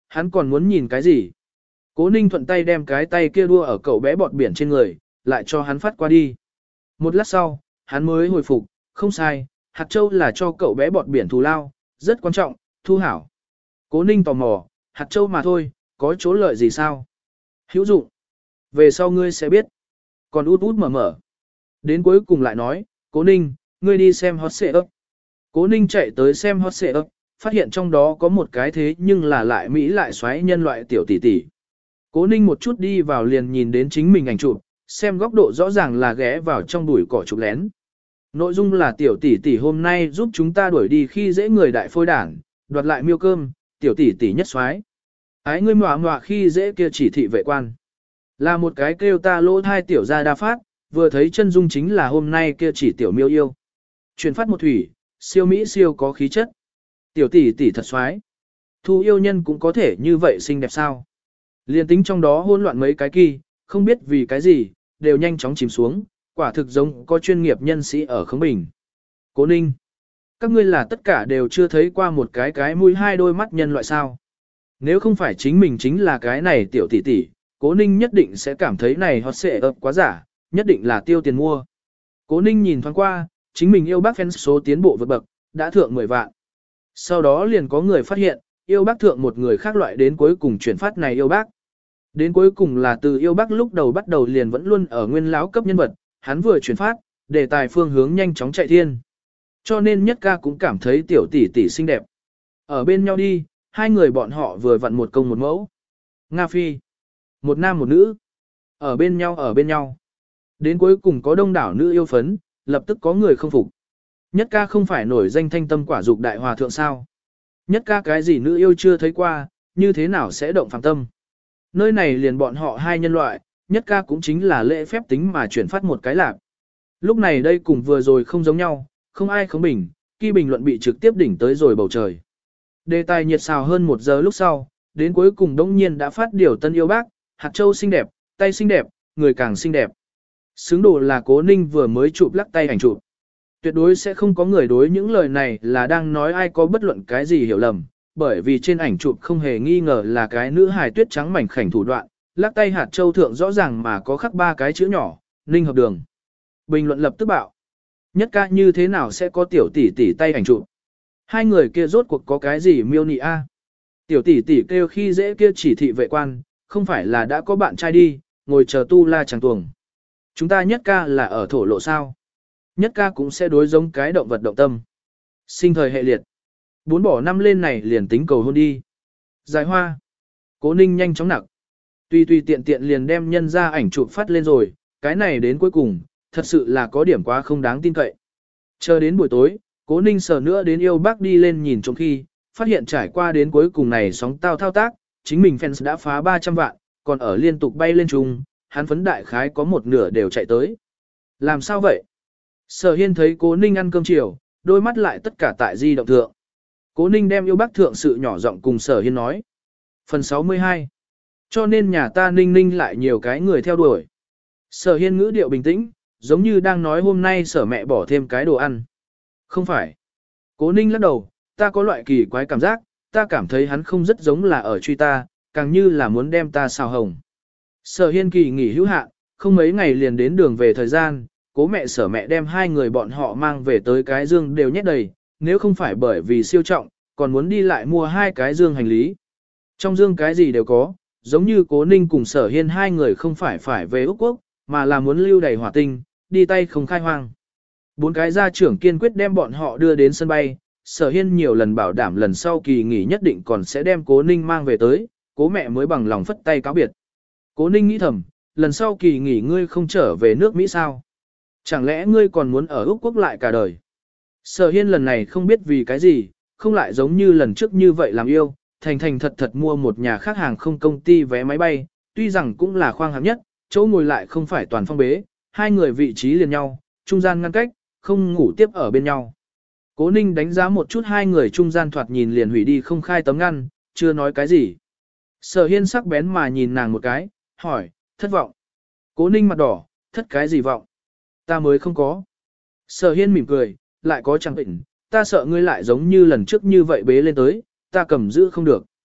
Hắn còn muốn nhìn cái gì? Cố Ninh thuận tay đem cái tay kia đua ở cậu bé bọt biển trên người, lại cho hắn phát qua đi. Một lát sau, hắn mới hồi phục, không sai, hạt châu là cho cậu bé bọt biển thù lao, rất quan trọng, thu hảo. Cố Ninh tò mò, hạt châu mà thôi, có chỗ lợi gì sao? Hữu dụng. Về sau ngươi sẽ biết. Còn út út mở mở. Đến cuối cùng lại nói, Cố Ninh, ngươi đi xem hot xệ ấp. Cố Ninh chạy tới xem hot xệ ấp, phát hiện trong đó có một cái thế nhưng là lại Mỹ lại xoáy nhân loại tiểu tỷ tỷ. Cố Ninh một chút đi vào liền nhìn đến chính mình ảnh chụp, xem góc độ rõ ràng là ghé vào trong bụi cỏ chụp lén. Nội dung là tiểu tỷ tỷ hôm nay giúp chúng ta đuổi đi khi dễ người đại phôi đảng, đoạt lại miêu cơm, tiểu tỷ tỷ nhất xoáy. Ái ngươi mọa khi dễ kia chỉ thị vệ quan. Là một cái kêu ta lỗ thai tiểu ra đa phát, vừa thấy chân dung chính là hôm nay kia chỉ tiểu miêu yêu. Truyền phát một thủy, siêu Mỹ siêu có khí chất. Tiểu tỷ tỷ thật xoáy. Thu yêu nhân cũng có thể như vậy xinh đẹp sao. Liên tính trong đó hỗn loạn mấy cái kỳ, không biết vì cái gì, đều nhanh chóng chìm xuống, quả thực giống có chuyên nghiệp nhân sĩ ở khống bình. Cố Ninh, các ngươi là tất cả đều chưa thấy qua một cái mũi hai đôi mắt nhân loại sao. Nếu không phải chính mình chính là cái này tiểu tỷ tỷ, Cố Ninh nhất định sẽ cảm thấy này hot xệ ấp quá giả, nhất định là tiêu tiền mua. Cố Ninh nhìn thoáng qua, chính mình yêu bác fan số tiến bộ vượt bậc, đã thượng 10 vạn. Sau đó liền có người phát hiện, yêu bác thượng một người khác loại đến cuối cùng chuyển phát này yêu bác. Đến cuối cùng là từ yêu bác lúc đầu bắt đầu liền vẫn luôn ở nguyên lão cấp nhân vật, hắn vừa chuyển phát, đề tài phương hướng nhanh chóng chạy thiên. Cho nên nhất ca cũng cảm thấy tiểu tỷ tỷ xinh đẹp. Ở bên nhau đi, hai người bọn họ vừa vặn một công một mẫu. Nga Phi, một nam một nữ, ở bên nhau. Đến cuối cùng có đông đảo nữ yêu phấn, lập tức có người không phục. Nhất ca không phải nổi danh thanh tâm quả dục đại hòa thượng sao. Nhất ca cái gì nữ yêu chưa thấy qua, như thế nào sẽ động phàm tâm. Nơi này liền bọn họ hai nhân loại, nhất ca cũng chính là lễ phép tính mà chuyển phát một cái lạc. Lúc này đây cùng vừa rồi không giống nhau, không ai không bình, khi bình luận bị trực tiếp đỉnh tới rồi bầu trời. Đề tài nhiệt xào hơn 1 giờ lúc sau, đến cuối cùng đống nhiên đã phát điều tân yêu bác, hạt châu xinh đẹp, tay xinh đẹp, người càng xinh đẹp. Xứng đồ là Cố Ninh vừa mới chụp lắc tay ảnh chụp. Tuyệt đối sẽ không có người đối những lời này là đang nói ai có bất luận cái gì hiểu lầm, bởi vì trên ảnh chụp không hề nghi ngờ là cái nữ hài tuyết trắng mảnh khảnh thủ đoạn, lắc tay hạt châu thượng rõ ràng mà có khắc 3 cái chữ nhỏ, Ninh hợp đường. Bình luận lập tức bạo. Nhất ca như thế nào sẽ có tiểu tỷ tỷ tay ảnh chụp? Hai người kia rốt cuộc có cái gì miêu nị a? Tiểu tỷ tỷ kêu khi dễ kia chỉ thị vệ quan, không phải là đã có bạn trai đi, ngồi chờ tu la chẳng tuồng. Chúng ta nhất ca là ở thổ lộ sao? Nhất ca cũng sẽ đối giống cái động vật động tâm. Sinh thời hệ liệt. 4 bỏ 5 lên này liền tính cầu hôn đi. Giải hoa. Cố Ninh nhanh chóng nặc. Tùy tiện tiện liền đem nhân ra ảnh chụp phát lên rồi, cái này đến cuối cùng, thật sự là có điểm quá không đáng tin cậy. Chờ đến buổi tối, Cố Ninh sờ nữa đến yêu bác đi lên nhìn trong khi, phát hiện trải qua đến cuối cùng này sóng tao thao tác, chính mình fans đã phá 300 vạn, còn ở liên tục bay lên chung, hắn phấn đại khái có một nửa đều chạy tới. Làm sao vậy? Sở Hiên thấy Cố Ninh ăn cơm chiều, đôi mắt lại tất cả tại di động thượng. Cố Ninh đem yêu bác thượng sự nhỏ giọng cùng Sở Hiên nói. Phần 62. Cho nên nhà ta Ninh Ninh lại nhiều cái người theo đuổi. Sở Hiên ngữ điệu bình tĩnh, giống như đang nói hôm nay Sở mẹ bỏ thêm cái đồ ăn. Không phải. Cố Ninh lắc đầu, ta có loại kỳ quái cảm giác, ta cảm thấy hắn không rất giống là ở truy ta, càng như là muốn đem ta xào hồng. Sở Hiên kỳ nghỉ hữu hạn, không mấy ngày liền đến đường về thời gian, Cố mẹ Sở mẹ đem hai người bọn họ mang về tới cái dương đều nhét đầy, nếu không phải bởi vì siêu trọng, còn muốn đi lại mua 2 cái dương hành lý. Trong dương cái gì đều có, giống như Cố Ninh cùng Sở Hiên hai người không phải về Úc Quốc, mà là muốn lưu đầy hỏa tinh, đi tay không khai hoang. 4 cái gia trưởng kiên quyết đem bọn họ đưa đến sân bay, Sở Hiên nhiều lần bảo đảm lần sau kỳ nghỉ nhất định còn sẽ đem Cố Ninh mang về tới, Cố mẹ mới bằng lòng phất tay cáo biệt. Cố Ninh nghĩ thầm, lần sau kỳ nghỉ ngươi không trở về nước Mỹ sao? Chẳng lẽ ngươi còn muốn ở Úc Quốc lại cả đời? Sở Hiên lần này không biết vì cái gì, không lại giống như lần trước như vậy làm yêu, thành thật mua một nhà khác hàng không công ty vé máy bay, tuy rằng cũng là khoang hạng nhất, chỗ ngồi lại không phải toàn phong bế, hai người vị trí liền nhau, trung gian ngăn cách, không ngủ tiếp ở bên nhau. Cố Ninh đánh giá một chút hai người trung gian thoạt nhìn liền hủy đi không khai tấm ngăn, chưa nói cái gì. Sở Hiên sắc bén mà nhìn nàng một cái, hỏi, thất vọng. Cố Ninh mặt đỏ, thất cái gì vọng? Ta mới không có. Sở Hiên mỉm cười, lại có chẳng định, ta sợ ngươi lại giống như lần trước như vậy bế lên tới, ta cầm giữ không được.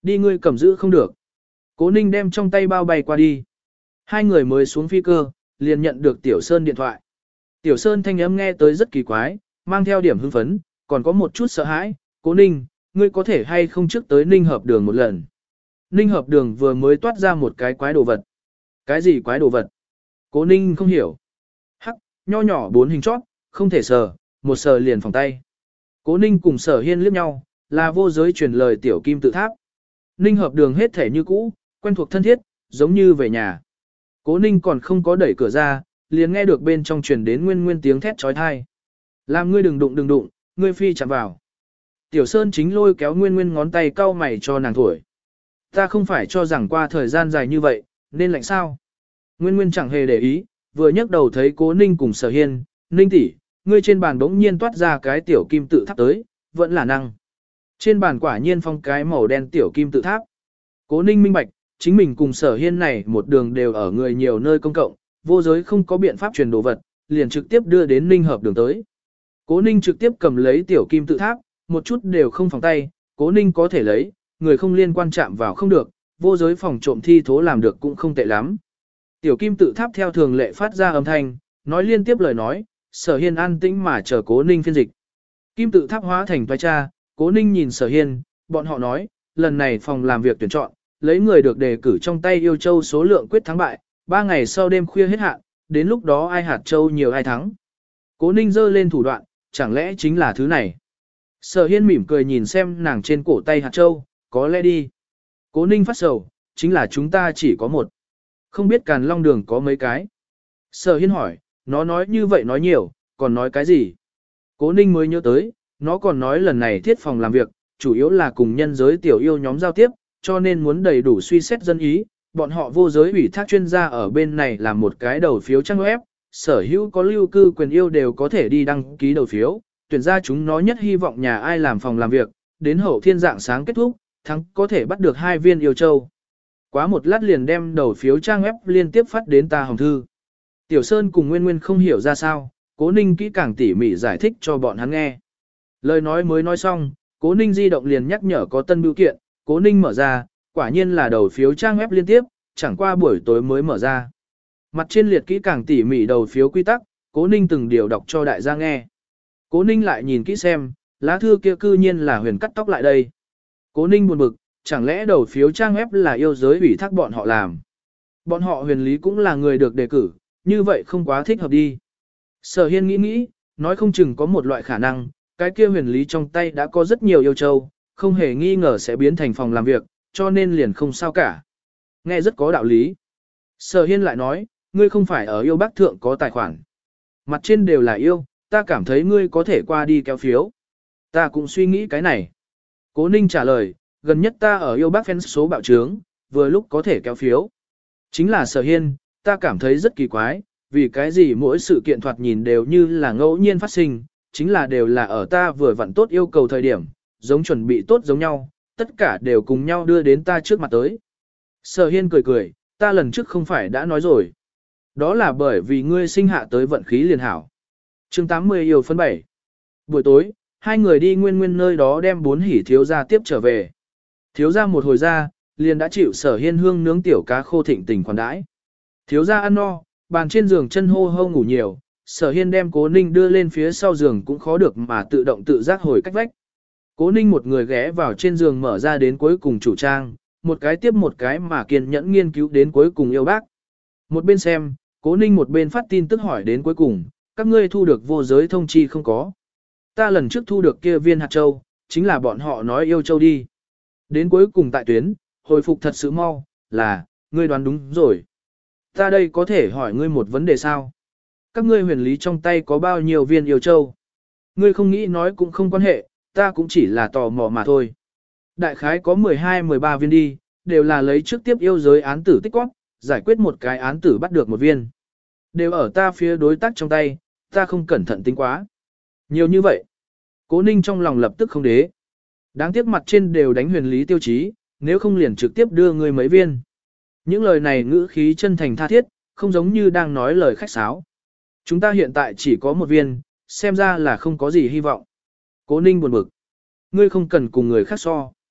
Đi ngươi cầm giữ không được. Cố Ninh đem trong tay bao bay qua đi. Hai người mới xuống phi cơ, liền nhận được Tiểu Sơn điện thoại. Tiểu Sơn thanh âm nghe tới rất kỳ quái, mang theo điểm hưng phấn, còn có một chút sợ hãi. Cố Ninh, ngươi có thể hay không trước tới Ninh Hợp Đường một lần. Ninh Hợp Đường vừa mới toát ra một cái quái đồ vật. Cái gì quái đồ vật? Cố Ninh không hiểu. Hắc, nho nhỏ 4 hình chót, không thể sờ, một sờ liền phòng tay. Cố Ninh cùng Sở Hiên liếc nhau, là vô giới truyền lời tiểu kim tự tháp. Ninh Hợp Đường hết thể như cũ, quen thuộc thân thiết, giống như về nhà. Cố Ninh còn không có đẩy cửa ra, liền nghe được bên trong truyền đến nguyên nguyên tiếng thét trói thai. Làm ngươi đừng đụng, ngươi phi chạm vào. Tiểu Sơn chính lôi kéo nguyên nguyên ngón tay cau mày cho nàng thổi. Ta không phải cho rằng qua thời gian dài như vậy, nên lạnh sao. Nguyên nguyên chẳng hề để ý, vừa nhấc đầu thấy Cố Ninh cùng Sở Hiên, Ninh tỷ, ngươi trên bàn bỗng nhiên toát ra cái tiểu kim tự tháp tới, vẫn là năng. Trên bàn quả nhiên phong cái màu đen tiểu kim tự tháp. Cố Ninh minh bạch, chính mình cùng Sở Hiên này một đường đều ở người nhiều nơi công cộng, vô giới không có biện pháp truyền đồ vật, liền trực tiếp đưa đến Ninh Hợp Đường tới. Cố Ninh trực tiếp cầm lấy tiểu kim tự tháp, một chút đều không phòng tay, Cố Ninh có thể lấy, người không liên quan chạm vào không được, vô giới phòng trộm thi thố làm được cũng không tệ lắm. Tiểu kim tự tháp theo thường lệ phát ra âm thanh, nói liên tiếp lời nói, Sở Hiên an tĩnh mà chờ Cố Ninh phiên dịch. Kim tự tháp hóa thành toái cha, Cố Ninh nhìn Sở Hiên, bọn họ nói, lần này phòng làm việc tuyển chọn, lấy người được đề cử trong tay yêu châu số lượng quyết thắng bại, 3 ngày sau đêm khuya hết hạn, đến lúc đó ai hạt châu nhiều ai thắng. Cố Ninh giơ lên thủ đoạn, chẳng lẽ chính là thứ này. Sở Hiên mỉm cười nhìn xem nàng trên cổ tay hạt châu, có lẽ đi. Cố Ninh phát sầu, chính là chúng ta chỉ có một. Không biết Càn Long Đường có mấy cái. Sở Hiên hỏi, nó nói như vậy nói nhiều, còn nói cái gì? Cố Ninh mới nhớ tới, nó còn nói lần này thiết phòng làm việc, chủ yếu là cùng nhân giới tiểu yêu nhóm giao tiếp, cho nên muốn đầy đủ suy xét dân ý. Bọn họ vô giới ủy thác chuyên gia ở bên này làm một cái đầu phiếu trang web, sở hữu có lưu cư quyền yêu đều có thể đi đăng ký đầu phiếu, tuyển ra chúng nó nhất hy vọng nhà ai làm phòng làm việc, đến hậu thiên dạng sáng kết thúc, thắng có thể bắt được 2 viên yêu châu. Quá một lát liền đem đầu phiếu trang web liên tiếp phát đến ta hồng thư. Tiểu Sơn cùng Nguyên Nguyên không hiểu ra sao, Cố Ninh kỹ càng tỉ mỉ giải thích cho bọn hắn nghe. Lời nói mới nói xong, Cố Ninh di động liền nhắc nhở có tân bưu kiện, Cố Ninh mở ra, quả nhiên là đầu phiếu trang web liên tiếp, chẳng qua buổi tối mới mở ra. Mặt trên liệt kỹ càng tỉ mỉ đầu phiếu quy tắc, Cố Ninh từng điều đọc cho đại gia nghe. Cố Ninh lại nhìn kỹ xem, lá thư kia cư nhiên là Huyền cắt tóc lại đây. Cố Ninh buồn bực, chẳng lẽ đầu phiếu trang web là yêu giới ủy thác bọn họ làm. Bọn họ Huyền Lý cũng là người được đề cử, như vậy không quá thích hợp đi. Sở Hiên nghĩ, nói không chừng có một loại khả năng, cái kia Huyền Lý trong tay đã có rất nhiều yêu châu, không hề nghi ngờ sẽ biến thành phòng làm việc, cho nên liền không sao cả. Nghe rất có đạo lý. Sở Hiên lại nói, ngươi không phải ở yêu bác thượng có tài khoản. Mặt trên đều là yêu, ta cảm thấy ngươi có thể qua đi kéo phiếu. Ta cũng suy nghĩ cái này. Cố Ninh trả lời, gần nhất ta ở yêu bác fans số bạo trướng, vừa lúc có thể kéo phiếu. Chính là Sở Hiên, ta cảm thấy rất kỳ quái, vì cái gì mỗi sự kiện thoạt nhìn đều như là ngẫu nhiên phát sinh, chính là đều là ở ta vừa vặn tốt yêu cầu thời điểm, giống chuẩn bị tốt giống nhau, tất cả đều cùng nhau đưa đến ta trước mặt tới. Sở Hiên cười, ta lần trước không phải đã nói rồi. Đó là bởi vì ngươi sinh hạ tới vận khí liền hảo. Chương 80 yêu phân 7. Buổi tối, hai người đi nguyên nơi đó đem 4 hỉ thiếu gia tiếp trở về. Thiếu gia một hồi ra, liền đã chịu Sở Hiên hương nướng tiểu cá khô thịnh tình khoản đãi. Thiếu gia ăn no, bàn trên giường chân hô hô ngủ nhiều, Sở Hiên đem Cố Ninh đưa lên phía sau giường cũng khó được mà tự động tự giác hồi cách vách. Cố Ninh một người ghé vào trên giường mở ra đến cuối cùng chủ trang, một cái tiếp một cái mà kiên nhẫn nghiên cứu đến cuối cùng yêu bác. Một bên xem, Cố Ninh một bên phát tin tức hỏi đến cuối cùng, các ngươi thu được vô giới thông chi không có. Ta lần trước thu được kia viên hạt châu, chính là bọn họ nói yêu châu đi. Đến cuối cùng tại tuyến, hồi phục thật sự mau, là, ngươi đoán đúng rồi. Ta đây có thể hỏi ngươi một vấn đề sao? Các ngươi huyền lý trong tay có bao nhiêu viên yêu châu? Ngươi không nghĩ nói cũng không quan hệ, ta cũng chỉ là tò mò mà thôi. Đại khái có 12-13 viên đi, đều là lấy trước tiếp yêu giới án tử tích quát, giải quyết một cái án tử bắt được một viên. Đều ở ta phía đối tác trong tay, ta không cẩn thận tính quá. Nhiều như vậy. Cố Ninh trong lòng lập tức không đế. Đáng tiếc mặt trên đều đánh huyền lý tiêu chí, nếu không liền trực tiếp đưa ngươi mấy viên. Những lời này ngữ khí chân thành tha thiết, không giống như đang nói lời khách sáo. Chúng ta hiện tại chỉ có một viên, xem ra là không có gì hy vọng. Cố Ninh buồn bực. Ngươi không cần cùng người khác so.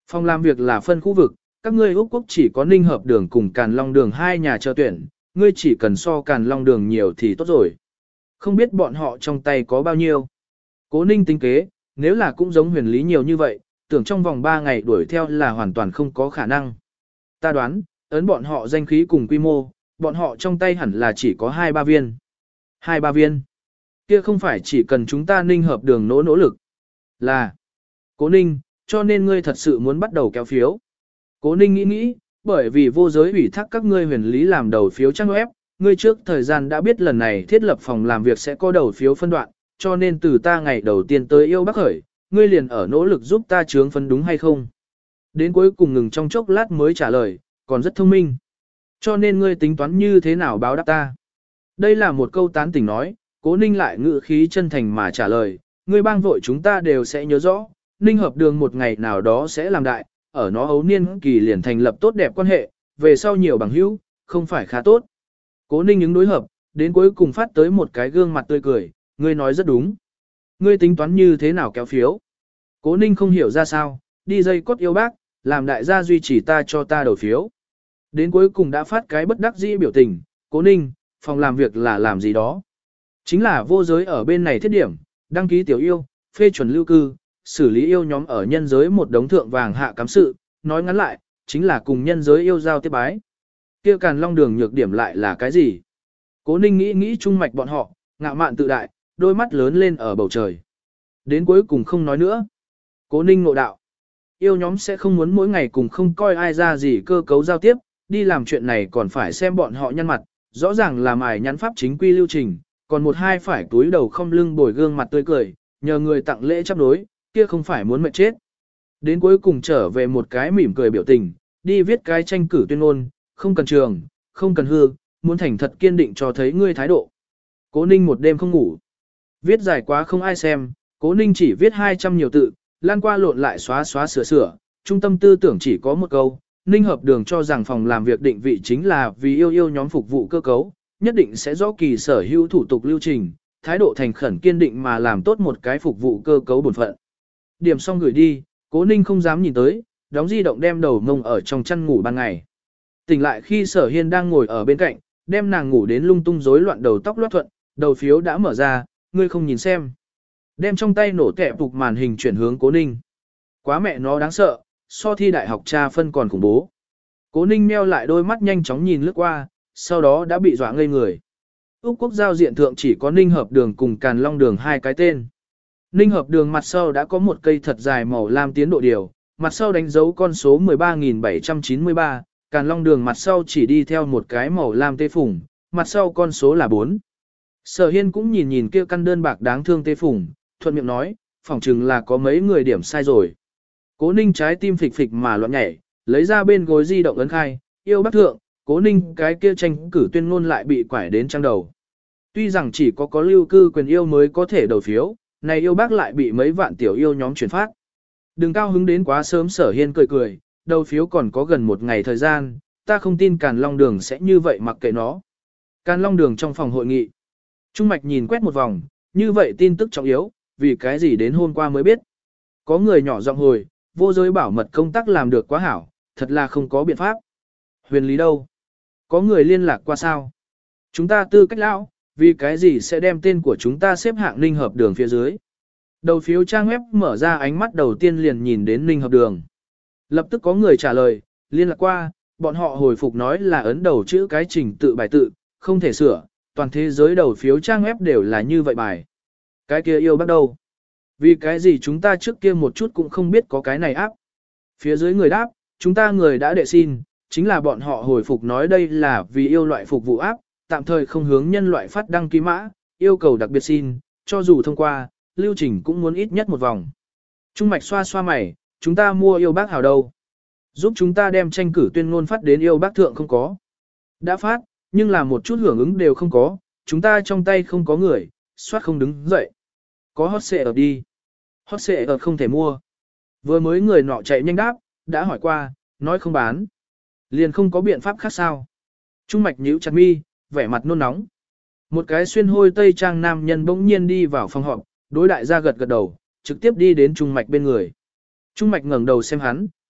Phòng làm việc là phân khu vực, các ngươi Úc quốc chỉ có Ninh Hợp đường cùng Càn Long đường hai nhà chờ tuyển, ngươi chỉ cần so Càn Long đường nhiều thì tốt rồi. Không biết bọn họ trong tay có bao nhiêu. Cố Ninh tính kế, nếu là cũng giống huyền lý nhiều như vậy, tưởng trong vòng 3 ngày đuổi theo là hoàn toàn không có khả năng. Ta đoán, ấn bọn họ danh khí cùng quy mô, bọn họ trong tay hẳn là chỉ có 2-3 viên. 2-3 viên. Kia không phải chỉ cần chúng ta Ninh Hợp đường nỗ lực. Là. Cố Ninh, cho nên ngươi thật sự muốn bắt đầu kéo phiếu. Cố Ninh nghĩ, bởi vì vô giới ủy thác các ngươi huyền lý làm đầu phiếu trang web, ngươi trước thời gian đã biết lần này thiết lập phòng làm việc sẽ có đầu phiếu phân đoạn, cho nên từ ta ngày đầu tiên tới yêu bác khởi, ngươi liền ở nỗ lực giúp ta chướng phân đúng hay không. Đến cuối cùng ngừng trong chốc lát mới trả lời, còn rất thông minh. Cho nên ngươi tính toán như thế nào báo đáp ta. Đây là một câu tán tỉnh nói, Cố Ninh lại ngự khí chân thành mà trả lời, ngươi bang vội chúng ta đều sẽ nhớ rõ, Ninh Hợp đường một ngày nào đó sẽ làm đại, ở nó ấu niên kỳ liền thành lập tốt đẹp quan hệ, về sau nhiều bằng hữu, không phải khá tốt. Cố Ninh những đối hợp, đến cuối cùng phát tới một cái gương mặt tươi cười, ngươi nói rất đúng. Ngươi tính toán như thế nào kéo phiếu? Cố Ninh không hiểu ra sao, đi dây cốt yêu bác, làm đại gia duy trì ta cho ta đầu phiếu. Đến cuối cùng đã phát cái bất đắc dĩ biểu tình, Cố Ninh, phòng làm việc là làm gì đó. Chính là vô giới ở bên này thiết điểm, đăng ký tiểu yêu, phê chuẩn lưu cư, xử lý yêu nhóm ở nhân giới một đống thượng vàng hạ cắm sự, nói ngắn lại, chính là cùng nhân giới yêu giao tiếp bái. Kia Càn Long đường nhược điểm lại là cái gì? Cố Ninh nghĩ trung mạch bọn họ, ngạo mạn tự đại, đôi mắt lớn lên ở bầu trời. Đến cuối cùng không nói nữa. Cố Ninh ngộ đạo. Yêu nhóm sẽ không muốn mỗi ngày cùng không coi ai ra gì cơ cấu giao tiếp, đi làm chuyện này còn phải xem bọn họ nhăn mặt, rõ ràng là mài nhắn pháp chính quy lưu trình, còn một hai phải túi đầu không lưng bồi gương mặt tươi cười, nhờ người tặng lễ chấp đối, kia không phải muốn mệt chết. Đến cuối cùng trở về một cái mỉm cười biểu tình, đi viết cái tranh cử tuyên ngôn, không cần trường, không cần hư, muốn thành thật kiên định cho thấy ngươi thái độ. Cố Ninh một đêm không ngủ. Viết dài quá không ai xem, Cố Ninh chỉ viết 200 nhiều tự, lan qua lộn lại xóa sửa, trung tâm tư tưởng chỉ có một câu, Ninh Hợp đường cho rằng phòng làm việc định vị chính là vì yêu nhóm phục vụ cơ cấu, nhất định sẽ rõ kỳ sở hữu thủ tục lưu trình, thái độ thành khẩn kiên định mà làm tốt một cái phục vụ cơ cấu bổn phận. Điểm xong gửi đi, Cố Ninh không dám nhìn tới, đóng di động đem đầu mông ở trong chăn ngủ ban ngày. Tỉnh lại khi Sở Hiên đang ngồi ở bên cạnh, đem nàng ngủ đến lung tung rối loạn đầu tóc loát thuận, đầu phiếu đã mở ra, ngươi không nhìn xem. Đem trong tay nổ kẹp phục màn hình chuyển hướng Cố Ninh. Quá mẹ nó đáng sợ, so thi đại học tra phân còn khủng bố. Cố Ninh meo lại đôi mắt nhanh chóng nhìn lướt qua, sau đó đã bị dọa ngây người. Úc quốc giao diện thượng chỉ có Ninh Hợp đường cùng Càn Long đường hai cái tên. Ninh Hợp đường mặt sau đã có một cây thật dài màu lam tiến độ điều, mặt sau đánh dấu con số 13.793, Càn Long đường mặt sau chỉ đi theo một cái màu lam tê phủng, mặt sau con số là 4. Sở Hiên cũng nhìn kia căn đơn bạc đáng thương tê phủng, thuận miệng nói, phỏng chừng là có mấy người điểm sai rồi. Cố Ninh trái tim phịch phịch mà loạn nhảy, lấy ra bên gối di động ấn khai, yêu bác thượng, Cố Ninh cái kia tranh cử tuyên ngôn lại bị quải đến trang đầu. Tuy rằng chỉ có lưu cư quyền yêu mới có thể đầu phiếu, này yêu bác lại bị mấy vạn tiểu yêu nhóm chuyển phát. Đừng cao hứng đến quá sớm, Sở Hiên cười, đầu phiếu còn có gần một ngày thời gian, ta không tin Càn Long đường sẽ như vậy mặc kệ nó. Càn Long đường trong phòng hội nghị. Trung Mạch nhìn quét một vòng, như vậy tin tức trọng yếu, vì cái gì đến hôm qua mới biết. Có người nhỏ giọng hồi, vô giới bảo mật công tác làm được quá hảo, thật là không có biện pháp. Huyền lý đâu? Có người liên lạc qua sao? Chúng ta tư cách lão, vì cái gì sẽ đem tên của chúng ta xếp hạng Ninh Hợp đường phía dưới? Đầu phiếu trang web mở ra, ánh mắt đầu tiên liền nhìn đến Ninh Hợp đường. Lập tức có người trả lời, liên lạc qua, bọn họ hồi phục nói là ấn đầu chữ cái trình tự bài tự, không thể sửa, toàn thế giới đầu phiếu trang web đều là như vậy bài. Cái kia yêu bắt đầu. Vì cái gì chúng ta trước kia một chút cũng không biết có cái này áp. Phía dưới người đáp, chúng ta người đã đệ xin, chính là bọn họ hồi phục nói đây là vì yêu loại phục vụ áp, tạm thời không hướng nhân loại phát đăng ký mã, yêu cầu đặc biệt xin, cho dù thông qua, lưu trình cũng muốn ít nhất một vòng. Trung Mạch xoa mày, chúng ta mua yêu bác hào đâu? Giúp chúng ta đem tranh cử tuyên ngôn phát đến yêu bác thượng không có. Đã phát, nhưng là một chút hưởng ứng đều không có, chúng ta trong tay không có người, soát không đứng dậy. Có hot xệ ở đi. Hot xệ ở không thể mua. Vừa mới người nọ chạy nhanh đáp, đã hỏi qua, nói không bán. Liền không có biện pháp khác sao. Trung Mạch nhíu chặt mi, vẻ mặt nôn nóng. Một cái xuyên hôi tây trang nam nhân bỗng nhiên đi vào phòng họp, đối đại gia gật đầu, trực tiếp đi đến Trung Mạch bên người. Trung Mạch ngẩng đầu xem hắn,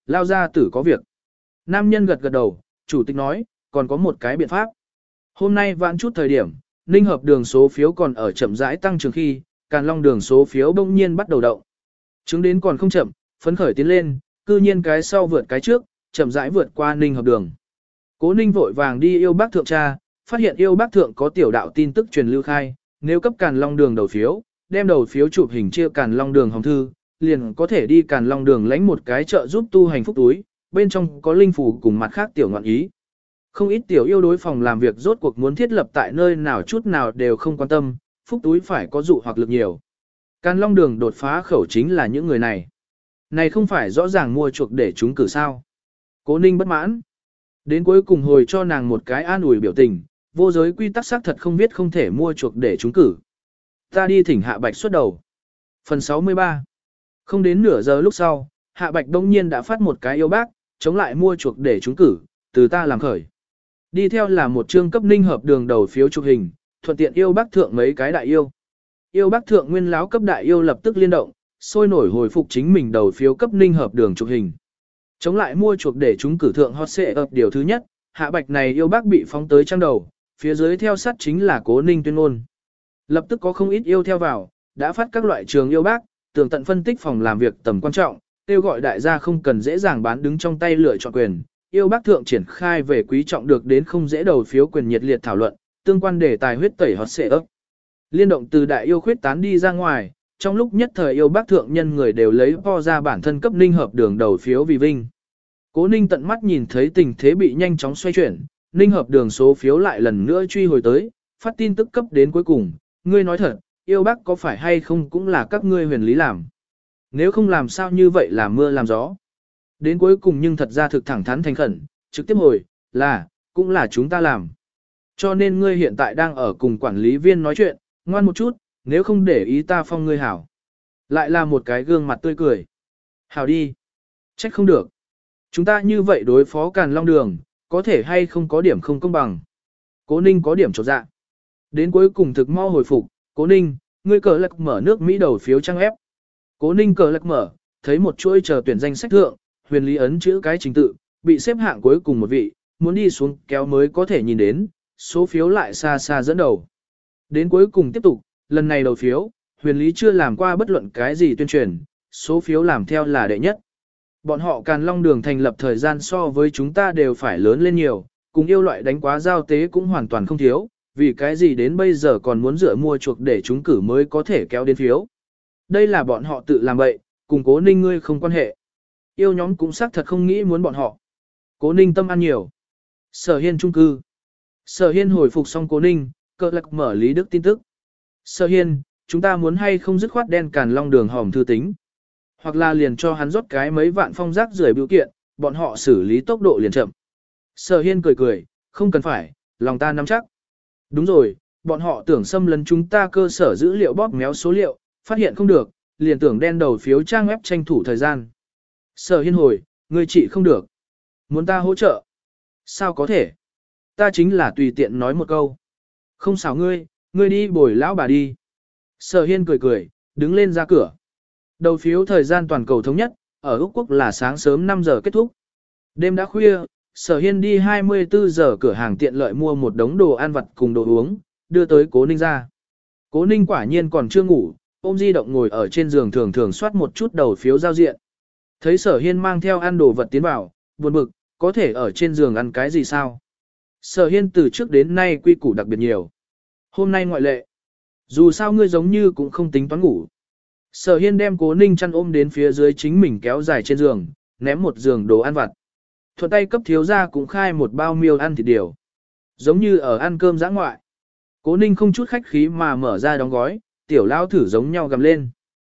lao ra tử có việc. Nam nhân gật gật đầu, chủ tịch nói, còn có một cái biện pháp. Hôm nay vãn chút thời điểm, Ninh Hợp đường số phiếu còn ở chậm rãi tăng trưởng khi, Càn Long đường số phiếu bỗng nhiên bắt đầu động. Chứng đến còn không chậm, phấn khởi tiến lên, cư nhiên cái sau vượt cái trước, chậm rãi vượt qua Ninh Hợp đường. Cố Ninh vội vàng đi yêu bác thượng tra, phát hiện yêu bác thượng có tiểu đạo tin tức truyền lưu khai, nếu cấp Càn Long đường đầu phiếu, đem đầu phiếu chụp hình chia Càn Long đường hồng thư, liền có thể đi Càn Long đường lãnh một cái trợ giúp tu hành phúc túi, bên trong có linh phù cùng mặt khác tiểu ngọn ý. Không ít tiểu yêu đối phòng làm việc rốt cuộc muốn thiết lập tại nơi nào chút nào đều không quan tâm, phúc túi phải có dụ hoặc lực nhiều. Càn Long đường đột phá khẩu chính là những người này. Này không phải rõ ràng mua chuộc để chúng cử sao. Cố Ninh bất mãn. Đến cuối cùng hồi cho nàng một cái an ủi biểu tình, vô giới quy tắc xác thật không biết không thể mua chuộc để chúng cử. Ta đi thỉnh Hạ Bạch xuất đầu. Phần 63. Không đến nửa giờ lúc sau, Hạ Bạch đông nhiên đã phát một cái yêu bác, chống lại mua chuộc để chúng cử, từ ta làm khởi. Đi theo là một chương cấp Ninh Hợp đường đầu phiếu chụp hình, thuận tiện yêu bác thượng mấy cái đại yêu. Yêu bác thượng nguyên láo cấp đại yêu lập tức liên động, sôi nổi hồi phục chính mình đầu phiếu cấp Ninh Hợp đường chụp hình. Chống lại mua chuộc để chúng cử thượng hot xệ ập điều thứ nhất, Hạ Bạch này yêu bác bị phóng tới trang đầu, phía dưới theo sát chính là Cố Ninh tuyên ngôn. Lập tức có không ít yêu theo vào, đã phát các loại trường yêu bác, tường tận phân tích phòng làm việc tầm quan trọng, kêu gọi đại gia không cần dễ dàng bán đứng trong tay lựa chọn quyền. Yêu bác thượng triển khai về quý trọng được đến không dễ đầu phiếu quyền nhiệt liệt thảo luận, tương quan đề tài huyết tẩy hot xệ ấp. Liên động từ đại yêu khuyết tán đi ra ngoài, trong lúc nhất thời yêu bác thượng nhân người đều lấy po ra bản thân cấp Ninh Hợp đường đầu phiếu vì vinh. Cố Ninh tận mắt nhìn thấy tình thế bị nhanh chóng xoay chuyển, Ninh Hợp đường số phiếu lại lần nữa truy hồi tới, phát tin tức cấp đến cuối cùng, ngươi nói thật, yêu bác có phải hay không cũng là các ngươi huyền lý làm. Nếu không làm sao như vậy làm mưa làm gió. Đến cuối cùng nhưng thật ra thực thẳng thắn thành khẩn, trực tiếp hồi, cũng là chúng ta làm. Cho nên ngươi hiện tại đang ở cùng quản lý viên nói chuyện, ngoan một chút, nếu không để ý ta phong ngươi hảo. Lại là một cái gương mặt tươi cười. Hảo đi. Trách không được. Chúng ta như vậy đối phó Càn Long đường, có thể hay không có điểm không công bằng. Cố Ninh có điểm chột dạ. Đến cuối cùng thực mau hồi phục, Cố Ninh, ngươi cờ lạc mở nước Mỹ đầu phiếu trang ép. Cố Ninh cờ lạc mở, thấy một chuỗi chờ tuyển danh sách thượng, huyền lý ấn chữ cái trình tự, bị xếp hạng cuối cùng một vị, muốn đi xuống kéo mới có thể nhìn đến, số phiếu lại xa xa dẫn đầu. Đến cuối cùng tiếp tục, lần này đầu phiếu, huyền lý chưa làm qua bất luận cái gì tuyên truyền, số phiếu làm theo là đệ nhất. Bọn họ Càn Long đường thành lập thời gian so với chúng ta đều phải lớn lên nhiều, cùng yêu loại đánh quá giao tế cũng hoàn toàn không thiếu, vì cái gì đến bây giờ còn muốn dựa mua chuộc để chúng cử mới có thể kéo đến phiếu. Đây là bọn họ tự làm bậy, cùng Cố Ninh ngươi không quan hệ. Yêu nhóm cũng xác thật không nghĩ muốn bọn họ. Cố Ninh tâm ăn nhiều. Sở Hiên trung cư. Sở Hiên hồi phục xong Cố Ninh, cờ lạc mở Lý Đức tin tức. Sở Hiên, chúng ta muốn hay không dứt khoát đen Càn Long đường hòm thư tính. Hoặc là liền cho hắn rót cái mấy vạn phong rác rưởi biểu kiện, bọn họ xử lý tốc độ liền chậm. Sở Hiên cười cười, không cần phải, lòng ta nắm chắc. Đúng rồi, bọn họ tưởng xâm lấn chúng ta cơ sở dữ liệu bóp méo số liệu, phát hiện không được, liền tưởng đen đầu phiếu trang web tranh thủ thời gian. Sở Hiên hồi, ngươi trị không được. Muốn ta hỗ trợ? Sao có thể? Ta chính là tùy tiện nói một câu. Không xảo ngươi, ngươi đi bồi lão bà đi. Sở Hiên cười cười, đứng lên ra cửa. Đầu phiếu thời gian toàn cầu thống nhất, ở Úc Quốc là sáng sớm 5 giờ kết thúc. Đêm đã khuya, Sở Hiên đi 24 giờ cửa hàng tiện lợi mua một đống đồ ăn vặt cùng đồ uống, đưa tới Cố Ninh ra. Cố Ninh quả nhiên còn chưa ngủ, ôm di động ngồi ở trên giường thường thường soát một chút đầu phiếu giao diện. Thấy Sở Hiên mang theo ăn đồ vật tiến vào, buồn bực, có thể ở trên giường ăn cái gì sao? Sở Hiên từ trước đến nay quy củ đặc biệt nhiều. Hôm nay ngoại lệ. Dù sao ngươi giống như cũng không tính toán ngủ. Sở Hiên đem Cố Ninh chăn ôm đến phía dưới chính mình kéo dài trên giường, ném một giường đồ ăn vặt. Thuận tay cấp thiếu gia cũng khai một bao miêu ăn thịt điều. Giống như ở ăn cơm dã ngoại. Cố Ninh không chút khách khí mà mở ra đóng gói, tiểu lao thử giống nhau gầm lên.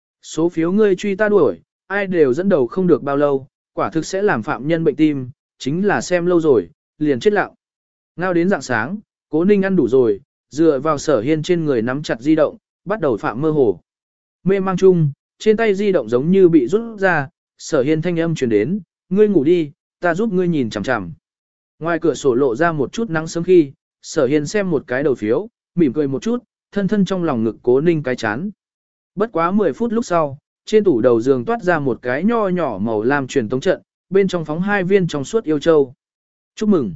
Số phiếu ngươi truy ta đuổi, ai đều dẫn đầu không được bao lâu, quả thực sẽ làm phạm nhân bệnh tim, chính là xem lâu rồi, liền chết lặng. Ngao đến rạng sáng, Cố Ninh ăn đủ rồi, dựa vào Sở Hiên trên người nắm chặt di động, bắt đầu phạm mơ hồ. Mê mang chung, trên tay di động giống như bị rút ra, Sở Hiên thanh âm truyền đến, ngươi ngủ đi, ta giúp ngươi nhìn chằm chằm. Ngoài cửa sổ lộ ra một chút nắng sớm khi, Sở Hiên xem một cái đầu phiếu, mỉm cười một chút, thân thân trong lòng ngực Cố Ninh cái chán. Bất quá 10 phút lúc sau, trên tủ đầu giường toát ra một cái nho nhỏ màu lam truyền tống trận, bên trong phóng 2 viên trong suốt yêu châu. Chúc mừng.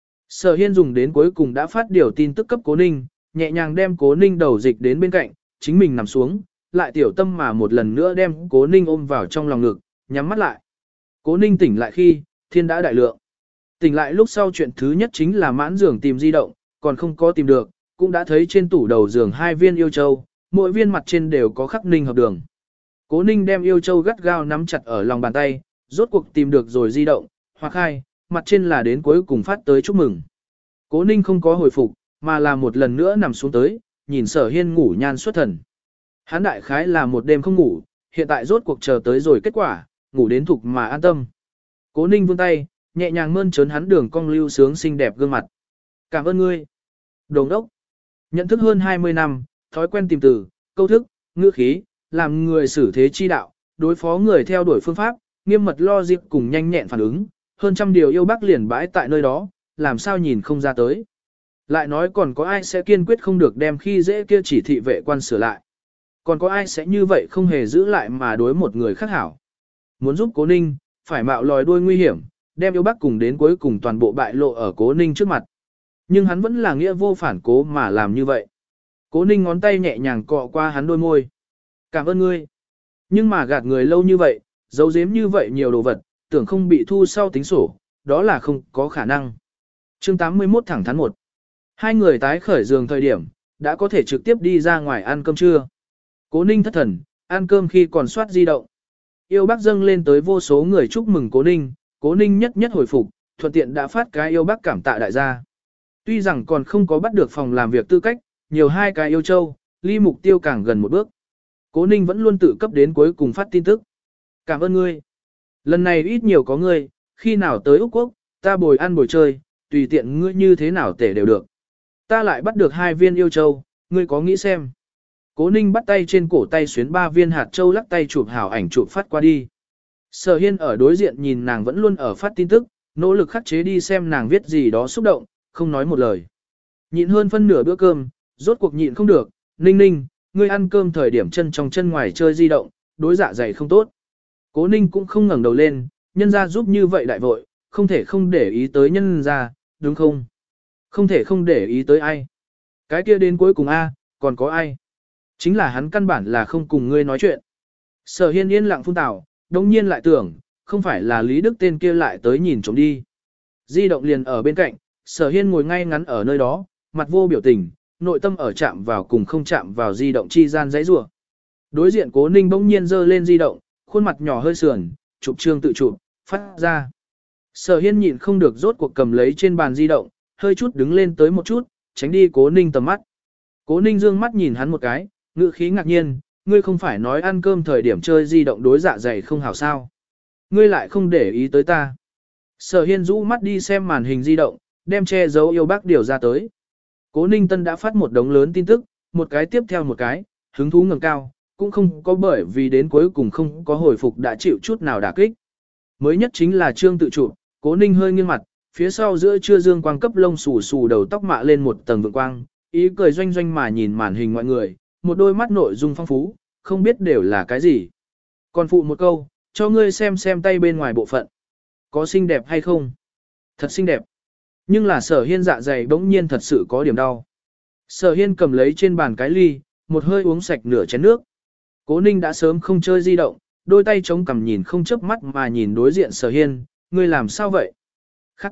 Sở Hiên dùng đến cuối cùng đã phát điều tin tức cấp Cố Ninh, nhẹ nhàng đem Cố Ninh đầu dịch đến bên cạnh, chính mình nằm xuống, lại tiểu tâm mà một lần nữa đem Cố Ninh ôm vào trong lòng ngực, nhắm mắt lại. Cố Ninh tỉnh lại khi, thiên đã đại lượng. Tỉnh lại lúc sau chuyện thứ nhất chính là mãn giường tìm di động, còn không có tìm được, cũng đã thấy trên tủ đầu giường 2 viên yêu châu, mỗi viên mặt trên đều có khắc Ninh hợp đường. Cố Ninh đem yêu châu gắt gao nắm chặt ở lòng bàn tay, rốt cuộc tìm được rồi di động, hoặc hai, mặt trên là đến cuối cùng phát tới chúc mừng. Cố Ninh không có hồi phục, mà là một lần nữa nằm xuống tới, nhìn Sở Hiên ngủ nhan xuất thần. Hắn đại khái là một đêm không ngủ, hiện tại rốt cuộc chờ tới rồi kết quả, ngủ đến thục mà an tâm. Cố Ninh vươn tay, nhẹ nhàng mơn trớn hắn đường cong lưu sướng xinh đẹp gương mặt. Cảm ơn ngươi. Đồng đốc. Nhận thức hơn 20 năm, thói quen tìm từ, câu thức, ngữ khí, làm người xử thế chi đạo, đối phó người theo đuổi phương pháp, nghiêm mật lo dịp cùng nhanh nhẹn phản ứng, hơn trăm điều yêu bác liền bãi tại nơi đó, làm sao nhìn không ra tới. Lại nói còn có ai sẽ kiên quyết không được đem khi dễ kia chỉ thị vệ quan sửa lại. Còn có ai sẽ như vậy không hề giữ lại mà đối một người khác hảo. Muốn giúp Cố Ninh, phải mạo lòi đuôi nguy hiểm, đem yêu bác cùng đến cuối cùng toàn bộ bại lộ ở Cố Ninh trước mặt. Nhưng hắn vẫn là nghĩa vô phản cố mà làm như vậy. Cố Ninh ngón tay nhẹ nhàng cọ qua hắn đôi môi. Cảm ơn ngươi. Nhưng mà gạt người lâu như vậy, giấu giếm như vậy nhiều đồ vật, tưởng không bị thu sau tính sổ, đó là không có khả năng. Chương 81 thẳng thắn 1. Hai người tái khởi giường thời điểm, đã có thể trực tiếp đi ra ngoài ăn cơm trưa. Cố Ninh thất thần, ăn cơm khi còn soát di động. Yêu bác dâng lên tới vô số người chúc mừng Cố Ninh nhất nhất hồi phục, thuận tiện đã phát cái yêu bác cảm tạ đại gia. Tuy rằng còn không có bắt được phòng làm việc tư cách, nhiều 2 cái yêu châu, ly mục tiêu càng gần một bước. Cố Ninh vẫn luôn tự cấp đến cuối cùng phát tin tức. Cảm ơn ngươi. Lần này ít nhiều có ngươi, khi nào tới Úc Quốc, ta bồi ăn bồi chơi, tùy tiện ngươi như thế nào tể đều được. Ta lại bắt được 2 viên yêu châu, ngươi có nghĩ xem. Cố Ninh bắt tay trên cổ tay xuyến 3 viên hạt châu lắc tay chụp hảo ảnh chụp phát qua đi. Sở Hiên ở đối diện nhìn nàng vẫn luôn ở phát tin tức, nỗ lực khắc chế đi xem nàng viết gì đó xúc động, không nói một lời. Nhịn hơn phân nửa bữa cơm, rốt cuộc nhịn không được, Ninh Ninh, ngươi ăn cơm thời điểm chân trong chân ngoài chơi di động, đối dạ dày không tốt. Cố Ninh cũng không ngẩng đầu lên, nhân ra giúp như vậy đại vội, không thể không để ý tới nhân ra, đúng không? Không thể không để ý tới ai. Cái kia đến cuối cùng a, còn có ai? Chính là hắn căn bản là không cùng ngươi nói chuyện. Sở Hiên yên lặng phun tảo, đồng nhiên lại tưởng, không phải là Lý Đức tên kia lại tới nhìn trộm đi. Di động liền ở bên cạnh, Sở Hiên ngồi ngay ngắn ở nơi đó, mặt vô biểu tình, nội tâm ở chạm vào cùng không chạm vào di động chi gian giấy rủa. Đối diện Cố Ninh bỗng nhiên giơ lên di động, khuôn mặt nhỏ hơi sườn, chụp trương tự chụp, phát ra. Sở Hiên nhịn không được rốt cuộc cầm lấy trên bàn di động, hơi chút đứng lên tới một chút, tránh đi Cố Ninh tầm mắt. Cố Ninh dương mắt nhìn hắn một cái, ngữ khí ngạc nhiên, ngươi không phải nói ăn cơm thời điểm chơi di động đối dạ dày không hảo sao. Ngươi lại không để ý tới ta. Sở Hiên rũ mắt đi xem màn hình di động, đem che giấu yêu bác điều ra tới. Cố Ninh Tân đã phát một đống lớn tin tức, một cái tiếp theo một cái, hứng thú ngầm cao, cũng không có bởi vì đến cuối cùng không có hồi phục đã chịu chút nào đả kích. Mới nhất chính là trương tự chụp, Cố Ninh hơi nghiêng mặt, phía sau giữa trưa dương quang cấp lông xù xù đầu tóc mạ lên một tầng vượng quang, ý cười doanh doanh mà nhìn màn hình mọi người, một đôi mắt nội dung phong phú, không biết đều là cái gì. Còn phụ một câu, cho ngươi xem tay bên ngoài bộ phận. Có xinh đẹp hay không? Thật xinh đẹp. Nhưng là Sở Hiên dạ dày bỗng nhiên thật sự có điểm đau. Sở Hiên cầm lấy trên bàn cái ly, một hơi uống sạch nửa chén nước. Cố Ninh đã sớm không chơi di động, đôi tay chống cằm nhìn không chớp mắt mà nhìn đối diện Sở Hiên, ngươi làm sao vậy? Khắc.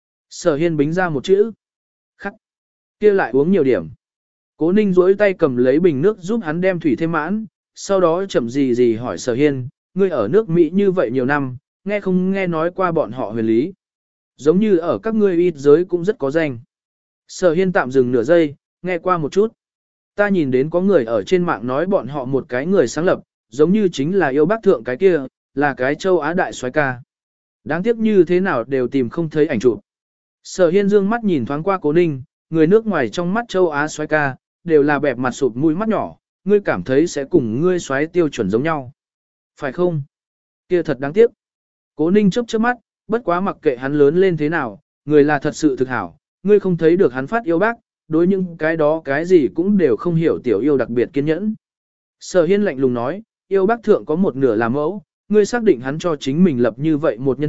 Sở Hiên bính ra một chữ. Khắc. Kia lại uống nhiều điểm. Cố Ninh duỗi tay cầm lấy bình nước giúp hắn đem thủy thêm mãn, sau đó chậm gì hỏi Sở Hiên, ngươi ở nước Mỹ như vậy nhiều năm, nghe không nghe nói qua bọn họ huyền lý. Giống như ở các ngươi ít giới cũng rất có danh. Sở Hiên tạm dừng nửa giây, nghe qua một chút. Ta nhìn đến có người ở trên mạng nói bọn họ một cái người sáng lập, giống như chính là yêu bác thượng cái kia, là cái châu Á đại soái ca. Đáng tiếc như thế nào đều tìm không thấy ảnh chụp. Sở Hiên dương mắt nhìn thoáng qua Cố Ninh, người nước ngoài trong mắt châu Á soái ca, đều là bẹp mặt sụp mũi mắt nhỏ, ngươi cảm thấy sẽ cùng ngươi soái tiêu chuẩn giống nhau. Phải không? Kia thật đáng tiếc. Cố Ninh chớp chớp mắt, bất quá mặc kệ hắn lớn lên thế nào, người là thật sự thực hảo, ngươi không thấy được hắn phát yêu bác, đối những cái đó cái gì cũng đều không hiểu tiểu yêu đặc biệt kiên nhẫn. Sở Hiên lạnh lùng nói, yêu bác thượng có một nửa là mẫu, ngươi xác định hắn cho chính mình lập như vậy một nhân thiết,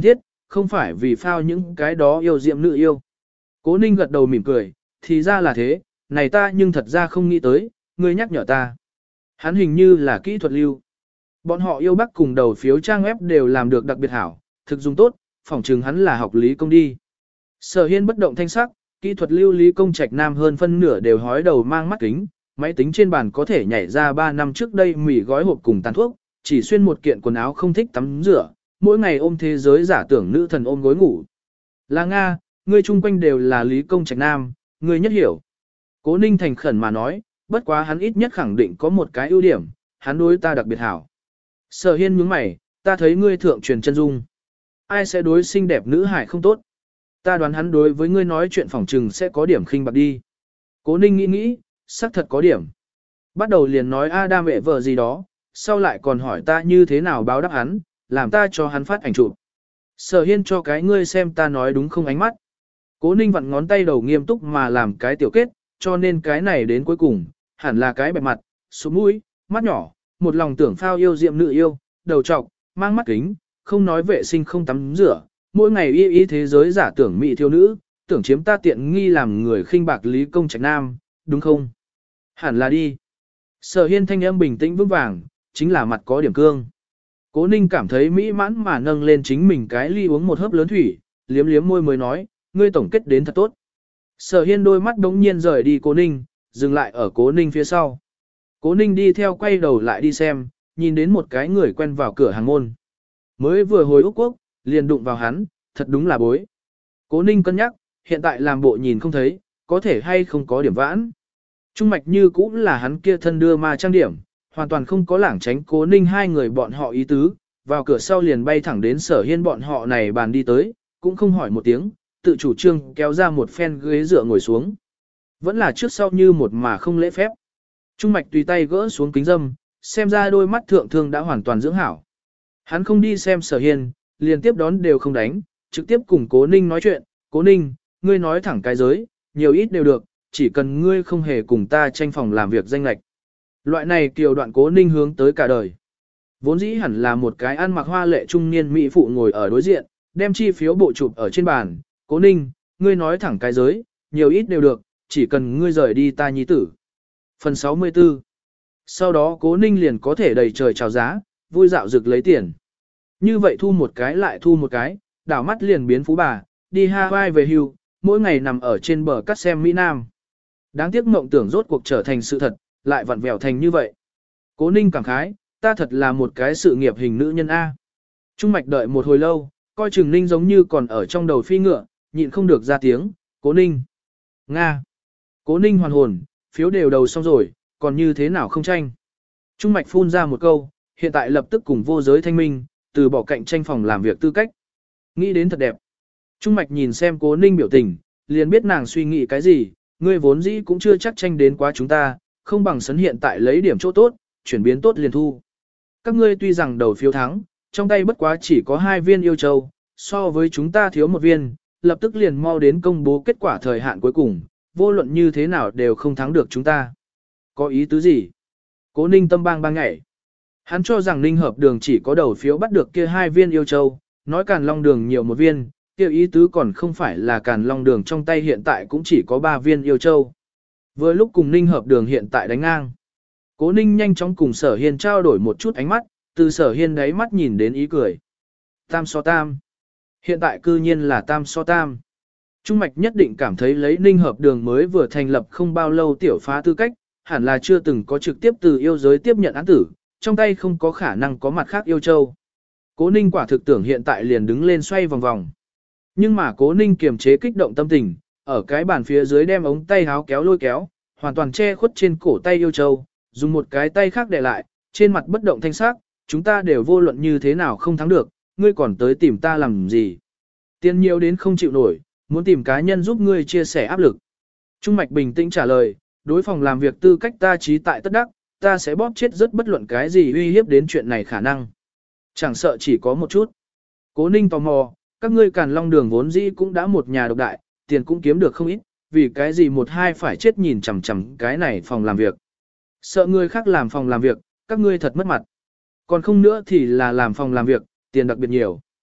không phải vì phao những cái đó yêu diệm nữ yêu. Cố Ninh gật đầu mỉm cười, thì ra là thế, này ta nhưng thật ra không nghĩ tới, ngươi nhắc nhở ta. Hắn hình như là kỹ thuật lưu. Bọn họ yêu Bắc cùng đầu phiếu trang web đều làm được đặc biệt hảo, thực dùng tốt, phỏng chừng hắn là học lý công đi. Sở Hiên bất động thanh sắc, kỹ thuật lưu lý công trạch nam hơn phân nửa đều hói đầu mang mắt kính, máy tính trên bàn có thể nhảy ra 3 năm trước đây mỉ gói hộp cùng tàn thuốc, chỉ xuyên một kiện quần áo không thích tắm rửa, mỗi ngày ôm thế giới giả tưởng nữ thần ôm gối ngủ. Là Nga, ngươi chung quanh đều là lý công trạch nam, ngươi nhất hiểu. Cố Ninh thành khẩn mà nói, bất quá hắn ít nhất khẳng định có một cái ưu điểm, hắn đối ta đặc biệt hảo. Sở Hiên nhướng mày, ta thấy ngươi thượng truyền chân dung. Ai sẽ đối xinh đẹp nữ hải không tốt? Ta đoán hắn đối với ngươi nói chuyện phỏng trừng sẽ có điểm khinh bạc đi. Cố Ninh nghĩ, xác thật có điểm. Bắt đầu liền nói Adam mẹ vợ gì đó, sau lại còn hỏi ta như thế nào báo đáp hắn, làm ta cho hắn phát ảnh chụp. Sở Hiên cho cái ngươi xem ta nói đúng không ánh mắt. Cố Ninh vặn ngón tay đầu nghiêm túc mà làm cái tiểu kết, cho nên cái này đến cuối cùng, hẳn là cái bẹp mặt, số mũi, mắt nhỏ, một lòng tưởng phao yêu diệm nữ yêu, đầu trọc, mang mắt kính, không nói vệ sinh không tắm rửa, mỗi ngày y thế giới giả tưởng mỹ thiếu nữ, tưởng chiếm ta tiện nghi làm người khinh bạc lý công trạch nam, đúng không? Hẳn là đi. Sở Hiên thanh âm bình tĩnh vững vàng, chính là mặt có điểm cương. Cố Ninh cảm thấy mỹ mãn mà nâng lên chính mình cái ly uống một hớp lớn thủy, liếm liếm môi mới nói, ngươi tổng kết đến thật tốt. Sở Hiên đôi mắt đống nhiên rời đi Cố Ninh, dừng lại ở Cố Ninh phía sau. Cố Ninh đi theo quay đầu lại đi xem, nhìn đến một cái người quen vào cửa hàng môn. Mới vừa hồi Úc Quốc, liền đụng vào hắn, thật đúng là bối. Cố Ninh cân nhắc, hiện tại làm bộ nhìn không thấy, có thể hay không có điểm vãn. Trung mạch như cũng là hắn kia thân đưa ma trang điểm, hoàn toàn không có lảng tránh Cố Ninh hai người bọn họ ý tứ, vào cửa sau liền bay thẳng đến Sở Hiên bọn họ này bàn đi tới, cũng không hỏi một tiếng, tự chủ trương kéo ra một phen ghế dựa ngồi xuống. Vẫn là trước sau như một mà không lễ phép. Trung mạch tùy tay gỡ xuống kính dâm, xem ra đôi mắt thượng thương đã hoàn toàn dưỡng hảo. Hắn không đi xem Sở Hiên, liền tiếp đón đều không đánh, trực tiếp cùng Cố Ninh nói chuyện, Cố Ninh, ngươi nói thẳng cái giới, nhiều ít đều được, chỉ cần ngươi không hề cùng ta tranh phòng làm việc danh lệch. Loại này kiều đoạn Cố Ninh hướng tới cả đời. Vốn dĩ hẳn là một cái ăn mặc hoa lệ trung niên mỹ phụ ngồi ở đối diện, đem chi phiếu bộ chụp ở trên bàn, Cố Ninh, ngươi nói thẳng cái giới, nhiều ít đều được, chỉ cần ngươi rời đi ta nhi tử. Phần 64. Sau đó Cố Ninh liền có thể đầy trời chào giá, vui dạo rực lấy tiền. Như vậy thu một cái lại thu một cái, đảo mắt liền biến phú bà, đi Hawaii về hưu, mỗi ngày nằm ở trên bờ cắt xem Mỹ Nam. Đáng tiếc mộng tưởng rốt cuộc trở thành sự thật, lại vặn vẹo thành như vậy. Cố Ninh cảm khái, ta thật là một cái sự nghiệp hình nữ nhân A. Trung mạch đợi một hồi lâu, coi chừng Ninh giống như còn ở trong đầu phi ngựa, nhịn không được ra tiếng, Cố Ninh. Nga. Cố Ninh hoàn hồn, phiếu đều đầu xong rồi, còn như thế nào không tranh. Trung mạch phun ra một câu, hiện tại lập tức cùng vô giới thanh minh, từ bỏ cạnh tranh phòng làm việc tư cách. Nghĩ đến thật đẹp. Trung mạch nhìn xem Cố Ninh biểu tình, liền biết nàng suy nghĩ cái gì, ngươi vốn dĩ cũng chưa chắc tranh đến quá chúng ta, không bằng sấn hiện tại lấy điểm chỗ tốt, chuyển biến tốt liền thu. Các ngươi tuy rằng đầu phiếu thắng, trong tay bất quá chỉ có 2 viên yêu châu, so với chúng ta thiếu 1 viên, lập tức liền mau đến công bố kết quả thời hạn cuối cùng, vô luận như thế nào đều không thắng được chúng ta. Có ý tứ gì? Cố Ninh tâm bang bang nhảy. Hắn cho rằng Ninh Hợp Đường chỉ có đầu phiếu bắt được kia 2 viên yêu châu, nói Càn Long Đường nhiều 1 viên, kia ý tứ còn không phải là Càn Long Đường trong tay hiện tại cũng chỉ có 3 viên yêu châu. Vừa lúc cùng Ninh Hợp Đường hiện tại đánh ngang. Cố Ninh nhanh chóng cùng Sở Hiên trao đổi một chút ánh mắt, từ Sở Hiên đáy mắt nhìn đến ý cười. Tam so tam. Hiện tại cư nhiên là tam so tam. Trung mạch nhất định cảm thấy lấy Ninh Hợp Đường mới vừa thành lập không bao lâu tiểu phá tư cách, hẳn là chưa từng có trực tiếp từ yêu giới tiếp nhận án tử, trong tay không có khả năng có mặt khác yêu châu. Cố Ninh quả thực tưởng hiện tại liền đứng lên xoay vòng vòng. Nhưng mà Cố Ninh kiềm chế kích động tâm tình, ở cái bàn phía dưới đem ống tay háo kéo lôi kéo, hoàn toàn che khuất trên cổ tay yêu châu, dùng một cái tay khác để lại, trên mặt bất động thanh sắc, chúng ta đều vô luận như thế nào không thắng được, ngươi còn tới tìm ta làm gì. Tiền nhiều đến không chịu nổi, muốn tìm cá nhân giúp ngươi chia sẻ áp lực. Trung mạch bình tĩnh trả lời, đối phòng làm việc tư cách ta trí tại tất đắc, ta sẽ bóp chết rất bất luận cái gì uy hiếp đến chuyện này khả năng. Chẳng sợ chỉ có một chút. Cố Ninh tò mò, các ngươi Càn Long Đường vốn dĩ cũng đã một nhà độc đại, tiền cũng kiếm được không ít, vì cái gì một hai phải chết nhìn chằm chằm cái này phòng làm việc. Sợ người khác làm phòng làm việc, các ngươi thật mất mặt. Còn không nữa thì là làm phòng làm việc, tiền đặc biệt nhiều.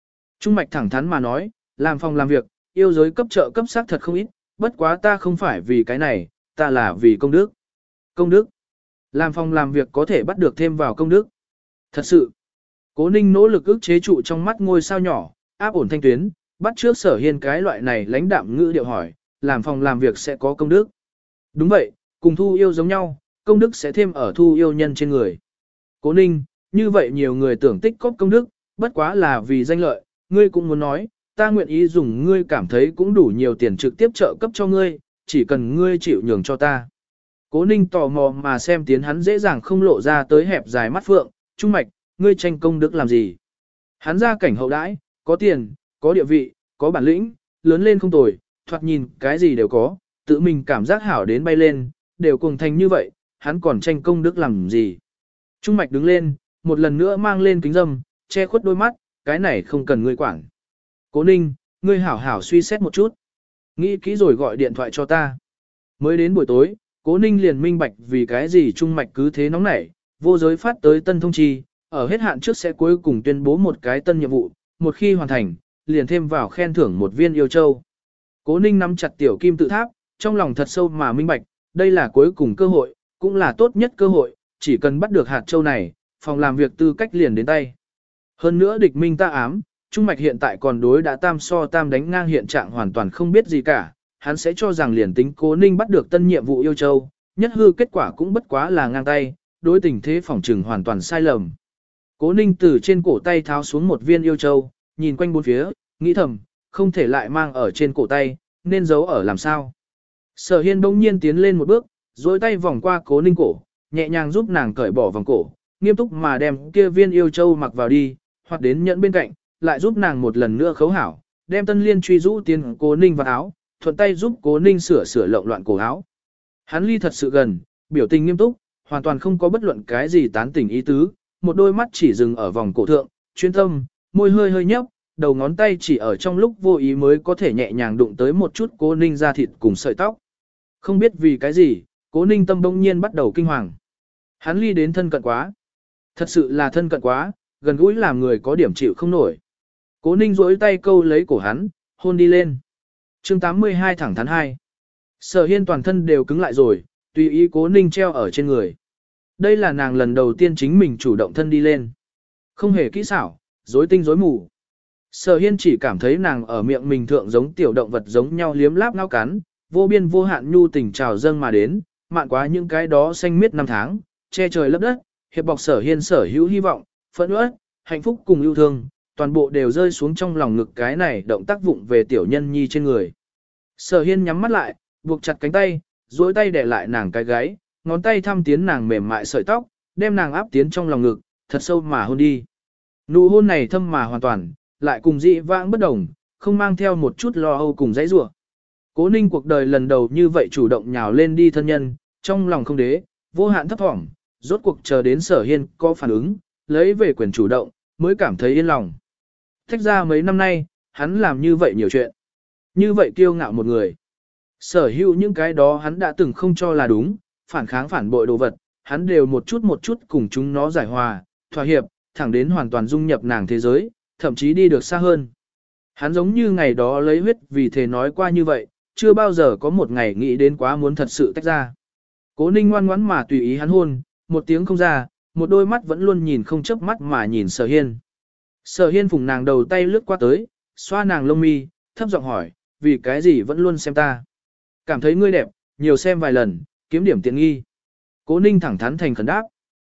Trung Mạch thẳng thắn mà nói, làm phòng làm việc, yêu giới cấp trợ cấp xác thật không ít, bất quá ta không phải vì cái này, ta là vì công đức. Công đức. Làm phòng làm việc có thể bắt được thêm vào công đức. Thật sự. Cố Ninh nỗ lực ức chế trụ trong mắt ngôi sao nhỏ, áp ổn thanh tuyến, bắt trước Sở Hiên cái loại này lãnh đạm ngữ điệu hỏi, làm phòng làm việc sẽ có công đức. Đúng vậy, cùng thu yêu giống nhau, công đức sẽ thêm ở thu yêu nhân trên người. Cố Ninh, như vậy nhiều người tưởng tích cóp công đức, bất quá là vì danh lợi, ngươi cũng muốn nói, ta nguyện ý dùng ngươi cảm thấy cũng đủ nhiều tiền trực tiếp trợ cấp cho ngươi, chỉ cần ngươi chịu nhường cho ta. Cố Ninh tò mò mà xem tiến hắn dễ dàng không lộ ra tới hẹp dài mắt phượng, Trung Mạch, ngươi tranh công đức làm gì? Hắn ra cảnh hậu đãi, có tiền, có địa vị, có bản lĩnh, lớn lên không tồi, thoạt nhìn cái gì đều có, tự mình cảm giác hảo đến bay lên, đều cùng thành như vậy, hắn còn tranh công đức làm gì? Trung Mạch đứng lên, một lần nữa mang lên kính dâm, che khuất đôi mắt, cái này không cần ngươi quản. Cố Ninh, ngươi hảo hảo suy xét một chút. Nghĩ kỹ rồi gọi điện thoại cho ta. Mới đến buổi tối, Cố Ninh liền minh bạch vì cái gì Trung Mạch cứ thế nóng nảy, vô giới phát tới tân thông chi, ở hết hạn trước sẽ cuối cùng tuyên bố một cái tân nhiệm vụ, một khi hoàn thành, liền thêm vào khen thưởng một viên yêu châu. Cố Ninh nắm chặt tiểu kim tự tháp, trong lòng thật sâu mà minh bạch, đây là cuối cùng cơ hội, cũng là tốt nhất cơ hội, chỉ cần bắt được hạt châu này, phòng làm việc tư cách liền đến tay. Hơn nữa địch minh ta ám, Trung Mạch hiện tại còn đối đã tam so tam đánh ngang hiện trạng hoàn toàn không biết gì cả, hắn sẽ cho rằng liền tính Cố Ninh bắt được tân nhiệm vụ yêu châu, nhất hư kết quả cũng bất quá là ngang tay, đối tình thế phòng trừng hoàn toàn sai lầm. Cố Ninh từ trên cổ tay tháo xuống một viên yêu châu, nhìn quanh bốn phía, nghĩ thầm, không thể lại mang ở trên cổ tay, nên giấu ở làm sao. Sở Hiên bỗng nhiên tiến lên một bước, duỗi tay vòng qua Cố Ninh cổ, nhẹ nhàng giúp nàng cởi bỏ vòng cổ, nghiêm túc mà đem kia viên yêu châu mặc vào đi, hoặc đến nhẫn bên cạnh, lại giúp nàng một lần nữa khấu hảo, đem tân liên truy rũ tiến Cố Ninh vào áo, thuận tay giúp Cố Ninh sửa lộn loạn cổ áo. Hắn ly thật sự gần, biểu tình nghiêm túc, hoàn toàn không có bất luận cái gì tán tỉnh ý tứ, một đôi mắt chỉ dừng ở vòng cổ thượng, chuyên tâm, môi hơi hơi nhấp, đầu ngón tay chỉ ở trong lúc vô ý mới có thể nhẹ nhàng đụng tới một chút Cố Ninh da thịt cùng sợi tóc. Không biết vì cái gì, Cố Ninh tâm bỗng nhiên bắt đầu kinh hoàng. Hắn ly đến thân cận quá. Thật sự là thân cận quá, gần gũi làm người có điểm chịu không nổi. Cố Ninh duỗi tay câu lấy cổ hắn, hôn đi lên. Chương 82 thẳng thắn 2. Sở Hiên toàn thân đều cứng lại rồi, tùy ý Cố Ninh treo ở trên người. Đây là nàng lần đầu tiên chính mình chủ động thân đi lên. Không hề kỹ xảo, rối tinh rối mù. Sở Hiên chỉ cảm thấy nàng ở miệng mình thượng giống tiểu động vật giống nhau liếm láp ngao cắn, vô biên vô hạn nhu tình trào dâng mà đến, mạn quá những cái đó xanh miết năm tháng, che trời lấp đất, hiệp bọc Sở Hiên sở hữu hy vọng, phẫn uất, hạnh phúc cùng yêu thương, toàn bộ đều rơi xuống trong lòng ngực cái này động tác vụng về tiểu nhân nhi trên người. Sở Hiên nhắm mắt lại, buộc chặt cánh tay, duỗi tay để lại nàng cái gáy, ngón tay thăm tiến nàng mềm mại sợi tóc, đem nàng áp tiến trong lòng ngực, thật sâu mà hôn đi. Nụ hôn này thâm mà hoàn toàn, lại cùng dị vãng bất đồng, không mang theo một chút lo âu cùng dãy rủa. Cố Ninh cuộc đời lần đầu như vậy chủ động nhào lên đi thân nhân, trong lòng không đế, vô hạn thấp thỏm, rốt cuộc chờ đến Sở Hiên có phản ứng, lấy về quyền chủ động, mới cảm thấy yên lòng. Thách ra mấy năm nay, hắn làm như vậy nhiều chuyện. Như vậy kiêu ngạo một người. Sở hữu những cái đó hắn đã từng không cho là đúng, phản kháng phản bội đồ vật, hắn đều một chút cùng chúng nó giải hòa, thỏa hiệp, thẳng đến hoàn toàn dung nhập nàng thế giới, thậm chí đi được xa hơn. Hắn giống như ngày đó lấy huyết vì thế nói qua như vậy, chưa bao giờ có một ngày nghĩ đến quá muốn thật sự tách ra. Cố Ninh ngoan ngoãn mà tùy ý hắn hôn, một tiếng không ra, một đôi mắt vẫn luôn nhìn không chớp mắt mà nhìn Sở Hiên. Sở Hiên phùng nàng đầu tay lướt qua tới, xoa nàng lông mi, thấp giọng hỏi, vì cái gì vẫn luôn xem ta? Cảm thấy ngươi đẹp, nhiều xem vài lần, kiếm điểm tiện nghi. Cố Ninh thẳng thắn thành khẩn đáp.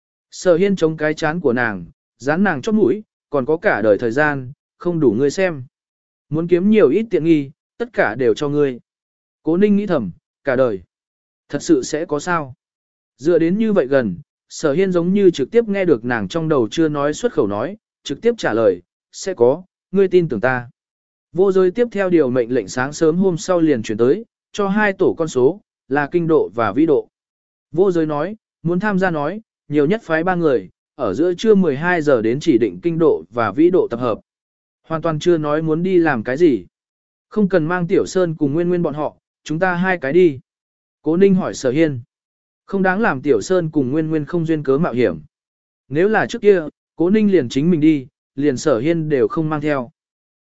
Sở Hiên chống cái chán của nàng, dán nàng chóp mũi, còn có cả đời thời gian, không đủ ngươi xem. Muốn kiếm nhiều ít tiện nghi, tất cả đều cho ngươi. Cố Ninh nghĩ thầm, cả đời. Thật sự sẽ có sao? Dựa đến như vậy gần, Sở Hiên giống như trực tiếp nghe được nàng trong đầu chưa nói xuất khẩu nói, trực tiếp trả lời, sẽ có, ngươi tin tưởng ta. Vô giới tiếp theo điều mệnh lệnh sáng sớm hôm sau liền chuyển tới, cho 2 tổ con số, là kinh độ và vĩ độ. Vô giới nói, muốn tham gia nói, nhiều nhất phái 3 người, ở giữa trưa 12 giờ đến chỉ định kinh độ và vĩ độ tập hợp. Hoàn toàn chưa nói muốn đi làm cái gì. Không cần mang Tiểu Sơn cùng Nguyên Nguyên bọn họ, chúng ta 2 cái đi. Cố Ninh hỏi Sở Hiên. Không đáng làm Tiểu Sơn cùng Nguyên Nguyên không duyên cớ mạo hiểm. Nếu là trước kia, Cố Ninh liền chính mình đi, liền Sở Hiên đều không mang theo.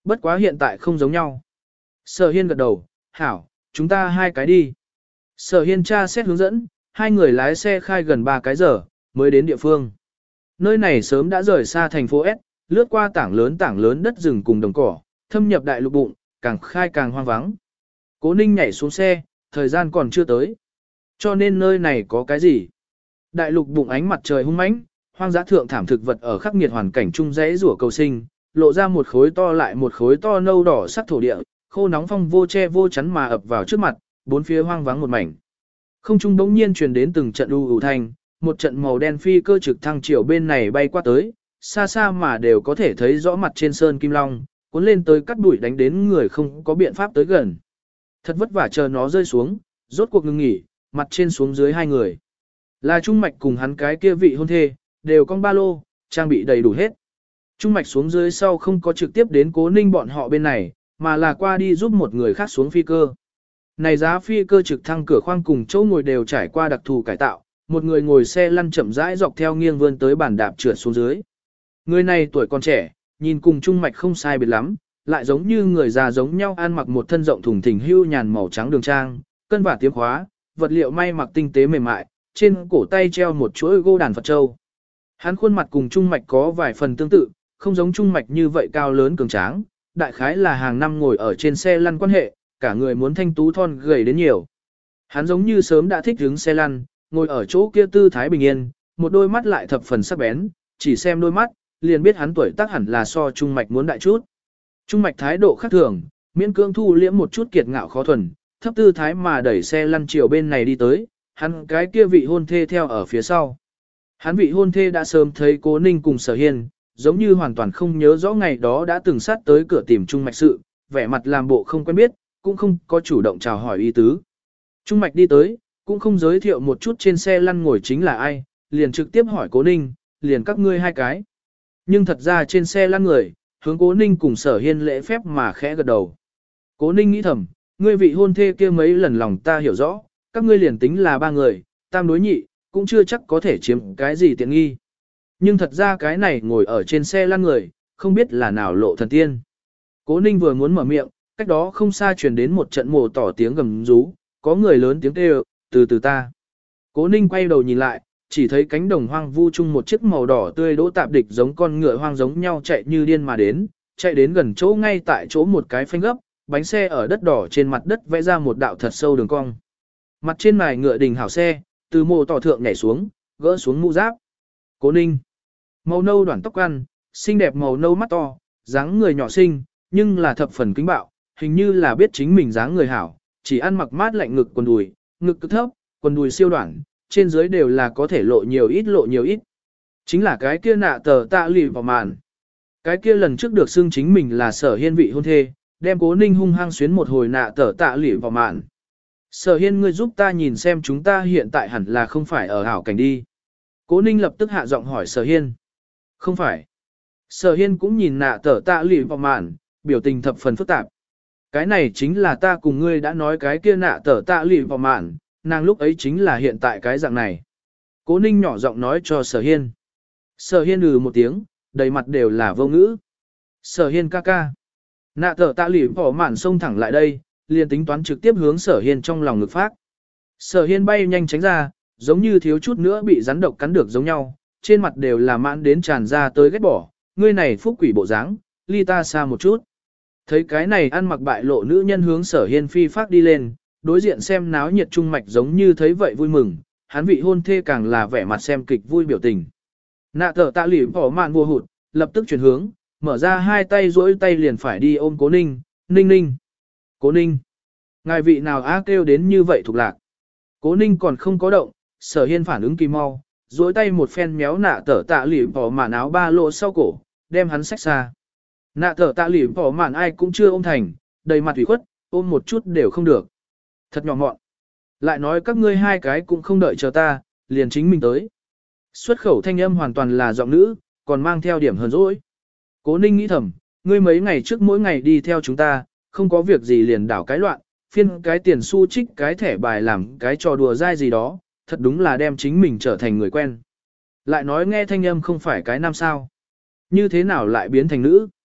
Bất quá hiện tại không giống nhau. Sở Hiên gật đầu, hảo, chúng ta hai cái đi. Sở Hiên tra xét hướng dẫn, hai người lái xe khai gần 3 cái giờ, mới đến địa phương. Nơi này sớm đã rời xa thành phố S, lướt qua tảng lớn đất rừng cùng đồng cỏ, thâm nhập đại lục bụng, càng khai càng hoang vắng. Cố Ninh nhảy xuống xe, thời gian còn chưa tới. Cho nên nơi này có cái gì? Đại lục bụng ánh mặt trời hung mãnh, hoang dã thượng thảm thực vật ở khắc nghiệt hoàn cảnh chung rẽ rủa cầu sinh, lộ ra một khối to lại một khối to nâu đỏ sắc thổ địa, khô nóng phong vô che vô chắn mà ập vào trước mặt, bốn phía hoang vắng một mảnh. Không trung bỗng nhiên truyền đến từng trận u thanh, một trận màu đen phi cơ trực thăng chiều bên này bay qua tới, xa xa mà đều có thể thấy rõ mặt trên sơn kim long, cuốn lên tới cắt đuổi đánh đến người không có biện pháp tới gần. Thật vất vả chờ nó rơi xuống, rốt cuộc ngừng nghỉ, mặt trên xuống dưới hai người. Là Trung Mạch cùng hắn cái kia vị hôn thê, đều cong ba lô, trang bị đầy đủ hết. Trung Mạch xuống dưới sau không có trực tiếp đến Cố Ninh bọn họ bên này, mà là qua đi giúp một người khác xuống phi cơ. Này giá phi cơ trực thăng cửa khoang cùng chỗ ngồi đều trải qua đặc thù cải tạo, một người ngồi xe lăn chậm rãi dọc theo nghiêng vươn tới bàn đạp trượt xuống dưới. Người này tuổi còn trẻ, nhìn cùng Trung Mạch không sai biệt lắm, lại giống như người già giống nhau, ăn mặc một thân rộng thùng thình hưu nhàn màu trắng đường trang, cân vả tiếm khóa, vật liệu may mặc tinh tế mềm mại, trên cổ tay treo một chuỗi gô đàn Phật châu. Hắn khuôn mặt cùng Trung Mạch có vài phần tương tự, không giống Trung Mạch như vậy cao lớn cường tráng, đại khái là hàng năm ngồi ở trên xe lăn quan hệ, cả người muốn thanh tú thon gầy đến nhiều. Hắn giống như sớm đã thích hứng xe lăn, ngồi ở chỗ kia tư thái bình yên, một đôi mắt lại thập phần sắc bén, chỉ xem đôi mắt, liền biết hắn tuổi tác hẳn là so Trung Mạch muốn đại chút. Trung Mạch thái độ khác thường, miễn cưỡng thu liễm một chút kiệt ngạo khó thuần, thấp tư thái mà đẩy xe lăn chiều bên này đi tới, hắn cái kia vị hôn thê theo ở phía sau. Hắn vị hôn thê đã sớm thấy Cố Ninh cùng Sở Hiên, giống như hoàn toàn không nhớ rõ ngày đó đã từng sát tới cửa tìm Trung Mạch sự, vẻ mặt làm bộ không quen biết, cũng không có chủ động chào hỏi ý tứ. Trung Mạch đi tới, cũng không giới thiệu một chút trên xe lăn ngồi chính là ai, liền trực tiếp hỏi Cố Ninh, liền các ngươi hai cái. Nhưng thật ra trên xe lăn người, hướng Cố Ninh cùng Sở Hiên lễ phép mà khẽ gật đầu. Cố Ninh nghĩ thầm, ngươi vị hôn thê kia mấy lần lòng ta hiểu rõ, các ngươi liền tính là ba người, tam đối nhị, cũng chưa chắc có thể chiếm cái gì tiện nghi. Nhưng thật ra cái này ngồi ở trên xe lăn người, không biết là nào lộ thần tiên. Cố Ninh vừa muốn mở miệng, cách đó không xa truyền đến một trận mồ tỏ tiếng gầm rú, có người lớn tiếng kêu, từ từ ta. Cố Ninh quay đầu nhìn lại, chỉ thấy cánh đồng hoang vu chung một chiếc màu đỏ tươi đỗ tạp địch giống con ngựa hoang giống nhau chạy như điên mà đến, chạy đến gần chỗ ngay tại chỗ một cái phanh gấp, bánh xe ở đất đỏ trên mặt đất vẽ ra một đạo thật sâu đường cong. Mặt trên mài ngựa đình hảo xe, từ mồ tỏ thượng nhảy xuống, gỡ xuống mũ giáp. Cố Ninh, màu nâu đoản tóc ăn, xinh đẹp màu nâu mắt to, dáng người nhỏ xinh, nhưng là thập phần kính bạo, hình như là biết chính mình dáng người hảo, chỉ ăn mặc mát lạnh ngực quần đùi, ngực cực thấp, quần đùi siêu đoạn, trên dưới đều là có thể lộ nhiều ít. Chính là cái kia nạ tờ tạ lì vào màn. Cái kia lần trước được xưng chính mình là Sở Hiên vị hôn thê, đem Cố Ninh hung hăng xuyến một hồi nạ tờ tạ lì vào màn. Sở Hiên, ngươi giúp ta nhìn xem chúng ta hiện tại hẳn là không phải ở hảo cảnh đi. Cố Ninh lập tức hạ giọng hỏi Sở Hiên. Không phải. Sở Hiên cũng nhìn nạ tờ tạ lì vào màn, biểu tình thập phần phức tạp. Cái này chính là ta cùng ngươi đã nói cái kia nạ tờ tạ lì vào màn, nàng lúc ấy chính là hiện tại cái dạng này. Cố Ninh nhỏ giọng nói cho Sở Hiên. Sở Hiên một tiếng, đầy mặt đều là vô ngữ. Sở Hiên ca ca. Nạ tờ tạ lì vào màn xông thẳng lại đây, liền tính toán trực tiếp hướng Sở Hiên trong lòng ngực phát. Sở Hiên bay nhanh tránh ra, giống như thiếu chút nữa bị rắn độc cắn được giống nhau, trên mặt đều là mãn đến tràn ra tới ghét bỏ, ngươi này phúc quỷ bộ dáng, ly ta xa một chút. Thấy cái này ăn mặc bại lộ nữ nhân hướng Sở Hiên phi phát đi lên, đối diện xem náo nhiệt Trung Mạch giống như thấy vậy vui mừng, hắn vị hôn thê càng là vẻ mặt xem kịch vui biểu tình. Nạ tờ tạ lỉ bỏ mạn vua hụt, lập tức chuyển hướng, mở ra hai tay duỗi tay liền phải đi ôm Cố Ninh, Ninh. Cố Ninh, ngài vị nào á kêu đến như vậy thuộc lạc. Cố Ninh còn không có động, Sở Hiên phản ứng kỳ mau, duỗi tay một phen méo nạ tờ tạ lỉ bỏ mạn áo ba lỗ sau cổ, đem hắn xách xa. Nạ tờ tạ lỉ bỏ mạn ai cũng chưa ôm thành, đầy mặt ủy khuất, ôm một chút đều không được. Thật nhỏ mọn. Lại nói các ngươi hai cái cũng không đợi chờ ta, liền chính mình tới. Xuất khẩu thanh âm hoàn toàn là giọng nữ, còn mang theo điểm hờn dỗi. Cố Ninh nghĩ thầm, ngươi mấy ngày trước mỗi ngày đi theo chúng ta, không có việc gì liền đảo cái loạn, phiên cái tiền xu trích cái thẻ bài làm cái trò đùa dai gì đó, thật đúng là đem chính mình trở thành người quen. Lại nói nghe thanh âm không phải cái nam sao. Như thế nào lại biến thành nữ?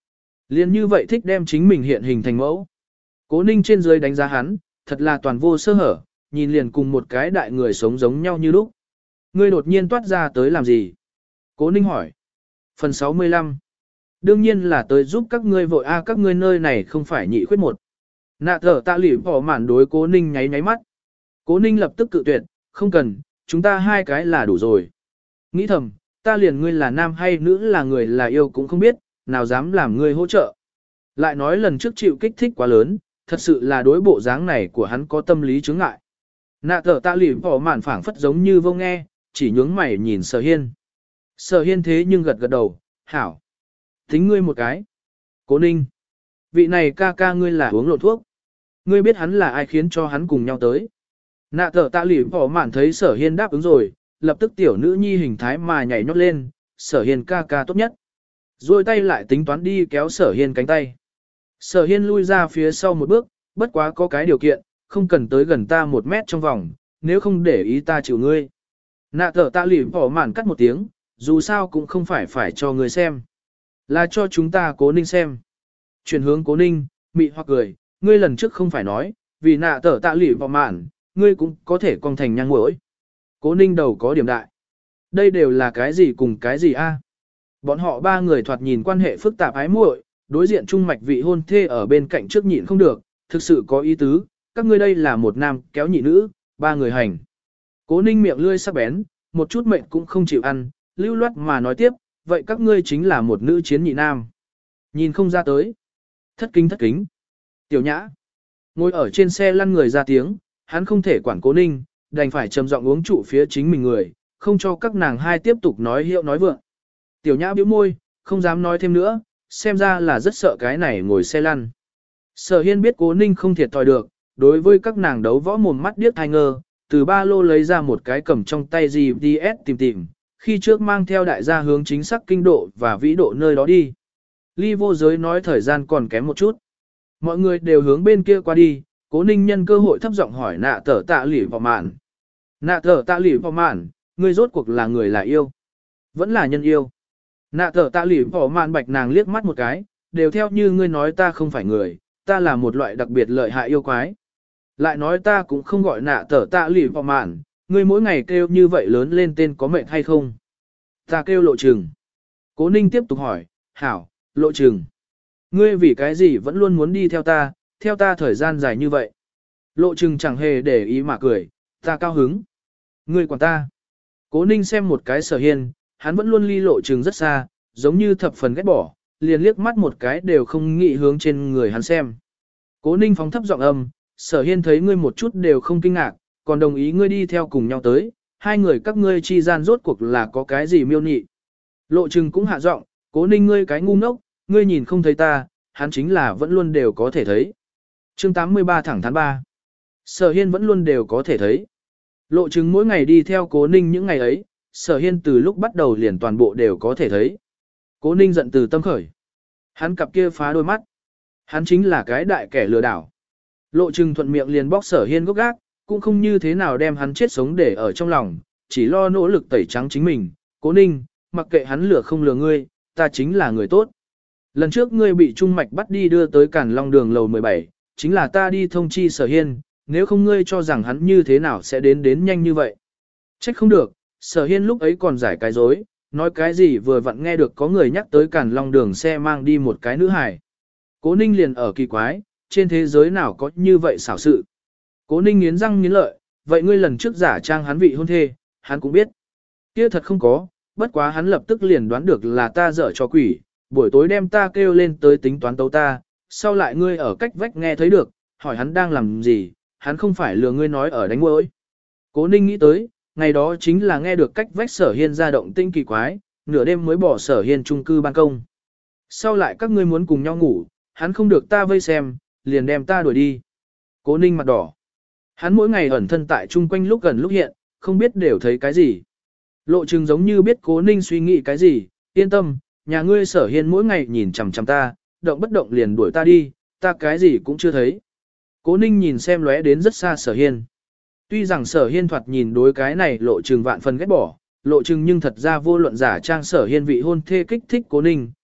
Liên như vậy thích đem chính mình hiện hình thành mẫu. Cố Ninh trên dưới đánh giá hắn, thật là toàn vô sơ hở, nhìn liền cùng một cái đại người sống giống nhau như lúc. Ngươi đột nhiên toát ra tới làm gì? Cố Ninh hỏi. Phần 65. Đương nhiên là tới giúp các ngươi vội các ngươi nơi này không phải nhị khuyết một. Nạ thở tạ lỉ bỏ mạn đối Cố Ninh nháy nháy mắt. Cố Ninh lập tức cự tuyệt, không cần, chúng ta hai cái là đủ rồi. Nghĩ thầm, ta liền ngươi là nam hay nữ là người là yêu cũng không biết, nào dám làm ngươi hỗ trợ. Lại nói lần trước chịu kích thích quá lớn, thật sự là đối bộ dáng này của hắn có tâm lý chướng ngại. Nạ thở tạ lỉ bỏ mạn phảng phất giống như vô nghe, chỉ nhướng mày nhìn Sở Hiên. Sở Hiên thế nhưng gật gật đầu, hảo. Tính ngươi một cái. Cố Ninh. Vị này ca ca ngươi là uống lộn thuốc. Ngươi biết hắn là ai khiến cho hắn cùng nhau tới. Nạ thở tạ lỉ bỏ mạn thấy Sở Hiên đáp ứng rồi, lập tức tiểu nữ nhi hình thái mà nhảy nhót lên, Sở Hiên ca ca tốt nhất. Rồi tay lại tính toán đi kéo Sở Hiên cánh tay. Sở Hiên lui ra phía sau một bước, bất quá có cái điều kiện, không cần tới gần ta 1 mét trong vòng, nếu không để ý ta chịu ngươi. Nạ thở tạ lỉ bỏ mạn cắt một tiếng, dù sao cũng không phải cho ngươi xem. Là cho chúng ta Cố Ninh xem. Chuyển hướng Cố Ninh, mị hoặc cười, ngươi lần trước không phải nói, vì nạ thở tạ lỉ bỏ mạn, ngươi cũng có thể cong thành nhang mũi. Cố Ninh đầu có điểm đại. Đây đều là cái gì cùng cái gì a? Bọn họ 3 người thoạt nhìn quan hệ phức tạp ái muội, đối diện trung mạch vị hôn thê ở bên cạnh trước nhịn không được, thực sự có ý tứ, các ngươi đây là một nam kéo nhị nữ, 3 người hành. Cố Ninh miệng lươi sắc bén, một chút mệnh cũng không chịu ăn, lưu loát mà nói tiếp, vậy các ngươi chính là một nữ chiến nhị nam. Nhìn không ra tới. Thất kính. Tiểu Nhã. Ngồi ở trên xe lăn người ra tiếng, hắn không thể quản Cố Ninh, đành phải trầm giọng uống trụ phía chính mình người, không cho các nàng hai tiếp tục nói hiệu nói vượng. Tiểu Nhã bĩu môi, không dám nói thêm nữa, xem ra là rất sợ cái này ngồi xe lăn. Sở Hiên biết Cố Ninh không thiệt thòi được, đối với các nàng đấu võ mồm mắt điếc thai ngơ, từ ba lô lấy ra một cái cầm trong tay GPS tìm, khi trước mang theo đại gia hướng chính xác kinh độ và vĩ độ nơi đó đi. Ly vô giới nói thời gian còn kém một chút. Mọi người đều hướng bên kia qua đi, Cố Ninh nhân cơ hội thấp giọng hỏi nạ tở tạ lỉ vào mạn. Nạ tở tạ lỉ vào mạn, ngươi rốt cuộc là người là yêu. Vẫn là nhân yêu. Nạ tở tạ lỉ vào mạn bạch nàng liếc mắt một cái, đều theo như ngươi nói ta không phải người, ta là một loại đặc biệt lợi hại yêu quái. Lại nói ta cũng không gọi nạ tở tạ lỉ vào mạn, ngươi mỗi ngày kêu như vậy lớn lên tên có mệnh hay không? Ta kêu Lộ Trừng. Cố Ninh tiếp tục hỏi, hảo, Lộ Trừng. Ngươi vì cái gì vẫn luôn muốn đi theo ta thời gian dài như vậy. Lộ Trừng chẳng hề để ý mà cười, ta cao hứng. Ngươi quản ta. Cố Ninh xem một cái Sở Hiên, hắn vẫn luôn ly Lộ Trừng rất xa, giống như thập phần ghét bỏ, liền liếc mắt một cái đều không nghĩ hướng trên người hắn xem. Cố Ninh phóng thấp giọng âm, Sở Hiên thấy ngươi một chút đều không kinh ngạc, còn đồng ý ngươi đi theo cùng nhau tới, hai người các ngươi chi gian rốt cuộc là có cái gì miêu nị. Lộ Trừng cũng hạ giọng, Cố Ninh ngươi cái ngu ngốc, ngươi nhìn không thấy ta, hắn chính là vẫn luôn đều có thể thấy. Chương 83 thẳng thắn 3. Sở Hiên vẫn luôn đều có thể thấy. Lộ Trừng mỗi ngày đi theo Cố Ninh những ngày ấy, Sở Hiên từ lúc bắt đầu liền toàn bộ đều có thể thấy. Cố Ninh giận từ tâm khởi. Hắn cặp kia phá đôi mắt. Hắn chính là cái đại kẻ lừa đảo. Lộ Trừng thuận miệng liền bóc Sở Hiên gốc gác, cũng không như thế nào đem hắn chết sống để ở trong lòng, chỉ lo nỗ lực tẩy trắng chính mình. Cố Ninh, mặc kệ hắn lừa không lừa ngươi, ta chính là người tốt. Lần trước ngươi bị Trung Mạch bắt đi đưa tới Càn Long đường lầu 17, chính là ta đi thông chi Sở Hiên, nếu không ngươi cho rằng hắn như thế nào sẽ đến nhanh như vậy. Trách không được, Sở Hiên lúc ấy còn giải cái dối, nói cái gì vừa vặn nghe được có người nhắc tới Càn Long đường xe mang đi một cái nữ hài. Cố Ninh liền ở kỳ quái, trên thế giới nào có như vậy xảo sự. Cố Ninh nghiến răng nghiến lợi, vậy ngươi lần trước giả trang hắn vị hôn thê, hắn cũng biết. Kia thật không có, bất quá hắn lập tức liền đoán được là ta dở cho quỷ, buổi tối đem ta kêu lên tới tính toán tấu ta, sau lại ngươi ở cách vách nghe thấy được, hỏi hắn đang làm gì, hắn không phải lừa ngươi nói ở đánh môi. Cố Ninh nghĩ tới, ngày đó chính là nghe được cách vách Sở Hiên ra động tinh kỳ quái, nửa đêm mới bỏ Sở Hiên chung cư ban công. Sau lại các ngươi muốn cùng nhau ngủ, hắn không được ta vây xem, liền đem ta đuổi đi. Cố Ninh mặt đỏ. Hắn mỗi ngày ẩn thân tại chung quanh lúc gần lúc hiện, không biết đều thấy cái gì. Lộ Trừng giống như biết Cố Ninh suy nghĩ cái gì, yên tâm, nhà ngươi Sở Hiên mỗi ngày nhìn chằm chằm ta, động bất động liền đuổi ta đi, ta cái gì cũng chưa thấy. Cố Ninh nhìn xem lóe đến rất xa Sở Hiên. Tuy rằng Sở Hiên thoạt nhìn đối cái này Lộ Trừng vạn phần ghét bỏ, Lộ Trừng nhưng thật ra vô luận giả trang Sở Hiên vị hôn thê kích thích Cố Ninh,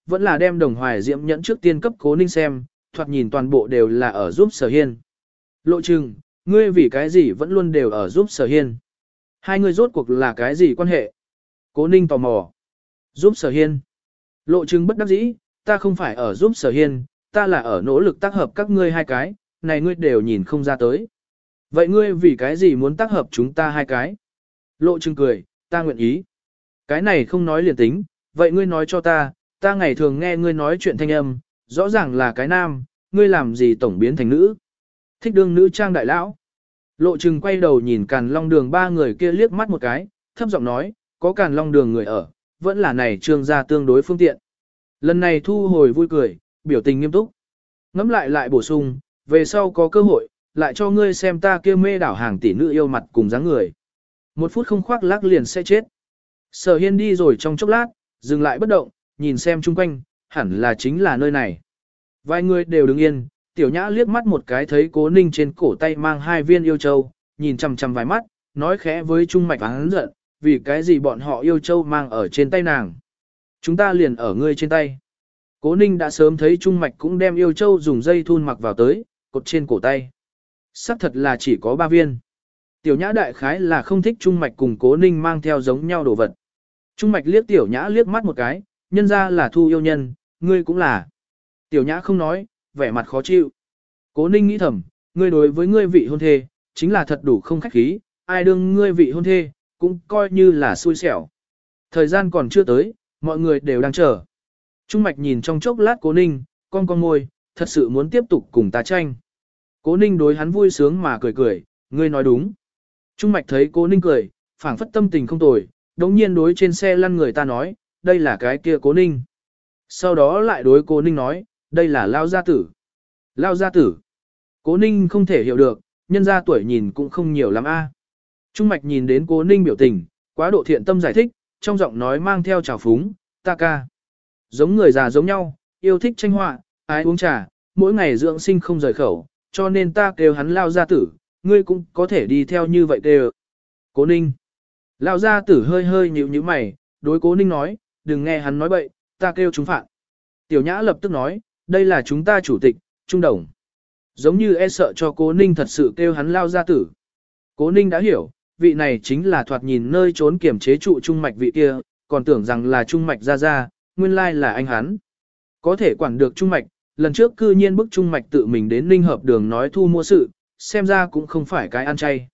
vẫn là đem đồng hoài diễm nhẫn trước tiên cấp Cố Ninh xem, thoạt nhìn toàn bộ đều là ở giúp Sở Hiên. Lộ Trừng, ngươi vì cái gì vẫn luôn đều ở giúp Sở Hiên? Hai người rốt cuộc là cái gì quan hệ? Cố Ninh tò mò. Giúp Sở Hiên. Lộ Trừng bất đắc dĩ, ta không phải ở giúp Sở Hiên, ta là ở nỗ lực tác hợp các ngươi hai cái, này ngươi đều nhìn không ra tới. Vậy ngươi vì cái gì muốn tác hợp chúng ta hai cái? Lộ Trừng cười, ta nguyện ý. Cái này không nói liền tính, vậy ngươi nói cho ta ngày thường nghe ngươi nói chuyện thanh âm, rõ ràng là cái nam, ngươi làm gì tổng biến thành nữ? Thích đương nữ trang đại lão. Lộ Trừng quay đầu nhìn Càn Long Đường ba người kia liếc mắt một cái, thấp giọng nói, có Càn Long Đường người ở, vẫn là này trương gia tương đối phương tiện. Lần này thu hồi vui cười, biểu tình nghiêm túc. Ngắm lại bổ sung, về sau có cơ hội, lại cho ngươi xem ta kia mê đảo hàng tỷ nữ yêu mặt cùng dáng người. Một phút không khoác lác liền sẽ chết. Sở Hiên đi rồi trong chốc lát, dừng lại bất động, nhìn xem chung quanh, hẳn là chính là nơi này. Vài người đều đứng yên, Tiểu Nhã liếc mắt một cái thấy Cố Ninh trên cổ tay mang hai viên yêu châu, nhìn chằm chằm vài mắt, nói khẽ với Trung Mạch hắn giận, vì cái gì bọn họ yêu châu mang ở trên tay nàng. Chúng ta liền ở ngươi trên tay. Cố Ninh đã sớm thấy Trung Mạch cũng đem yêu châu dùng dây thun mặc vào tới, cột trên cổ tay. Sắc thật là chỉ có 3 viên. Tiểu Nhã đại khái là không thích Trung Mạch cùng Cố Ninh mang theo giống nhau đồ vật. Trung Mạch liếc Tiểu Nhã liếc mắt một cái, nhân ra là thu yêu nhân, ngươi cũng là. Tiểu Nhã không nói, vẻ mặt khó chịu. Cố Ninh nghĩ thầm, ngươi đối với ngươi vị hôn thê, chính là thật đủ không khách khí, ai đương ngươi vị hôn thê, cũng coi như là xui xẻo. Thời gian còn chưa tới, mọi người đều đang chờ. Trung Mạch nhìn trong chốc lát Cố Ninh, con môi, thật sự muốn tiếp tục cùng ta tranh. Cố Ninh đối hắn vui sướng mà cười, ngươi nói đúng. Trung Mạch thấy Cố Ninh cười, phảng phất tâm tình không tồi, đống nhiên đối trên xe lăn người ta nói, đây là cái kia Cố Ninh. Sau đó lại đối Cố Ninh nói, đây là Lao Gia Tử. Lao Gia Tử. Cố Ninh không thể hiểu được, nhân ra tuổi nhìn cũng không nhiều lắm a. Trung Mạch nhìn đến Cố Ninh biểu tình, quá độ thiện tâm giải thích, trong giọng nói mang theo trào phúng, ta ca. Giống người già giống nhau, yêu thích tranh họa, ái uống trà, mỗi ngày dưỡng sinh không rời khẩu, cho nên ta kêu hắn Lao Gia Tử, ngươi cũng có thể đi theo như vậy kêu. Cố Ninh. Lao Gia Tử hơi nhíu mày, đối Cố Ninh nói, đừng nghe hắn nói bậy, ta kêu chúng phạm. Tiểu Nhã lập tức nói, đây là chúng ta chủ tịch, Trung Đồng. Giống như e sợ cho Cố Ninh thật sự kêu hắn Lao Gia Tử. Cố Ninh đã hiểu, vị này chính là thoạt nhìn nơi trốn kiểm chế trụ Trung Mạch vị kia, còn tưởng rằng là Trung Mạch ra, nguyên lai là anh hắn. Có thể quản được Trung Mạch, lần trước cư nhiên bức Trung Mạch tự mình đến Ninh Hợp Đường nói thu mua sự, xem ra cũng không phải cái ăn chay.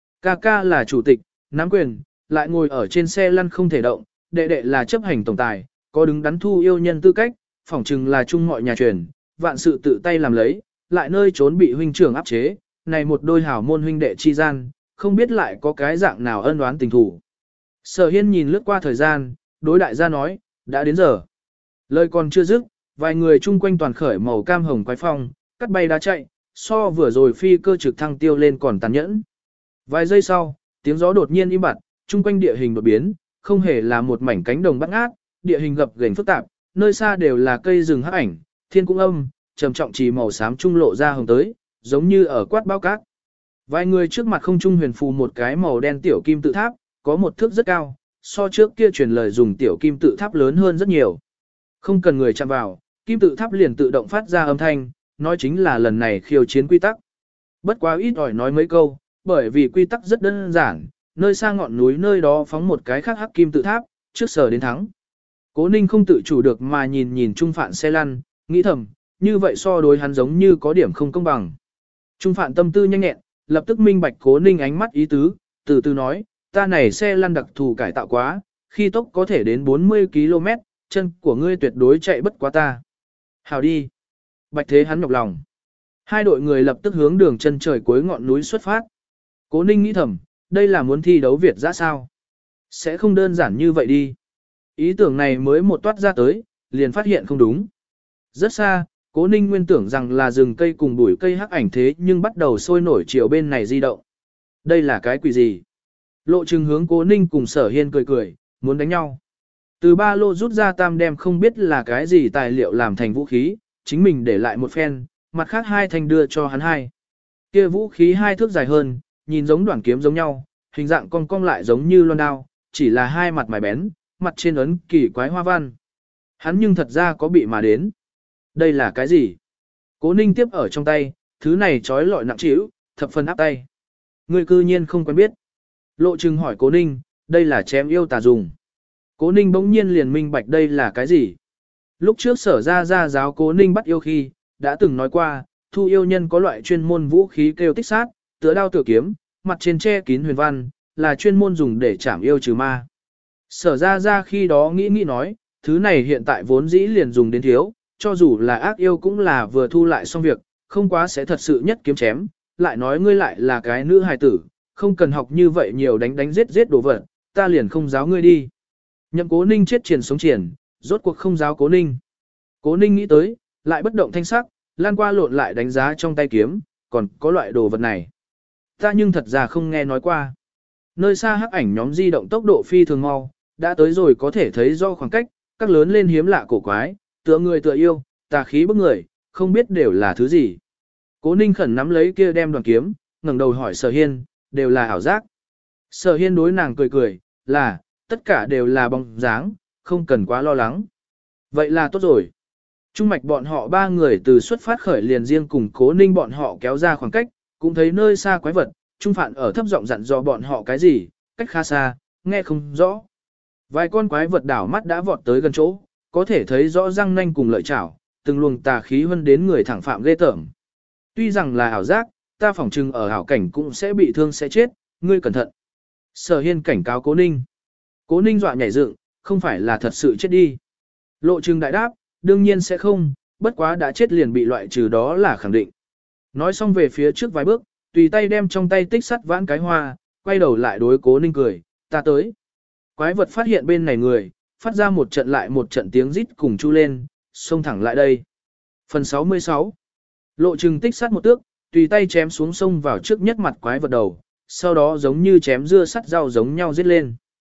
Ca là chủ tịch, nắm quyền, lại ngồi ở trên xe lăn không thể động, đệ là chấp hành tổng tài, có đứng đắn thu yêu nhân tư cách, phỏng chừng là chung mọi nhà truyền, vạn sự tự tay làm lấy, lại nơi trốn bị huynh trưởng áp chế, này một đôi hảo môn huynh đệ chi gian, không biết lại có cái dạng nào ân oán tình thủ. Sở Hiên nhìn lướt qua thời gian, đối đại gia nói, đã đến giờ. Lời còn chưa dứt, vài người chung quanh toàn khởi màu cam hồng quái phong, cắt bay đá chạy, so vừa rồi phi cơ trực thăng tiêu lên còn tàn nhẫn. Vài giây sau, tiếng gió đột nhiên im bặt, chung quanh địa hình đột biến, không hề là một mảnh cánh đồng bắt ngát, địa hình gập ghềnh phức tạp, nơi xa đều là cây rừng hắc ảnh, thiên cung âm, trầm trọng trì màu xám trung lộ ra hồng tới, giống như ở quát bao cát. Vài người trước mặt không trung huyền phù một cái màu đen tiểu kim tự tháp, có một thước rất cao, so trước kia truyền lời dùng tiểu kim tự tháp lớn hơn rất nhiều. Không cần người chạm vào, kim tự tháp liền tự động phát ra âm thanh, nói chính là lần này khiêu chiến quy tắc. Bất quá ít ỏi nói mấy câu, bởi vì quy tắc rất đơn giản, nơi xa ngọn núi nơi đó phóng một cái khác hắc kim tự tháp, trước sở đến thắng. Cố Ninh không tự chủ được mà nhìn Trung Phạn xe lăn, nghĩ thầm, như vậy so đối hắn giống như có điểm không công bằng. Trung Phạn tâm tư nhanh nhẹn, lập tức minh bạch Cố Ninh ánh mắt ý tứ, từ từ nói, ta này xe lăn đặc thù cải tạo quá, khi tốc có thể đến 40 km, chân của ngươi tuyệt đối chạy bất quá ta. Hào đi. Bạch thế hắn nhọc lòng. Hai đội người lập tức hướng đường chân trời cuối ngọn núi xuất phát. Cố Ninh nghĩ thầm, đây là muốn thi đấu Việt ra sao? Sẽ không đơn giản như vậy đi. Ý tưởng này mới một toát ra tới, liền phát hiện không đúng. Rất xa, Cố Ninh nguyên tưởng rằng là rừng cây cùng bụi cây hắc ảnh thế nhưng bắt đầu sôi nổi chiều bên này di động. Đây là cái quỷ gì? Lộ Trừng hướng Cố Ninh cùng Sở Hiên cười, muốn đánh nhau. Từ ba lô rút ra tam đem không biết là cái gì tài liệu làm thành vũ khí, chính mình để lại một phen, mặt khác hai thanh đưa cho hắn hai. Kia vũ khí 2 thước dài hơn, nhìn giống đoạn kiếm giống nhau, hình dạng cong lại giống như loan đao, chỉ là hai mặt mài bén, mặt trên ấn kỳ quái hoa văn. Hắn nhưng thật ra có bị mà đến. Đây là cái gì? Cố Ninh tiếp ở trong tay, thứ này trói lọi nặng trĩu, thập phần áp tay. Người cư nhiên không quen biết. Lộ Trừng hỏi Cố Ninh, đây là chém yêu tà dùng. Cố Ninh bỗng nhiên liền minh bạch đây là cái gì. Lúc trước Sở ra giáo Cố Ninh bắt yêu khi, đã từng nói qua, thu yêu nhân có loại chuyên môn vũ khí kêu tích sát, tựa đao tựa kiếm, mặt trên che kín huyền văn, là chuyên môn dùng để chảm yêu trừ ma. Sở ra khi đó nghĩ nói, thứ này hiện tại vốn dĩ liền dùng đến thiếu, cho dù là ác yêu cũng là vừa thu lại xong việc, không quá sẽ thật sự nhất kiếm chém, lại nói ngươi lại là cái nữ hài tử, không cần học như vậy nhiều đánh giết đồ vật, ta liền không giáo ngươi đi. Nhậm Cố Ninh chết triển sống triển, rốt cuộc không giáo Cố Ninh. Cố Ninh nghĩ tới, lại bất động thanh sắc, lan qua lộn lại đánh giá trong tay kiếm, còn có loại đồ vật này. Ta nhưng thật ra không nghe nói qua. Nơi xa hắc ảnh nhóm di động tốc độ phi thường mau, đã tới rồi có thể thấy do khoảng cách, các lớn lên hiếm lạ cổ quái, tựa người tựa yêu, tà khí bức người, không biết đều là thứ gì. Cố Ninh khẩn nắm lấy kia đem đoàn kiếm, ngẩng đầu hỏi Sở Hiên, đều là ảo giác. Sở Hiên đối nàng cười cười, là, tất cả đều là bóng dáng, không cần quá lo lắng. Vậy là tốt rồi. Trung mạch bọn họ ba người từ xuất phát khởi liền riêng cùng Cố Ninh bọn họ kéo ra khoảng cách, cũng thấy nơi xa quái vật, Trung Phạn ở thấp giọng dặn dò bọn họ cái gì, cách khá xa, nghe không rõ. Vài con quái vật đảo mắt đã vọt tới gần chỗ, có thể thấy rõ răng nanh cùng lợi chảo, từng luồng tà khí hơn đến người thẳng phạm ghê tởm. Tuy rằng là ảo giác, ta phỏng chừng ở ảo cảnh cũng sẽ bị thương sẽ chết, ngươi cẩn thận. Sở Hiên cảnh cáo Cố Ninh. Cố Ninh dọa nhảy dựng, không phải là thật sự chết đi. Lộ Trừng đại đáp, đương nhiên sẽ không, bất quá đã chết liền bị loại trừ đó là khẳng định. Nói xong về phía trước vài bước, tùy tay đem trong tay tích sắt vãn cái hoa, quay đầu lại đối Cố Ninh cười, ta tới. Quái vật phát hiện bên này người, phát ra một trận lại một trận tiếng rít cùng chu lên, xông thẳng lại đây. Phần 66. Lộ Trừng tích sắt một tước, tùy tay chém xuống sông vào trước nhất mặt quái vật đầu, sau đó giống như chém dưa sắt rau giống nhau giết lên.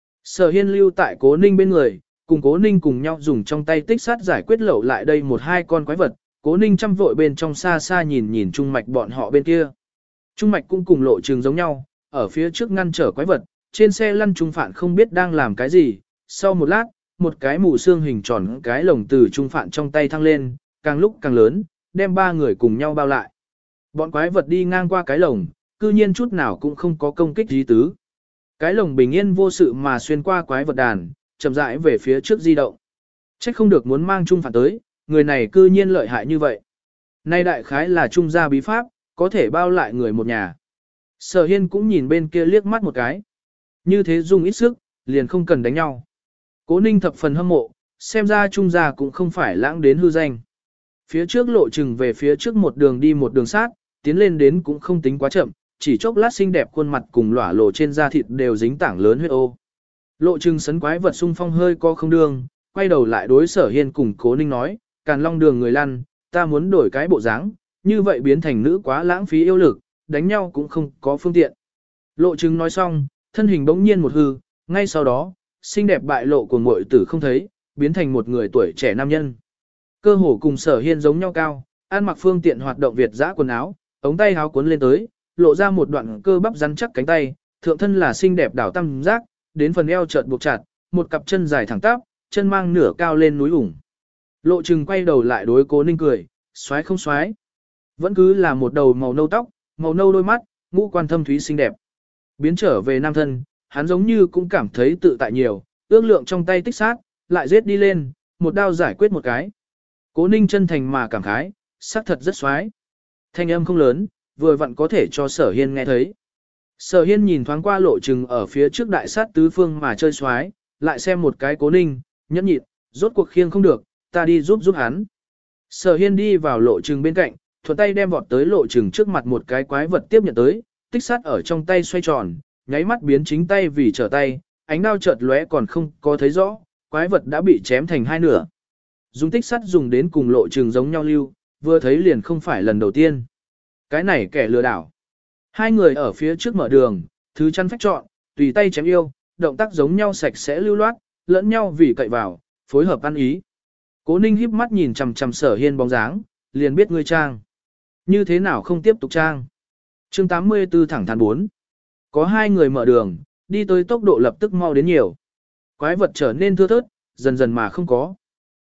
Sở Hiên lưu tại Cố Ninh bên người, cùng Cố Ninh cùng nhau dùng trong tay tích sắt giải quyết lẩu lại đây một hai con quái vật, Cố Ninh chăm vội bên trong xa xa nhìn Trung Mạch bọn họ bên kia. Trung Mạch cũng cùng Lộ Trừng giống nhau, ở phía trước ngăn trở quái vật, trên xe lăn Trung Phạn không biết đang làm cái gì, sau một lát, một cái mù xương hình tròn cái lồng từ Trung Phạn trong tay thăng lên, càng lúc càng lớn, đem ba người cùng nhau bao lại. Bọn quái vật đi ngang qua cái lồng, cư nhiên chút nào cũng không có công kích gì tứ. Cái lồng bình yên vô sự mà xuyên qua quái vật đàn, chậm rãi về phía trước di động. Trách không được muốn mang Trung Phạn tới, người này cư nhiên lợi hại như vậy. Nay đại khái là Trung gia bí pháp, có thể bao lại người một nhà. Sở Hiên cũng nhìn bên kia liếc mắt một cái. Như thế dùng ít sức, liền không cần đánh nhau. Cố Ninh thập phần hâm mộ, xem ra Trung gia cũng không phải lãng đến hư danh. Phía trước Lộ Trừng về phía trước một đường đi một đường sát, tiến lên đến cũng không tính quá chậm, chỉ chốc lát xinh đẹp khuôn mặt cùng lỏa lộ trên da thịt đều dính tảng lớn huyết ô. Lộ Trừng sấn quái vật xung phong hơi co không đường, quay đầu lại đối Sở Hiên cùng Cố Ninh nói, Càn Long đường người lăn, ta muốn đổi cái bộ dáng, như vậy biến thành nữ quá lãng phí yêu lực, đánh nhau cũng không có phương tiện. Lộ Trừng nói xong, thân hình bỗng nhiên một hư, ngay sau đó, xinh đẹp bại lộ của muội tử không thấy, biến thành một người tuổi trẻ nam nhân. Cơ hồ cùng Sở Hiên giống nhau cao, ăn mặc phương tiện hoạt động Việt dã quần áo, ống tay áo cuốn lên tới, lộ ra một đoạn cơ bắp rắn chắc cánh tay, thượng thân là xinh đẹp đảo tam giác, đến phần eo chợt buộc chặt, một cặp chân dài thẳng tắp, chân mang nửa cao lên núi ủng. Lộ Trừng quay đầu lại đối Cố Ninh cười, xoái không xoái. Vẫn cứ là một đầu màu nâu tóc, màu nâu đôi mắt, ngũ quan thâm thúy xinh đẹp. Biến trở về nam thân, hắn giống như cũng cảm thấy tự tại nhiều, ước lượng trong tay tích sát, lại giết đi lên, một đao giải quyết một cái. Cố Ninh chân thành mà cảm khái, sắc thật rất xoái. Thanh âm không lớn, vừa vặn có thể cho Sở Hiên nghe thấy. Sở Hiên nhìn thoáng qua Lộ Trừng ở phía trước đại sát tứ phương mà chơi xoái, lại xem một cái Cố Ninh, nhẫn nhịn, rốt cuộc khiêng không được, ta đi giúp hắn. Sở Hiên đi vào Lộ Trừng bên cạnh, thuận tay đem vọt tới Lộ Trừng trước mặt một cái quái vật tiếp nhận tới, tích sát ở trong tay xoay tròn, nháy mắt biến chính tay vì trở tay, ánh đao chợt lóe còn không có thấy rõ, quái vật đã bị chém thành hai nửa. Dùng tích sắt dùng đến cùng Lộ Trừng giống nhau lưu, vừa thấy liền không phải lần đầu tiên. Cái này kẻ lừa đảo. Hai người ở phía trước mở đường, thứ chăn phách chọn, tùy tay chém yêu, động tác giống nhau sạch sẽ lưu loát, lẫn nhau vì cậy vào, phối hợp ăn ý. Cố Ninh híp mắt nhìn chằm chằm Sở Hiên bóng dáng, liền biết ngươi trang. Như thế nào không tiếp tục trang. Chương 84 thẳng thắn 4. Có hai người mở đường, đi tới tốc độ lập tức mau đến nhiều. Quái vật trở nên thưa thớt, dần dần mà không có.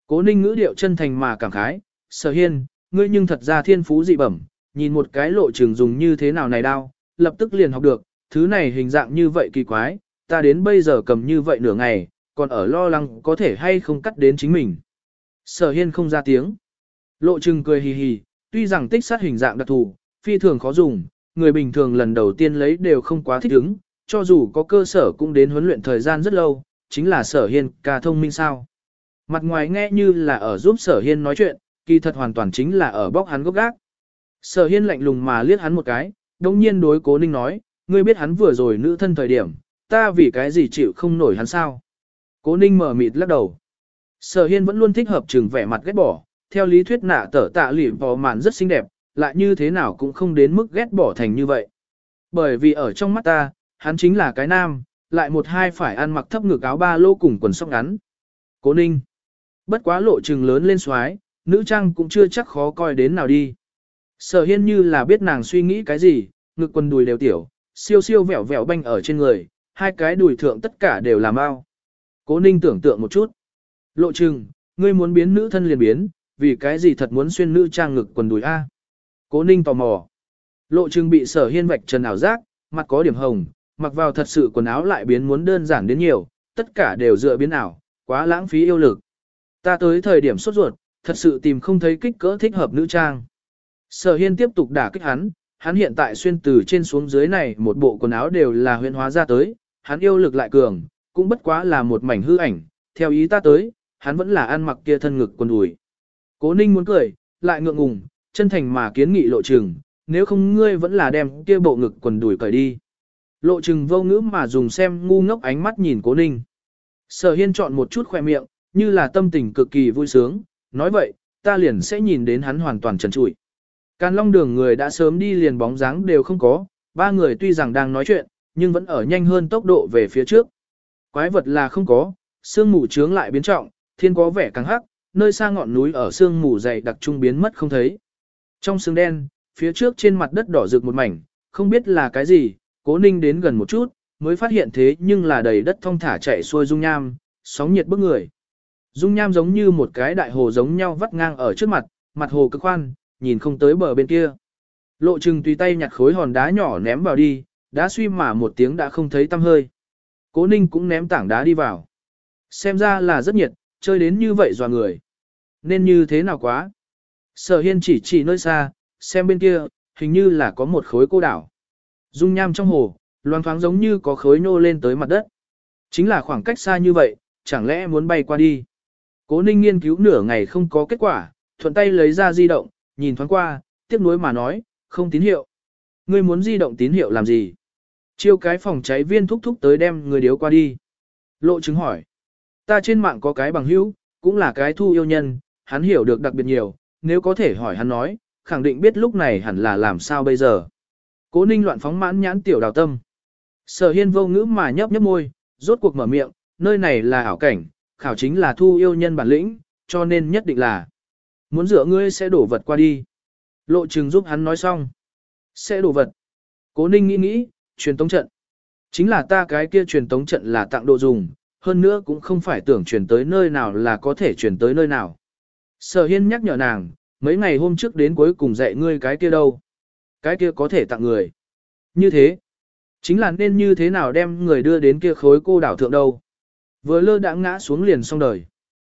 Cố Ninh ngữ điệu chân thành mà cảm khái, Sở Hiên, ngươi nhưng thật ra thiên phú dị bẩm, nhìn một cái lộ trường dùng như thế nào này đao, lập tức liền học được, thứ này hình dạng như vậy kỳ quái, ta đến bây giờ cầm như vậy nửa ngày, còn ở lo lắng có thể hay không cắt đến chính mình. Sở Hiên không ra tiếng. Lộ Trừng cười hì hì, tuy rằng tích sát hình dạng đặc thù, phi thường khó dùng, người bình thường lần đầu tiên lấy đều không quá thích ứng, cho dù có cơ sở cũng đến huấn luyện thời gian rất lâu, chính là Sở Hiên ca thông minh sao. Mặt ngoài nghe như là ở giúp Sở Hiên nói chuyện, kỳ thật hoàn toàn chính là ở bóc hắn gốc gác. Sở Hiên lạnh lùng mà liếc hắn một cái, đồng nhiên đối Cố Ninh nói, ngươi biết hắn vừa rồi nữ thân thời điểm, ta vì cái gì chịu không nổi hắn sao. Cố Ninh mở mịt lắc đầu. Sở Hiên vẫn luôn thích hợp Trừng vẻ mặt ghét bỏ, theo lý thuyết nạ tở tạ lỉ vò mạn rất xinh đẹp, lại như thế nào cũng không đến mức ghét bỏ thành như vậy. Bởi vì ở trong mắt ta, hắn chính là cái nam, lại một hai phải ăn mặc thấp ngực áo ba lô cùng quần sóc ngắn. Cố Ninh. Bất quá lộ Trừng lớn lên xoái, nữ trang cũng chưa chắc khó coi đến nào đi. Sở Hiên như là biết nàng suy nghĩ cái gì, ngực quần đùi đều tiểu, siêu siêu vẹo vẹo banh ở trên người, hai cái đùi thượng tất cả đều là bao. Cố Ninh tưởng tượng một chút. Lộ Trừng, ngươi muốn biến nữ thân liền biến, vì cái gì thật muốn xuyên nữ trang ngực quần đùi A. Cố Ninh tò mò. Lộ Trừng bị Sở Hiên vạch trần ảo giác, mặt có điểm hồng, mặc vào thật sự quần áo lại biến muốn đơn giản đến nhiều, tất cả đều dựa biến ảo, quá lãng phí yêu lực. Ta tới thời điểm sốt ruột, thật sự tìm không thấy kích cỡ thích hợp nữ trang. Sở Hiên tiếp tục đả kích hắn hiện tại xuyên từ trên xuống dưới này một bộ quần áo đều là huyễn hóa ra tới, hắn yêu lực lại cường, cũng bất quá là một mảnh hư ảnh, theo ý ta tới, hắn vẫn là ăn mặc kia thân ngực quần đùi. Cố Ninh muốn cười, lại ngượng ngùng, chân thành mà kiến nghị Lộ Trừng, nếu không ngươi vẫn là đem kia bộ ngực quần đùi cởi đi. Lộ Trừng vô ngữ mà dùng xem ngu ngốc ánh mắt nhìn Cố Ninh. Sở Hiên chọn một chút khoe miệng, như là tâm tình cực kỳ vui sướng, nói vậy, ta liền sẽ nhìn đến hắn hoàn toàn trần trụi. Càn Long đường người đã sớm đi liền bóng dáng đều không có, ba người tuy rằng đang nói chuyện, nhưng vẫn ở nhanh hơn tốc độ về phía trước. Quái vật là không có, sương mù trướng lại biến trọng, thiên có vẻ càng hắc, nơi xa ngọn núi ở sương mù dày đặc trung biến mất không thấy. Trong sương đen, phía trước trên mặt đất đỏ rực một mảnh, không biết là cái gì, Cố Ninh đến gần một chút, mới phát hiện thế nhưng là đầy đất thong thả chạy xuôi dung nham, sóng nhiệt bức người. Dung nham giống như một cái đại hồ giống nhau vắt ngang ở trước mặt, mặt hồ cực khoan, nhìn không tới bờ bên kia. Lộ Trừng tùy tay nhặt khối hòn đá nhỏ ném vào đi, đá suy mà một tiếng đã không thấy tăm hơi. Cố Ninh cũng ném tảng đá đi vào. Xem ra là rất nhiệt, chơi đến như vậy dọa người. Nên như thế nào quá? Sở Hiên chỉ nơi xa, xem bên kia, hình như là có một khối cô đảo. Dung nham trong hồ, loang thoáng giống như có khối nô lên tới mặt đất. Chính là khoảng cách xa như vậy, chẳng lẽ muốn bay qua đi? Cố Ninh nghiên cứu nửa ngày không có kết quả, thuận tay lấy ra di động, nhìn thoáng qua, tiếc nuối mà nói, không tín hiệu. Ngươi muốn di động tín hiệu làm gì? Chiêu cái phòng cháy viên thúc tới đem người điếu qua đi. Lộ Trừng hỏi. Ta trên mạng có cái bằng hữu, cũng là cái thu yêu nhân, hắn hiểu được đặc biệt nhiều, nếu có thể hỏi hắn nói, khẳng định biết lúc này hẳn là làm sao bây giờ. Cố Ninh loạn phóng mãn nhãn tiểu đào tâm. Sở Hiên vô ngữ mà nhấp nhấp môi, rốt cuộc mở miệng, nơi này là ảo cảnh, khảo chính là thu yêu nhân bản lĩnh, cho nên nhất định là muốn dựa ngươi sẽ đổ vật qua đi. Lộ Trừng giúp hắn nói xong. Sẽ đổ vật. Cố Ninh nghĩ, truyền tống trận. Chính là ta cái kia truyền tống trận là tặng đồ dùng, hơn nữa cũng không phải tưởng truyền tới nơi nào là có thể truyền tới nơi nào. Sở Hiên nhắc nhở nàng, mấy ngày hôm trước đến cuối cùng dạy ngươi cái kia đâu. Cái kia có thể tặng người. Như thế, chính là nên như thế nào đem người đưa đến kia khối cô đảo thượng đâu. Vừa lơ đã ngã xuống liền xong đời.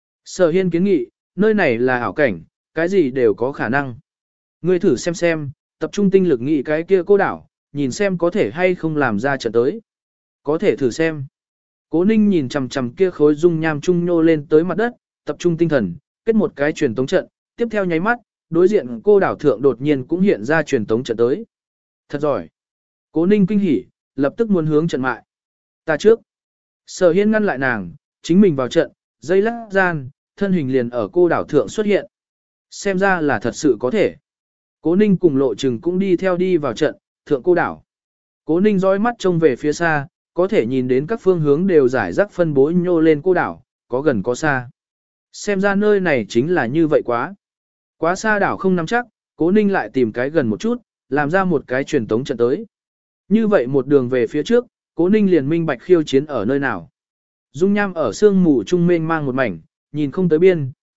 Sở Hiên kiến nghị, nơi này là ảo cảnh, cái gì đều có khả năng. Ngươi thử xem, tập trung tinh lực nghĩ cái kia cô đảo, nhìn xem có thể hay không làm ra trận tới. Có thể thử xem. Cố Ninh nhìn chằm chằm kia khối dung nham trung nhô lên tới mặt đất, tập trung tinh thần, kết một cái truyền tống trận, tiếp theo nháy mắt, đối diện cô đảo thượng đột nhiên cũng hiện ra truyền tống trận tới. Thật giỏi. Cố Ninh kinh hỉ, lập tức muốn hướng trận mại. Ta trước. Sở Hiên ngăn lại nàng, chính mình vào trận, dây lát gian, thân hình liền ở cô đảo thượng xuất hiện. Xem ra là thật sự có thể. Cố Ninh cùng Lộ Trừng cũng đi theo đi vào trận, thượng cô đảo. Cố Ninh dõi mắt trông về phía xa, có thể nhìn đến các phương hướng đều giải rác phân bố nhô lên cô đảo, có gần có xa. Xem ra nơi này chính là như vậy quá. Quá xa đảo không nắm chắc, Cố Ninh lại tìm cái gần một chút, làm ra một cái truyền tống trận tới. Như vậy một đường về phía trước, Cố Ninh liền minh bạch khiêu chiến ở nơi nào. Dung nham ở sương mù trung mênh mang một mảnh, nhìn không tới biên,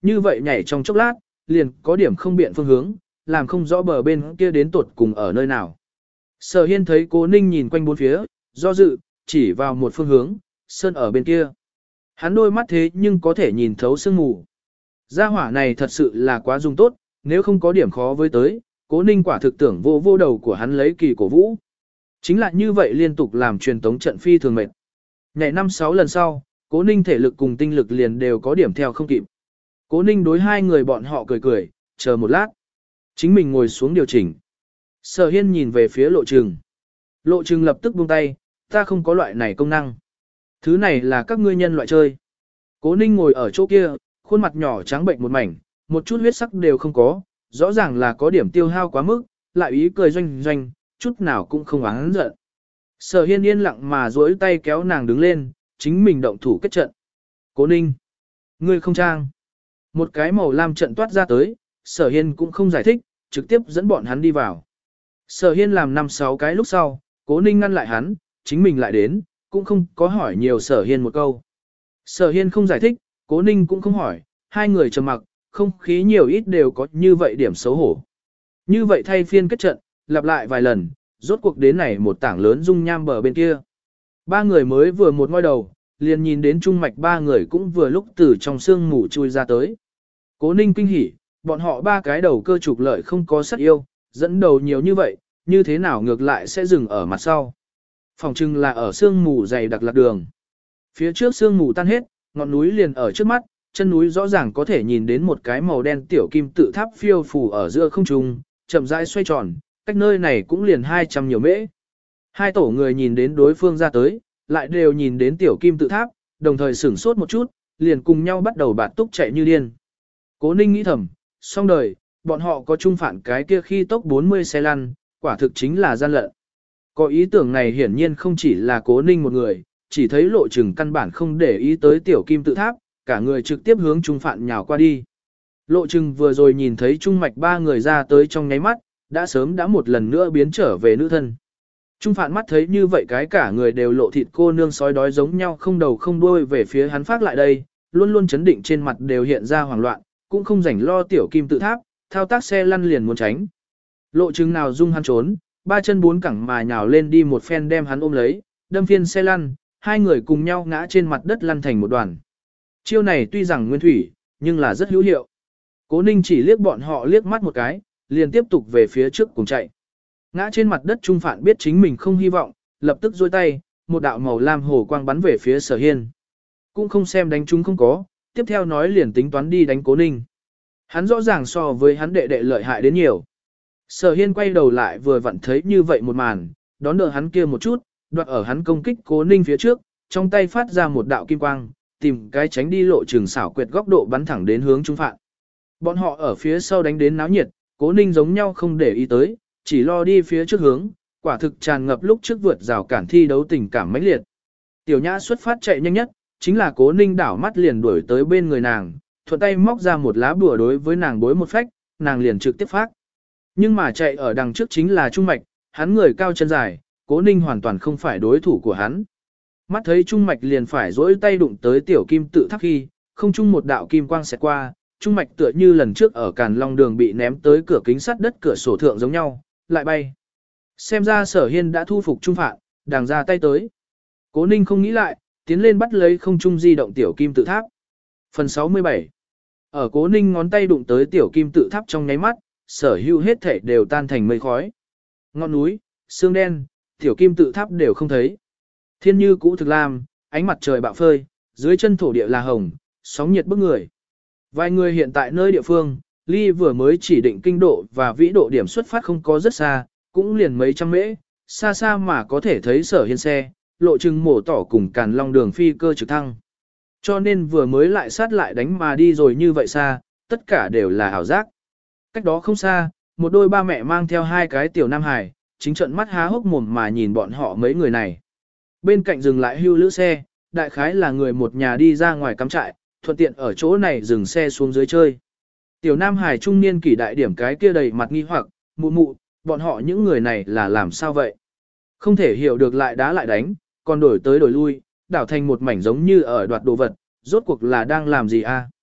như vậy nhảy trong chốc lát, liền có điểm không biện phương hướng, làm không rõ bờ bên kia đến tuột cùng ở nơi nào. Sở Hiên thấy Cố Ninh nhìn quanh bốn phía, do dự, chỉ vào một phương hướng, sơn ở bên kia. Hắn đôi mắt thế nhưng có thể nhìn thấu sương mù. Gia hỏa này thật sự là quá dùng tốt, nếu không có điểm khó với tới, Cố Ninh quả thực tưởng vô vô đầu của hắn lấy kỳ cổ vũ. Chính là như vậy liên tục làm truyền tống trận phi thường mệt. Nhảy 5-6 lần sau, Cố Ninh thể lực cùng tinh lực liền đều có điểm theo không kịp. Cố Ninh đối hai người bọn họ cười cười, chờ một lát. Chính mình ngồi xuống điều chỉnh. Sở Hiên nhìn về phía Lộ Trừng. Lộ Trừng lập tức buông tay, ta không có loại này công năng. Thứ này là các ngươi nhân loại chơi. Cố Ninh ngồi ở chỗ kia, khuôn mặt nhỏ trắng bệnh một mảnh, một chút huyết sắc đều không có, rõ ràng là có điểm tiêu hao quá mức, lại ý cười doanh doanh, chút nào cũng không oán giận. Sở Hiên yên lặng mà duỗi tay kéo nàng đứng lên, chính mình động thủ kết trận. Cố Ninh, ngươi không trang. Một cái màu lam trận toát ra tới, Sở Hiên cũng không giải thích, trực tiếp dẫn bọn hắn đi vào. Sở Hiên làm 5-6 cái lúc sau, Cố Ninh ngăn lại hắn, chính mình lại đến, cũng không có hỏi nhiều Sở Hiên một câu. Sở Hiên không giải thích, Cố Ninh cũng không hỏi, hai người trầm mặc, không khí nhiều ít đều có như vậy điểm xấu hổ. Như vậy thay phiên kết trận, lặp lại vài lần, rốt cuộc đến này một tảng lớn dung nham bờ bên kia. Ba người mới vừa một ngoi đầu, liền nhìn đến Trung Mạch ba người cũng vừa lúc từ trong sương mù chui ra tới. Cố Ninh kinh hỉ, bọn họ ba cái đầu cơ trục lợi không có sát yêu, dẫn đầu nhiều như vậy, như thế nào ngược lại sẽ dừng ở mặt sau. Phòng trưng là ở sương mù dày đặc lạc đường. Phía trước sương mù tan hết, ngọn núi liền ở trước mắt, chân núi rõ ràng có thể nhìn đến một cái màu đen tiểu kim tự tháp phiêu phù ở giữa không trung, chậm rãi xoay tròn, cách nơi này cũng liền 200 nhiều mễ. Hai tổ người nhìn đến đối phương ra tới, lại đều nhìn đến tiểu kim tự tháp, đồng thời sửng sốt một chút, liền cùng nhau bắt đầu bạt túc chạy như điên. Cố Ninh nghĩ thầm, xong đời, bọn họ có chung phản cái kia khi tốc 40 xe lăn, quả thực chính là gian lận. Có ý tưởng này hiển nhiên không chỉ là Cố Ninh một người, chỉ thấy Lộ Trừng căn bản không để ý tới tiểu kim tự tháp, cả người trực tiếp hướng trung phạn nhào qua đi. Lộ Trừng vừa rồi nhìn thấy Trung Mạch ba người ra tới trong nháy mắt, đã một lần nữa biến trở về nữ thân. Trung phạn mắt thấy như vậy cái cả người đều lộ thịt cô nương sói đói giống nhau không đầu không đuôi về phía hắn phát lại đây, luôn luôn chấn định trên mặt đều hiện ra hoảng loạn, cũng không rảnh lo tiểu kim tự tháp, thao tác xe lăn liền muốn tránh. Lộ Trừng nào dung hắn trốn, ba chân bốn cẳng mà nhào lên đi một phen đem hắn ôm lấy, đâm phiên xe lăn, hai người cùng nhau ngã trên mặt đất lăn thành một đoàn. Chiêu này tuy rằng nguyên thủy, nhưng là rất hữu hiệu. Cố Ninh chỉ liếc bọn họ liếc mắt một cái, liền tiếp tục về phía trước cùng chạy. Ngã trên mặt đất Trung Phạn biết chính mình không hy vọng, lập tức duỗi tay, một đạo màu lam hồ quang bắn về phía Sở Hiên. Cũng không xem đánh chúng không có, tiếp theo nói liền tính toán đi đánh Cố Ninh. Hắn rõ ràng so với hắn đệ đệ lợi hại đến nhiều. Sở Hiên quay đầu lại vừa vặn thấy như vậy một màn, đón đỡ hắn kia một chút, đoạt ở hắn công kích Cố Ninh phía trước, trong tay phát ra một đạo kim quang, tìm cái tránh đi Lộ Trừng xảo quyệt góc độ bắn thẳng đến hướng Trung Phạn. Bọn họ ở phía sau đánh đến náo nhiệt, Cố Ninh giống nhau không để ý tới, chỉ lo đi phía trước hướng, quả thực tràn ngập lúc trước vượt rào cản thi đấu tình cảm mãnh liệt. Tiểu Nhã xuất phát chạy nhanh nhất, chính là Cố Ninh đảo mắt liền đuổi tới bên người nàng, thuận tay móc ra một lá bùa đối với nàng bối một phách, nàng liền trực tiếp phát. Nhưng mà chạy ở đằng trước chính là Trung Mạch, hắn người cao chân dài, Cố Ninh hoàn toàn không phải đối thủ của hắn. Mắt thấy Trung Mạch liền phải dỗi tay đụng tới tiểu kim tự tháp khi, không chung một đạo kim quang xẹt qua, Trung Mạch tựa như lần trước ở Càn Long đường bị ném tới cửa kính sắt đất cửa sổ thượng giống nhau, lại bay. Xem ra Sở Hiên đã thu phục Trung Phạn, đàng ra tay tới. Cố Ninh không nghĩ lại, tiến lên bắt lấy không trung di động tiểu kim tự tháp. Phần 67. Ở Cố Ninh ngón tay đụng tới tiểu kim tự tháp trong nháy mắt, sở hữu hết thể đều tan thành mây khói. Ngọn núi, sương đen, tiểu kim tự tháp đều không thấy. Thiên như cũ thực lam, ánh mặt trời bạo phơi, dưới chân thổ địa là hồng, sóng nhiệt bức người. Vài người hiện tại nơi địa phương, ly vừa mới chỉ định kinh độ và vĩ độ điểm xuất phát không có rất xa, cũng liền mấy trăm mễ, xa xa mà có thể thấy Sở Hiên xe, Lộ Trừng mổ tỏ cùng Càn Long đường phi cơ trực thăng. Cho nên vừa mới lại sát lại đánh mà đi rồi như vậy xa, tất cả đều là ảo giác. Cách đó không xa, một đôi ba mẹ mang theo hai cái tiểu nam hài, chính trận mắt há hốc mồm mà nhìn bọn họ mấy người này. Bên cạnh dừng lại hưu lữ xe, đại khái là người một nhà đi ra ngoài cắm trại, thuận tiện ở chỗ này dừng xe xuống dưới chơi. Tiểu nam hài trung niên kỷ đại điểm cái kia đầy mặt nghi hoặc, mụ mụ, bọn họ những người này là làm sao vậy? Không thể hiểu được lại đá lại đánh, còn đổi tới đổi lui, đảo thành một mảnh giống như ở đoạt đồ vật, rốt cuộc là đang làm gì a?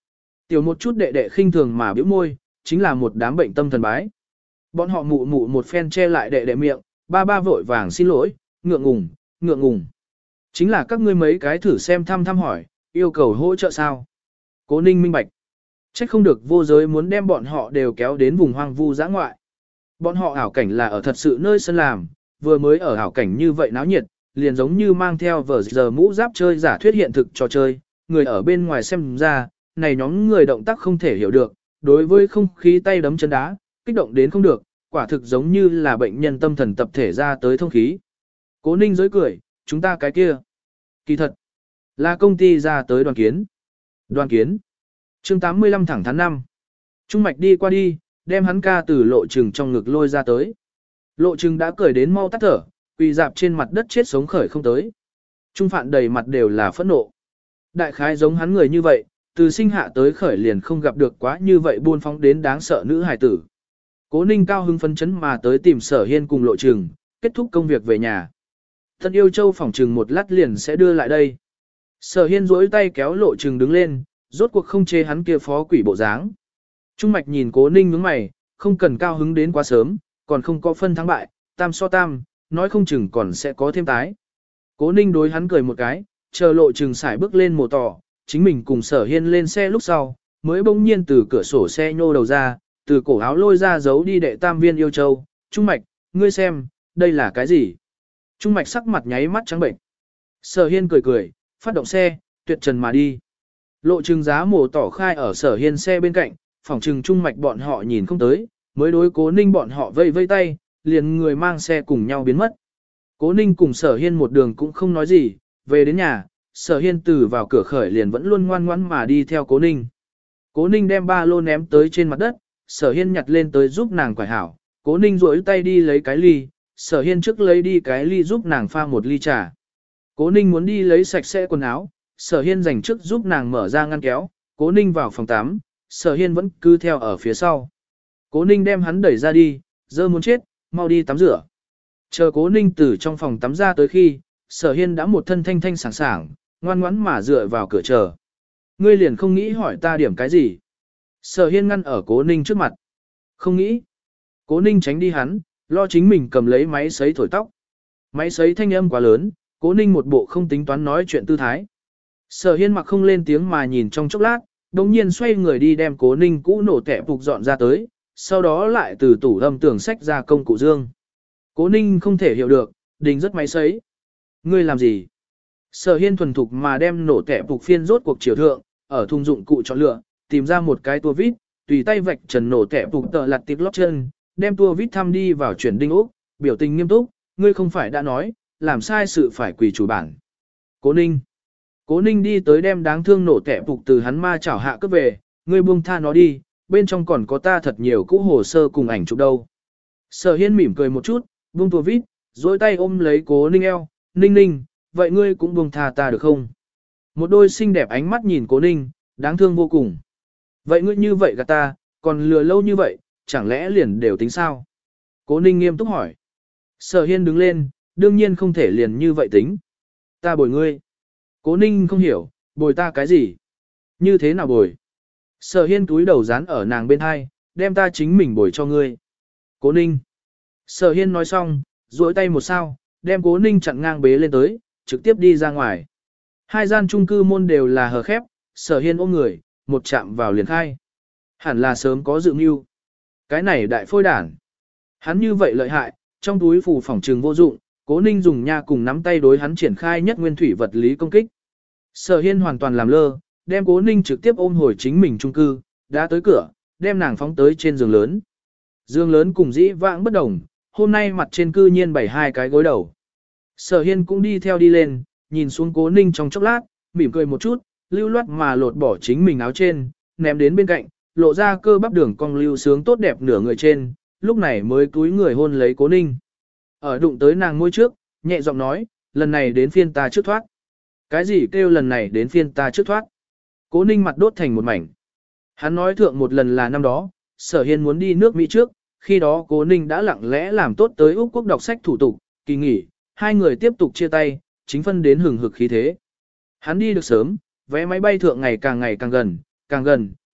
Tiểu một chút đệ đệ khinh thường mà bĩu môi, chính là một đám bệnh tâm thần bái. Bọn họ mụ mụ một phen che lại đệ đệ miệng, ba ba vội vàng xin lỗi, ngượng ngùng, ngượng ngùng. Chính là các ngươi mấy cái thử xem thăm thăm hỏi, yêu cầu hỗ trợ sao. Cố Ninh minh bạch. Trách không được vô giới muốn đem bọn họ đều kéo đến vùng hoang vu dã ngoại. Bọn họ ảo cảnh là ở thật sự nơi sân làm, vừa mới ở ảo cảnh như vậy náo nhiệt, liền giống như mang theo vở giờ mũ giáp chơi giả thuyết hiện thực trò chơi, người ở bên ngoài xem ra, này nhóm người động tác không thể hiểu được, đối với không khí tay đấm chân đá, kích động đến không được, quả thực giống như là bệnh nhân tâm thần tập thể ra tới thông khí. Cố Ninh dối cười, chúng ta cái kia. Kỳ thật, là công ty ra tới đoàn kiến. Đoàn kiến. Chương 85 thẳng tháng 5. Trung Mạch đi qua đi, đem hắn ca từ Lộ Trừng trong ngực lôi ra tới. Lộ Trừng đã cười đến mau tắt thở, quỳ dạp trên mặt đất chết sống khởi không tới. Trung Phạn đầy mặt đều là phẫn nộ. Đại khái giống hắn người như vậy, từ sinh hạ tới khởi liền không gặp được quá như vậy buôn phóng đến đáng sợ nữ hài tử. Cố Ninh cao hứng phấn chấn mà tới tìm Sở Hiên cùng Lộ Trừng, kết thúc công việc về nhà. Thân yêu Châu phỏng trừng một lát liền sẽ đưa lại đây. Sở Hiên duỗi tay kéo Lộ Trừng đứng lên, rốt cuộc không chê hắn kia phó quỷ bộ dáng. Trung Mạch nhìn Cố Ninh nhướng mày, không cần cao hứng đến quá sớm, còn không có phân thắng bại, tam so tam, nói không chừng còn sẽ có thêm tái. Cố Ninh đối hắn cười một cái, chờ Lộ Trừng xài bước lên mồ tỏ, chính mình cùng Sở Hiên lên xe lúc sau, mới bỗng nhiên từ cửa sổ xe nhô đầu ra, từ cổ áo lôi ra giấu đi đệ tam viên yêu châu. Trung Mạch, ngươi xem, đây là cái gì? Trung Mạch sắc mặt nháy mắt trắng bệnh. Sở Hiên cười cười, phát động xe, tuyệt trần mà đi. Lộ Trừng giá mổ tỏ khai ở Sở Hiên xe bên cạnh, phỏng trừng Trung Mạch bọn họ nhìn không tới, mới đối Cố Ninh bọn họ vây vây tay, liền người mang xe cùng nhau biến mất. Cố Ninh cùng Sở Hiên một đường cũng không nói gì, về đến nhà, Sở Hiên từ vào cửa khởi liền vẫn luôn ngoan ngoãn mà đi theo Cố Ninh. Cố Ninh đem ba lô ném tới trên mặt đất, Sở Hiên nhặt lên tới giúp nàng quải hảo, Cố Ninh duỗi tay đi lấy cái ly, Sở Hiên trước lấy đi cái ly giúp nàng pha một ly trà. Cố Ninh muốn đi lấy sạch sẽ quần áo, Sở Hiên dành trước giúp nàng mở ra ngăn kéo, Cố Ninh vào phòng tắm, Sở Hiên vẫn cứ theo ở phía sau. Cố Ninh đem hắn đẩy ra đi, dơ muốn chết, mau đi tắm rửa. Chờ Cố Ninh từ trong phòng tắm ra tới khi, Sở Hiên đã một thân thanh thanh sảng sảng, ngoan ngoãn mà dựa vào cửa chờ. Ngươi liền không nghĩ hỏi ta điểm cái gì? Sở Hiên ngăn ở Cố Ninh trước mặt. Không nghĩ. Cố Ninh tránh đi hắn, lo chính mình cầm lấy máy sấy thổi tóc. Máy sấy thanh âm quá lớn, Cố Ninh một bộ không tính toán nói chuyện tư thái. Sở Hiên mặc không lên tiếng mà nhìn trong chốc lát, đồng nhiên xoay người đi đem Cố Ninh cũ nổ tẻ phục dọn ra tới, sau đó lại từ tủ âm tường sách ra công cụ dương. Cố Ninh không thể hiểu được, đình rất máy sấy. Ngươi làm gì? Sở Hiên thuần thục mà đem nổ tẻ phục phiên rốt cuộc chiều thượng, ở thùng dụng cụ chọn lựa, tìm ra một cái tua vít, tùy tay vạch trần nổ tẻ phục tờ lặt tiệp lót chân, đem tua vít thăm đi vào chuyển đinh ốc, biểu tình nghiêm túc, ngươi không phải đã nói, làm sai sự phải quỳ chủ bản. Cố Ninh. Cố Ninh đi tới đem đáng thương nổ tẻ phục từ hắn ma chảo hạ cướp về, ngươi buông tha nó đi, bên trong còn có ta thật nhiều cũ hồ sơ cùng ảnh chụp đâu. Sở Hiên mỉm cười một chút, buông tua vít, dối tay ôm lấy Cố Ninh eo, Ninh Ninh, vậy ngươi cũng buông tha ta được không? Một đôi xinh đẹp ánh mắt nhìn Cố Ninh, đáng thương vô cùng. Vậy ngươi như vậy gạt ta, còn lừa lâu như vậy, chẳng lẽ liền đều tính sao? Cố Ninh nghiêm túc hỏi. Sở Hiên đứng lên, đương nhiên không thể liền như vậy tính. Ta bồi ngươi. Cố Ninh không hiểu, bồi ta cái gì? Như thế nào bồi? Sở Hiên túi đầu dán ở nàng bên hai, đem ta chính mình bồi cho ngươi. Cố Ninh. Sở Hiên nói xong, duỗi tay một sao, đem Cố Ninh chặn ngang bế lên tới, trực tiếp đi ra ngoài. Hai gian chung cư môn đều là hờ khép, Sở Hiên ôm người, một chạm vào liền khai. Hẳn là sớm có dự mưu. Cái này đại phôi đản. Hắn như vậy lợi hại, trong túi phủ phỏng trừng vô dụng, Cố Ninh dùng nha cùng nắm tay đối hắn triển khai nhất nguyên thủy vật lý công kích. Sở Hiên hoàn toàn làm lơ, đem Cố Ninh trực tiếp ôm hồi chính mình chung cư, đã tới cửa, đem nàng phóng tới trên giường lớn. Giường lớn cùng dĩ vãng bất đồng, hôm nay mặt trên cư nhiên bày hai cái gối đầu. Sở Hiên cũng đi theo đi lên, nhìn xuống Cố Ninh trong chốc lát, mỉm cười một chút, lưu loát mà lột bỏ chính mình áo trên, ném đến bên cạnh, lộ ra cơ bắp đường cong lưu sướng tốt đẹp nửa người trên, lúc này mới cúi người hôn lấy Cố Ninh. Ở đụng tới nàng môi trước, nhẹ giọng nói, lần này đến phiên ta trước thoát. Cái gì kêu lần này đến phiên ta trước thoát? Cố Ninh mặt đốt thành một mảnh. Hắn nói thượng một lần là năm đó, Sở Hiên muốn đi nước Mỹ trước, khi đó Cố Ninh đã lặng lẽ làm tốt tới Úc Quốc đọc sách thủ tục, kỳ nghỉ, hai người tiếp tục chia tay, chính phân đến hừng hực khí thế. Hắn đi được sớm, vé máy bay thượng ngày càng gần,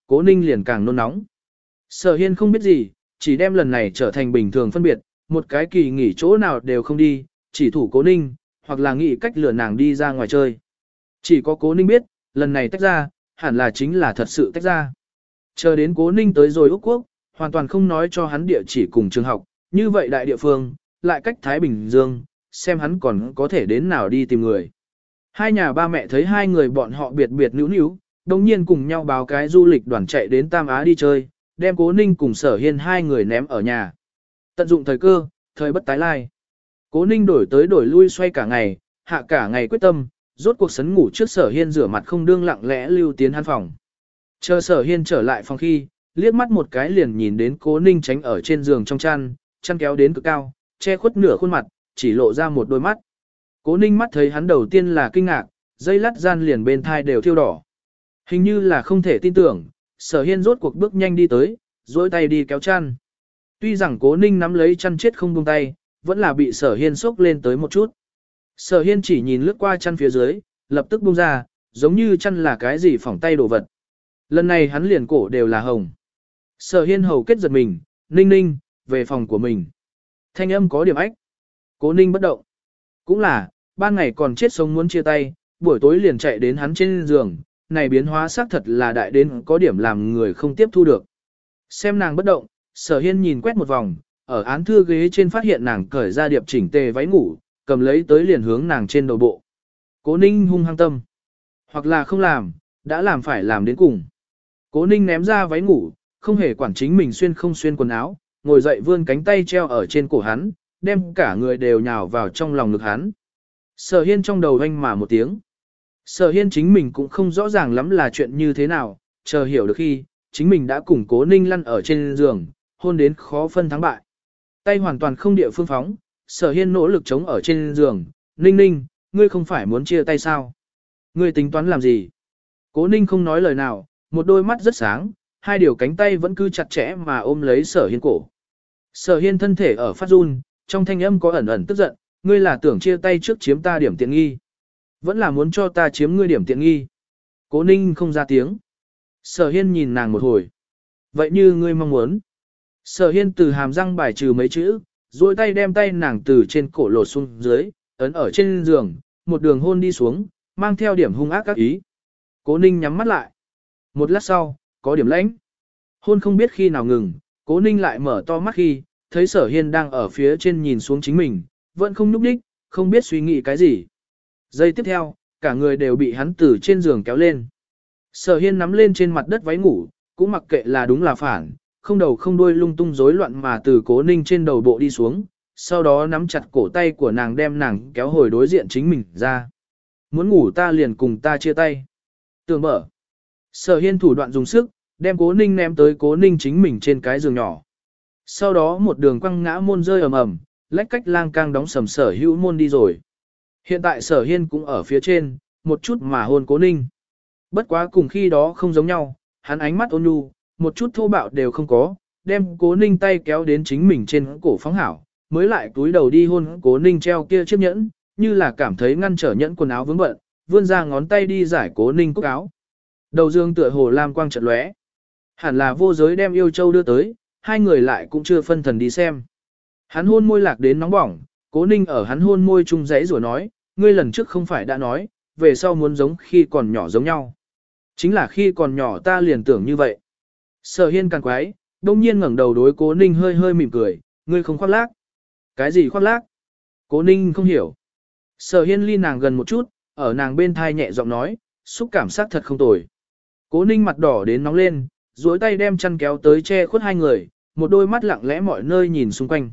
Cố Ninh liền càng nôn nóng. Sở Hiên không biết gì, chỉ đem lần này trở thành bình thường phân biệt, một cái kỳ nghỉ chỗ nào đều không đi, chỉ thủ Cố Ninh, hoặc là nghĩ cách lừa nàng đi ra ngoài chơi. Chỉ có Cố Ninh biết, lần này tách ra, hẳn là chính là thật sự tách ra. Chờ đến Cố Ninh tới rồi Úc Quốc, hoàn toàn không nói cho hắn địa chỉ cùng trường học, như vậy đại địa phương, lại cách Thái Bình Dương, xem hắn còn có thể đến nào đi tìm người. Hai nhà ba mẹ thấy hai người bọn họ biệt biệt níu níu, đồng nhiên cùng nhau báo cái du lịch đoàn chạy đến Tam Á đi chơi, đem Cố Ninh cùng Sở Hiên hai người ném ở nhà. Tận dụng thời cơ, thời bất tái lai. Cố Ninh đổi tới đổi lui xoay cả ngày, hạ cả ngày quyết tâm, rốt cuộc sấn ngủ trước Sở Hiên rửa mặt không đương lặng lẽ lưu tiến hắn phòng. Chờ Sở Hiên trở lại phòng khi, liếc mắt một cái liền nhìn đến Cố Ninh tránh ở trên giường trong chăn kéo đến cực cao, che khuất nửa khuôn mặt, chỉ lộ ra một đôi mắt. Cố Ninh mắt thấy hắn đầu tiên là kinh ngạc, dây lát gian liền bên thai đều thiêu đỏ. Hình như là không thể tin tưởng, Sở Hiên rốt cuộc bước nhanh đi tới, duỗi tay đi kéo chăn. Tuy rằng Cố Ninh nắm lấy chăn chết không buông tay, vẫn là bị Sở Hiên sốc lên tới một chút. Sở Hiên chỉ nhìn lướt qua chăn phía dưới, lập tức buông ra, giống như chăn là cái gì phỏng tay đồ vật. Lần này hắn liền cổ đều là hồng. Sở Hiên hầu kết giật mình, Ninh Ninh, về phòng của mình. Thanh âm có điểm ách. Cố Ninh bất động. Cũng là, ban ngày còn chết sống muốn chia tay, buổi tối liền chạy đến hắn trên giường, này biến hóa xác thật là đại đến có điểm làm người không tiếp thu được. Xem nàng bất động, Sở Hiên nhìn quét một vòng, ở án thư ghế trên phát hiện nàng cởi ra điệp chỉnh tề váy ngủ, cầm lấy tới liền hướng nàng trên đầu bộ. Cố Ninh hung hăng tâm. Hoặc là không làm, đã làm phải làm đến cùng. Cố Ninh ném ra váy ngủ, không hề quản chính mình xuyên không xuyên quần áo, ngồi dậy vươn cánh tay treo ở trên cổ hắn, đem cả người đều nhào vào trong lòng ngực hắn. Sở Hiên trong đầu anh mà một tiếng. Sở Hiên chính mình cũng không rõ ràng lắm là chuyện như thế nào, chờ hiểu được khi, chính mình đã cùng Cố Ninh lăn ở trên giường, hôn đến khó phân thắng bại. Tay hoàn toàn không địa phương phóng, Sở Hiên nỗ lực chống ở trên giường, Ninh Ninh, ngươi không phải muốn chia tay sao? Ngươi tính toán làm gì? Cố Ninh không nói lời nào, một đôi mắt rất sáng, hai điều cánh tay vẫn cứ chặt chẽ mà ôm lấy Sở Hiên cổ. Sở Hiên thân thể ở phát run, trong thanh âm có ẩn ẩn tức giận, ngươi là tưởng chia tay trước chiếm ta điểm tiện nghi. Vẫn là muốn cho ta chiếm ngươi điểm tiện nghi. Cố Ninh không ra tiếng. Sở Hiên nhìn nàng một hồi. Vậy như ngươi mong muốn. Sở Hiên từ hàm răng bài trừ mấy chữ, duỗi tay đem tay nàng từ trên cổ lột xuống dưới, ấn ở trên giường, một đường hôn đi xuống, mang theo điểm hung ác các ý. Cố Ninh nhắm mắt lại. Một lát sau, có điểm lãnh. Hôn không biết khi nào ngừng, Cố Ninh lại mở to mắt khi, thấy Sở Hiên đang ở phía trên nhìn xuống chính mình, vẫn không nhúc đích, không biết suy nghĩ cái gì. Giây tiếp theo, cả người đều bị hắn từ trên giường kéo lên. Sở Hiên nắm lên trên mặt đất váy ngủ, cũng mặc kệ là đúng là phản, không đầu không đuôi lung tung rối loạn mà từ Cố Ninh trên đầu bộ đi xuống, sau đó nắm chặt cổ tay của nàng đem nàng kéo hồi đối diện chính mình ra. Muốn ngủ ta liền cùng ta chia tay. Tưởng mở. Sở Hiên thủ đoạn dùng sức, đem Cố Ninh ném tới Cố Ninh chính mình trên cái giường nhỏ. Sau đó một đường quăng ngã môn rơi ầm ầm, lách cách lang cang đóng sầm Sở hữu môn đi rồi. Hiện tại Sở Hiên cũng ở phía trên, một chút mà hôn Cố Ninh. Bất quá cùng khi đó không giống nhau, hắn ánh mắt ôn nhu, một chút thô bạo đều không có, đem Cố Ninh tay kéo đến chính mình trên cổ phóng hảo, mới lại túi đầu đi hôn Cố Ninh treo kia chiếc nhẫn, như là cảm thấy ngăn trở nhẫn quần áo vướng bận, vươn ra ngón tay đi giải Cố Ninh cúc áo. Đầu dương tựa hồ lam quang chợt lóe. Hẳn là vô giới đem yêu châu đưa tới, hai người lại cũng chưa phân thần đi xem. Hắn hôn môi lạc đến nóng bỏng, Cố Ninh ở hắn hôn môi chung rẽ rồi nói, ngươi lần trước không phải đã nói, về sau muốn giống khi còn nhỏ giống nhau. Chính là khi còn nhỏ ta liền tưởng như vậy. Sở Hiên càng quái, đông nhiên ngẩng đầu đối Cố Ninh hơi hơi mỉm cười, ngươi không khoác lác. Cái gì khoác lác? Cố Ninh không hiểu. Sở Hiên ly nàng gần một chút, ở nàng bên thai nhẹ giọng nói, xúc cảm giác thật không tồi. Cố Ninh mặt đỏ đến nóng lên, duỗi tay đem chăn kéo tới che khuất hai người, một đôi mắt lặng lẽ mọi nơi nhìn xung quanh.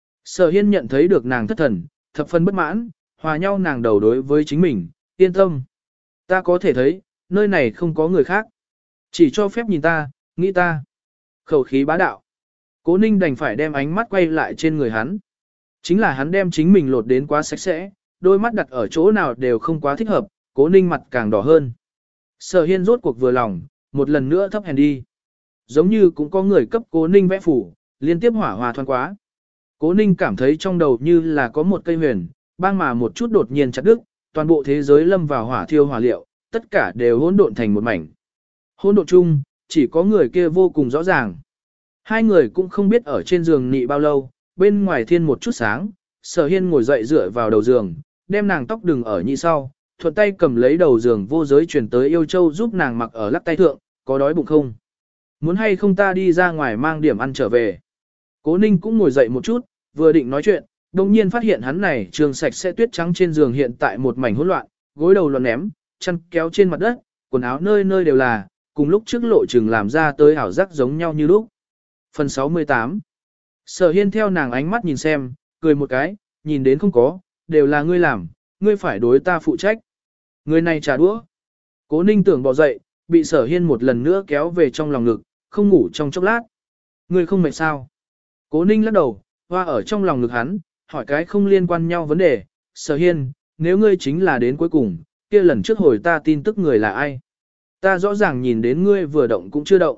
Sở Hiên nhận thấy được nàng thất thần, thập phần bất mãn, hòa nhau nàng đầu đối với chính mình, yên tâm. Ta có thể thấy, nơi này không có người khác. Chỉ cho phép nhìn ta, nghĩ ta. Khẩu khí bá đạo. Cố Ninh đành phải đem ánh mắt quay lại trên người hắn. Chính là hắn đem chính mình lột đến quá sạch sẽ, đôi mắt đặt ở chỗ nào đều không quá thích hợp, Cố Ninh mặt càng đỏ hơn. Sở Hiên rốt cuộc vừa lòng, một lần nữa thấp hèn đi. Giống như cũng có người cấp Cố Ninh vẽ phủ, liên tiếp hỏa hòa thoáng quá. Cố Ninh cảm thấy trong đầu như là có một cây huyền, bang mà một chút đột nhiên chặt đứt, toàn bộ thế giới lâm vào hỏa thiêu hỏa liệu, tất cả đều hỗn độn thành một mảnh. Hỗn độn chung, chỉ có người kia vô cùng rõ ràng. Hai người cũng không biết ở trên giường nị bao lâu, bên ngoài thiên một chút sáng, Sở Hiên ngồi dậy dựa vào đầu giường, đem nàng tóc đừng ở nhị sau, thuận tay cầm lấy đầu giường vô giới chuyển tới Yêu Châu giúp nàng mặc ở lắc tay thượng, có đói bụng không? Muốn hay không ta đi ra ngoài mang điểm ăn trở về? Cố Ninh cũng ngồi dậy một chút, vừa định nói chuyện, đồng nhiên phát hiện hắn này trường sạch sẽ tuyết trắng trên giường hiện tại một mảnh hỗn loạn, gối đầu loạn ném, chăn kéo trên mặt đất, quần áo nơi nơi đều là, cùng lúc trước lộ trình làm ra tới ảo giác giống nhau như lúc. Phần 68. Sở Hiên theo nàng ánh mắt nhìn xem, cười một cái, nhìn đến không có, đều là ngươi làm, ngươi phải đối ta phụ trách. Người này trả đũa. Cố Ninh tưởng bỏ dậy, bị Sở Hiên một lần nữa kéo về trong lòng ngực, không ngủ trong chốc lát. Ngươi không mệt sao? Cố Ninh lắc đầu, hoa ở trong lòng ngực hắn, hỏi cái không liên quan nhau vấn đề. Sở Hiên, nếu ngươi chính là đến cuối cùng, kia lần trước hồi ta tin tức người là ai? Ta rõ ràng nhìn đến ngươi vừa động cũng chưa động.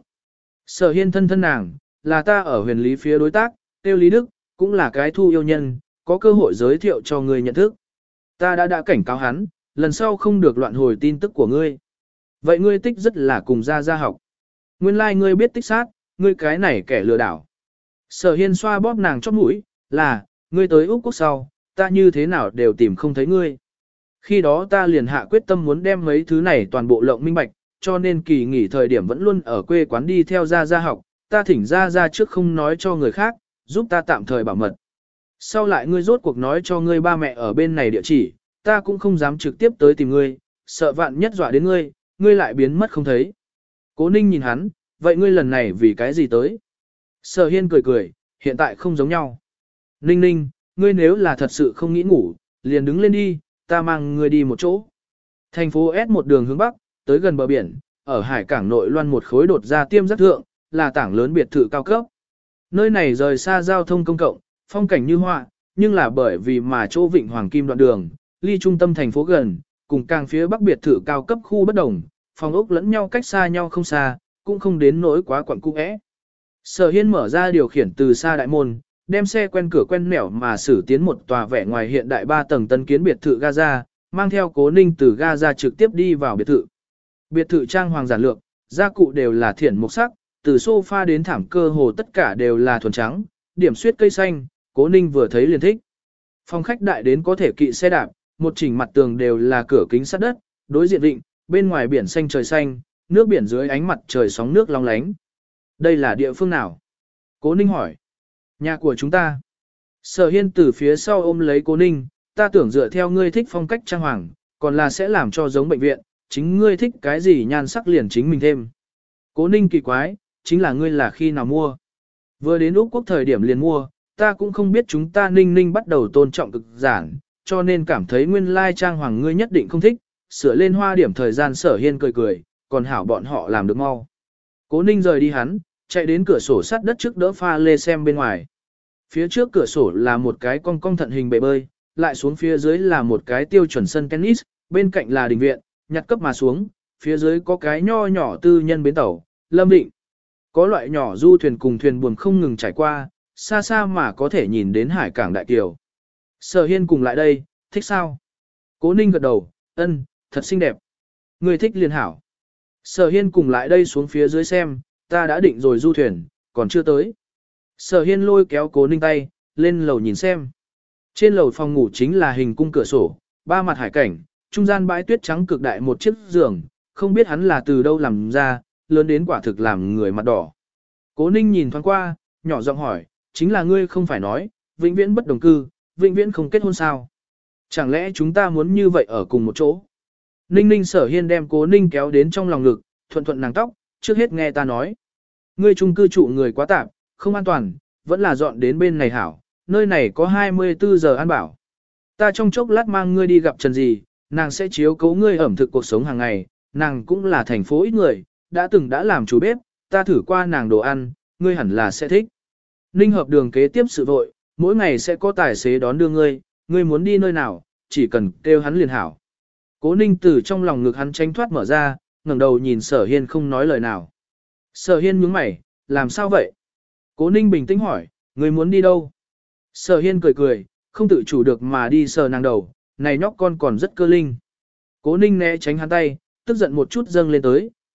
Sở Hiên thân thân nàng, là ta ở huyền lý phía đối tác, tiêu Lý Đức, cũng là cái thu yêu nhân, có cơ hội giới thiệu cho ngươi nhận thức. Ta đã cảnh cáo hắn, lần sau không được loạn hồi tin tức của ngươi. Vậy ngươi tích rất là cùng ra học. Nguyên lai like ngươi biết tích sát, ngươi cái này kẻ lừa đảo. Sở Hiên xoa bóp nàng chóp mũi, là, ngươi tới Úc Quốc sau, ta như thế nào đều tìm không thấy ngươi. Khi đó ta liền hạ quyết tâm muốn đem mấy thứ này toàn bộ lộng minh bạch, cho nên kỳ nghỉ thời điểm vẫn luôn ở quê quán đi theo ra học, ta thỉnh ra trước không nói cho người khác, giúp ta tạm thời bảo mật. Sau lại ngươi rốt cuộc nói cho ngươi ba mẹ ở bên này địa chỉ, ta cũng không dám trực tiếp tới tìm ngươi, sợ vạn nhất dọa đến ngươi, ngươi lại biến mất không thấy. Cố Ninh nhìn hắn, vậy ngươi lần này vì cái gì tới? Sở Hiên cười cười, hiện tại không giống nhau. Ninh Ninh, ngươi nếu là thật sự không nghĩ ngủ, liền đứng lên đi, ta mang ngươi đi một chỗ. Thành phố S một đường hướng Bắc, tới gần bờ biển, ở hải cảng nội loan một khối đột ra tiêm giác thượng, là tảng lớn biệt thự cao cấp. Nơi này rời xa giao thông công cộng, phong cảnh như họa, nhưng là bởi vì mà chỗ Vịnh Hoàng Kim đoạn đường, ly trung tâm thành phố gần, cùng càng phía bắc biệt thự cao cấp khu bất đồng, phòng ốc lẫn nhau cách xa nhau không xa, cũng không đến nỗi quá quẩn cung ẽ. Sở Hiên mở ra điều khiển từ xa đại môn, đem xe quen cửa quen nẻo mà xử tiến một tòa vẻ ngoài hiện đại 3 tầng tân kiến biệt thự Gaza, mang theo Cố Ninh từ Gaza trực tiếp đi vào biệt thự. Biệt thự trang hoàng giản lược, gia cụ đều là thiển mục sắc, từ sofa đến thảm cơ hồ tất cả đều là thuần trắng, điểm xuyết cây xanh, Cố Ninh vừa thấy liền thích. Phòng khách đại đến có thể kỵ xe đạp, một chỉnh mặt tường đều là cửa kính sắt đất, đối diện vịnh, bên ngoài biển xanh trời xanh, nước biển dưới ánh mặt trời sóng nước long lánh. Đây là địa phương nào? Cố Ninh hỏi. Nhà của chúng ta. Sở Hiên từ phía sau ôm lấy Cố Ninh, ta tưởng dựa theo ngươi thích phong cách trang hoàng, còn là sẽ làm cho giống bệnh viện, chính ngươi thích cái gì nhan sắc liền chính mình thêm. Cố Ninh kỳ quái, chính là ngươi là khi nào mua? Vừa đến Úc Quốc thời điểm liền mua, ta cũng không biết chúng ta Ninh Ninh bắt đầu tôn trọng cực giản, cho nên cảm thấy nguyên lai trang hoàng ngươi nhất định không thích, sửa lên hoa điểm thời gian. Sở Hiên cười cười, còn hảo bọn họ làm được mau. Cố Ninh rời đi hắn, chạy đến cửa sổ sắt đất trước đỡ pha lê xem bên ngoài. Phía trước cửa sổ là một cái cong cong thận hình bể bơi, lại xuống phía dưới là một cái tiêu chuẩn sân tennis, bên cạnh là đình viện, nhặt cấp mà xuống, phía dưới có cái nho nhỏ tư nhân bến tàu, Lâm Định. Có loại nhỏ du thuyền cùng thuyền buồm không ngừng trải qua, xa xa mà có thể nhìn đến hải cảng đại kiều. Sở Hiên cùng lại đây, thích sao? Cố Ninh gật đầu, ân, thật xinh đẹp. Người thích liền hảo. Sở Hiên cùng lại đây xuống phía dưới xem, ta đã định rồi du thuyền, còn chưa tới. Sở Hiên lôi kéo Cố Ninh tay, lên lầu nhìn xem. Trên lầu phòng ngủ chính là hình cung cửa sổ, 3 mặt hải cảnh, trung gian bãi tuyết trắng cực đại một chiếc giường, không biết hắn là từ đâu làm ra, lớn đến quả thực làm người mặt đỏ. Cố Ninh nhìn thoáng qua, nhỏ giọng hỏi, chính là ngươi không phải nói, vĩnh viễn bất đồng cư, vĩnh viễn không kết hôn sao? Chẳng lẽ chúng ta muốn như vậy ở cùng một chỗ? Ninh Ninh. Sở Hiên đem Cố Ninh kéo đến trong lòng ngực, thuận thuận nàng tóc, trước hết nghe ta nói. Ngươi chung cư trụ người quá tạp, không an toàn, vẫn là dọn đến bên này hảo, nơi này có 24 giờ an bảo. Ta trong chốc lát mang ngươi đi gặp Trần Dì, nàng sẽ chiếu cố ngươi ẩm thực cuộc sống hàng ngày, nàng cũng là thành phố ít người, đã làm chủ bếp, ta thử qua nàng đồ ăn, ngươi hẳn là sẽ thích. Ninh Hợp đường kế tiếp sự vội, mỗi ngày sẽ có tài xế đón đưa ngươi, ngươi muốn đi nơi nào, chỉ cần kêu hắn liền hảo. Cố Ninh từ trong lòng ngực hắn tránh thoát mở ra, ngẩng đầu nhìn Sở Hiên không nói lời nào. Sở Hiên nhướng mày, làm sao vậy? Cố Ninh bình tĩnh hỏi, ngươi muốn đi đâu? Sở Hiên cười cười, không tự chủ được mà đi sờ nàng đầu, này nhóc con còn rất cơ linh. Cố Ninh né tránh hắn tay, tức giận một chút dâng lên tới,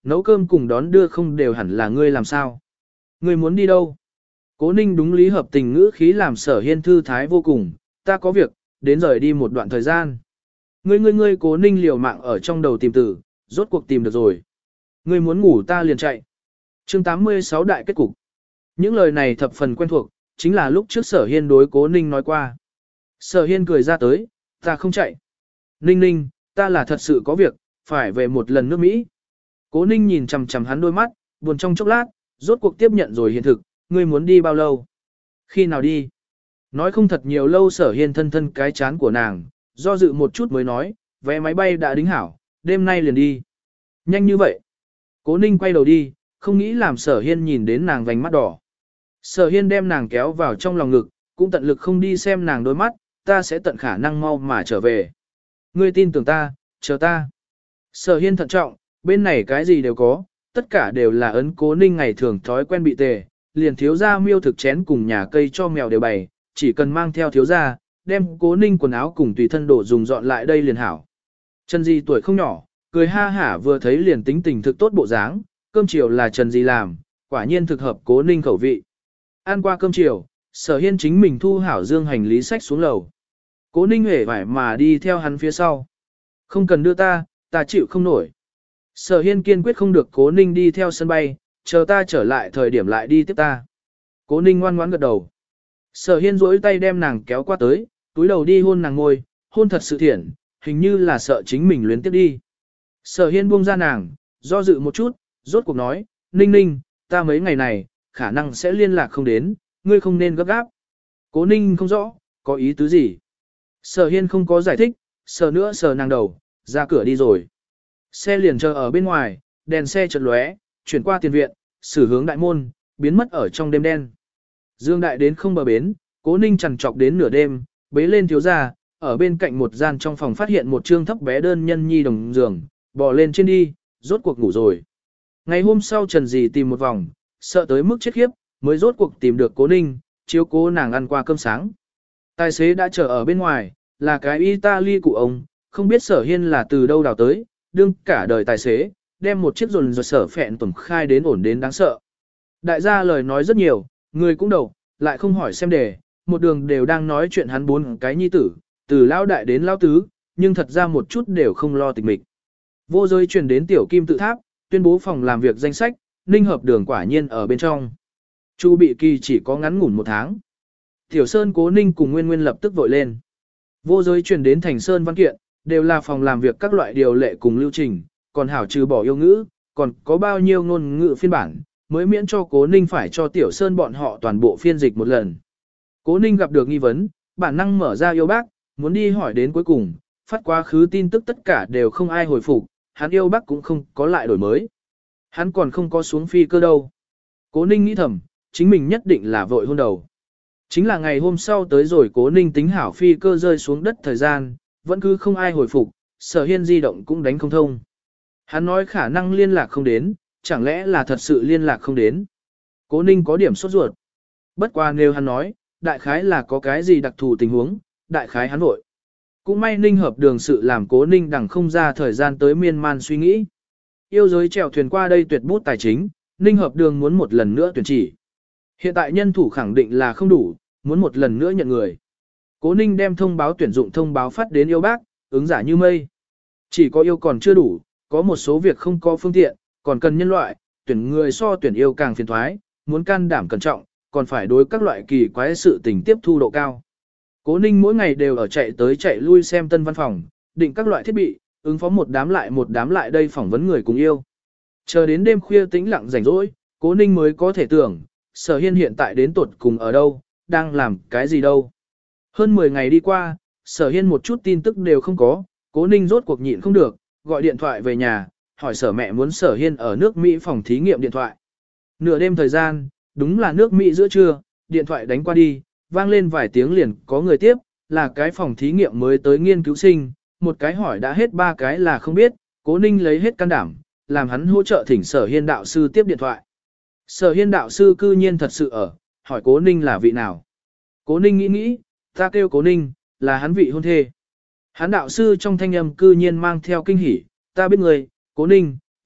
nấu cơm cùng đón đưa không đều hẳn là ngươi làm sao. Ngươi muốn đi đâu? Cố Ninh đúng lý hợp tình ngữ khí làm Sở Hiên thư thái vô cùng, ta có việc, đến rời đi một đoạn thời gian. Ngươi Cố Ninh liều mạng ở trong đầu tìm tử, rốt cuộc tìm được rồi. Ngươi muốn ngủ ta liền chạy. Chương 86 đại kết cục. Những lời này thập phần quen thuộc, chính là lúc trước Sở Hiên đối Cố Ninh nói qua. Sở Hiên cười ra tới, ta không chạy. Ninh Ninh, ta là thật sự có việc, phải về một lần nước Mỹ. Cố Ninh nhìn chằm chằm hắn đôi mắt, buồn trong chốc lát, rốt cuộc tiếp nhận rồi hiện thực, ngươi muốn đi bao lâu? Khi nào đi? Nói không thật nhiều lâu Sở Hiên thân thân cái chán của nàng, do dự một chút mới nói, vé máy bay đã đính hảo, đêm nay liền đi. Nhanh như vậy. Cố Ninh quay đầu đi, không nghĩ làm Sở Hiên nhìn đến nàng vành mắt đỏ. Sở Hiên đem nàng kéo vào trong lòng ngực, cũng tận lực không đi xem nàng đôi mắt, ta sẽ tận khả năng mau mà trở về. Ngươi tin tưởng ta, chờ ta. Sở Hiên thận trọng, bên này cái gì đều có, tất cả đều là ấn Cố Ninh ngày thường thói quen bị tề, liền thiếu gia miêu thực chén cùng nhà cây cho mèo đều bày, chỉ cần mang theo thiếu gia, đem Cố Ninh quần áo cùng tùy thân đồ dùng dọn lại đây liền hảo. Trần Di tuổi không nhỏ, cười ha hả vừa thấy liền tính tình thực tốt bộ dáng, cơm chiều là Trần Di làm, quả nhiên thực hợp Cố Ninh khẩu vị. Ăn qua cơm chiều, Sở Hiên chính mình thu hảo dương hành lý sách xuống lầu. Cố Ninh hề vải mà đi theo hắn phía sau. Không cần đưa ta, ta chịu không nổi. Sở Hiên kiên quyết không được Cố Ninh đi theo sân bay, chờ ta trở lại thời điểm lại đi tiếp ta. Cố Ninh ngoan ngoãn gật đầu. Sở Hiên duỗi tay đem nàng kéo qua tới, túi đầu đi hôn nàng ngôi, hôn thật sự thiện, hình như là sợ chính mình luyến tiếp đi. Sở Hiên buông ra nàng, do dự một chút, rốt cuộc nói, Ninh Ninh, ta mấy ngày này, khả năng sẽ liên lạc không đến, ngươi không nên gấp gáp. Cố Ninh không rõ, có ý tứ gì. Sở Hiên không có giải thích, sờ nữa sờ nàng đầu, ra cửa đi rồi. Xe liền chờ ở bên ngoài, đèn xe chợt lóe, chuyển qua tiền viện, xử hướng đại môn, biến mất ở trong đêm đen. Dương đại đến không bờ bến, Cố Ninh chằn trọc đến nửa đêm, bế lên thiếu gia, ở bên cạnh một gian trong phòng phát hiện một trương thấp bé đơn nhân nhi đồng giường, bò lên trên đi, rốt cuộc ngủ rồi. Ngày hôm sau Trần Dì tìm một vòng, sợ tới mức chết khiếp, mới rốt cuộc tìm được Cố Ninh, chiếu cố nàng ăn qua cơm sáng. Tài xế đã chờ ở bên ngoài, là cái Italy của ông, không biết Sở Hiên là từ đâu đào tới, đương cả đời tài xế, đem một chiếc rồn rồi sở phẹn tuần khai đến ổn đến đáng sợ. Đại gia lời nói rất nhiều, người cũng đầu, lại không hỏi xem đề, một đường đều đang nói chuyện hắn bốn cái nhi tử, từ lão đại đến lão tứ, nhưng thật ra một chút đều không lo tịch mịch. Vô giới truyền đến tiểu kim tự tháp, tuyên bố phòng làm việc danh sách, Ninh Hợp Đường quả nhiên ở bên trong. Chu Bị Kỳ chỉ có ngắn ngủn một tháng. Tiểu Sơn Cố Ninh cùng Nguyên Nguyên lập tức vội lên. Vô giới truyền đến Thành Sơn văn kiện, đều là phòng làm việc các loại điều lệ cùng lưu trình, còn hảo trừ bỏ yêu ngữ, còn có bao nhiêu ngôn ngữ phiên bản, mới miễn cho Cố Ninh phải cho Tiểu Sơn bọn họ toàn bộ phiên dịch một lần. Cố Ninh gặp được nghi vấn, bản năng mở ra yêu bác, muốn đi hỏi đến cuối cùng, phát quá khứ tin tức tất cả đều không ai hồi phục, hắn yêu bác cũng không có lại đổi mới. Hắn còn không có xuống phi cơ đâu. Cố Ninh nghĩ thầm, chính mình nhất định là vội hôn đầu. Chính là ngày hôm sau tới rồi Cố Ninh tính hảo phi cơ rơi xuống đất thời gian, vẫn cứ không ai hồi phục, Sở Hiên di động cũng đánh không thông. Hắn nói khả năng liên lạc không đến, chẳng lẽ là thật sự liên lạc không đến. Cố Ninh có điểm sốt ruột. Bất qua nếu hắn nói, đại khái là có cái gì đặc thù tình huống, đại khái hắn vội. Cũng may Ninh Hợp Đường sự làm Cố Ninh đằng không ra thời gian tới miên man suy nghĩ. Yêu giới chèo thuyền qua đây tuyệt bút tài chính, Ninh Hợp Đường muốn một lần nữa tuyển chỉ. Hiện tại nhân thủ khẳng định là không đủ, muốn một lần nữa nhận người. Cố Ninh đem thông báo tuyển dụng thông báo phát đến yêu bác, ứng giả như mây. Chỉ có yêu còn chưa đủ, có một số việc không có phương tiện, còn cần nhân loại, tuyển người so tuyển yêu càng phiền thoái, muốn can đảm cẩn trọng, còn phải đối các loại kỳ quái sự tình tiếp thu độ cao. Cố Ninh mỗi ngày đều ở chạy tới chạy lui xem tân văn phòng, định các loại thiết bị, ứng phó một đám lại đây phỏng vấn người cùng yêu. Chờ đến đêm khuya tĩnh lặng rảnh rỗi, Cố Ninh mới có thể tưởng, Sở Hiên hiện tại đến tuột cùng ở đâu, đang làm cái gì đâu. Hơn 10 ngày đi qua, Sở Hiên một chút tin tức đều không có, Cố Ninh rốt cuộc nhịn không được, gọi điện thoại về nhà, hỏi Sở mẹ muốn Sở Hiên ở nước Mỹ phòng thí nghiệm điện thoại. Nửa đêm thời gian, đúng là nước Mỹ giữa trưa, điện thoại đánh qua đi, vang lên vài tiếng liền có người tiếp, là cái phòng thí nghiệm mới tới nghiên cứu sinh, một cái hỏi đã hết ba cái là không biết, Cố Ninh lấy hết can đảm, làm hắn hỗ trợ thỉnh Sở Hiên đạo sư tiếp điện thoại. Sở Hiên đạo sư cư nhiên thật sự ở, hỏi Cố Ninh là vị nào. Cố Ninh nghĩ, ta kêu Cố Ninh, là hắn vị hôn thê. Hắn đạo sư trong thanh âm cư nhiên mang theo kinh hỉ, ta biết người, Cố Ninh,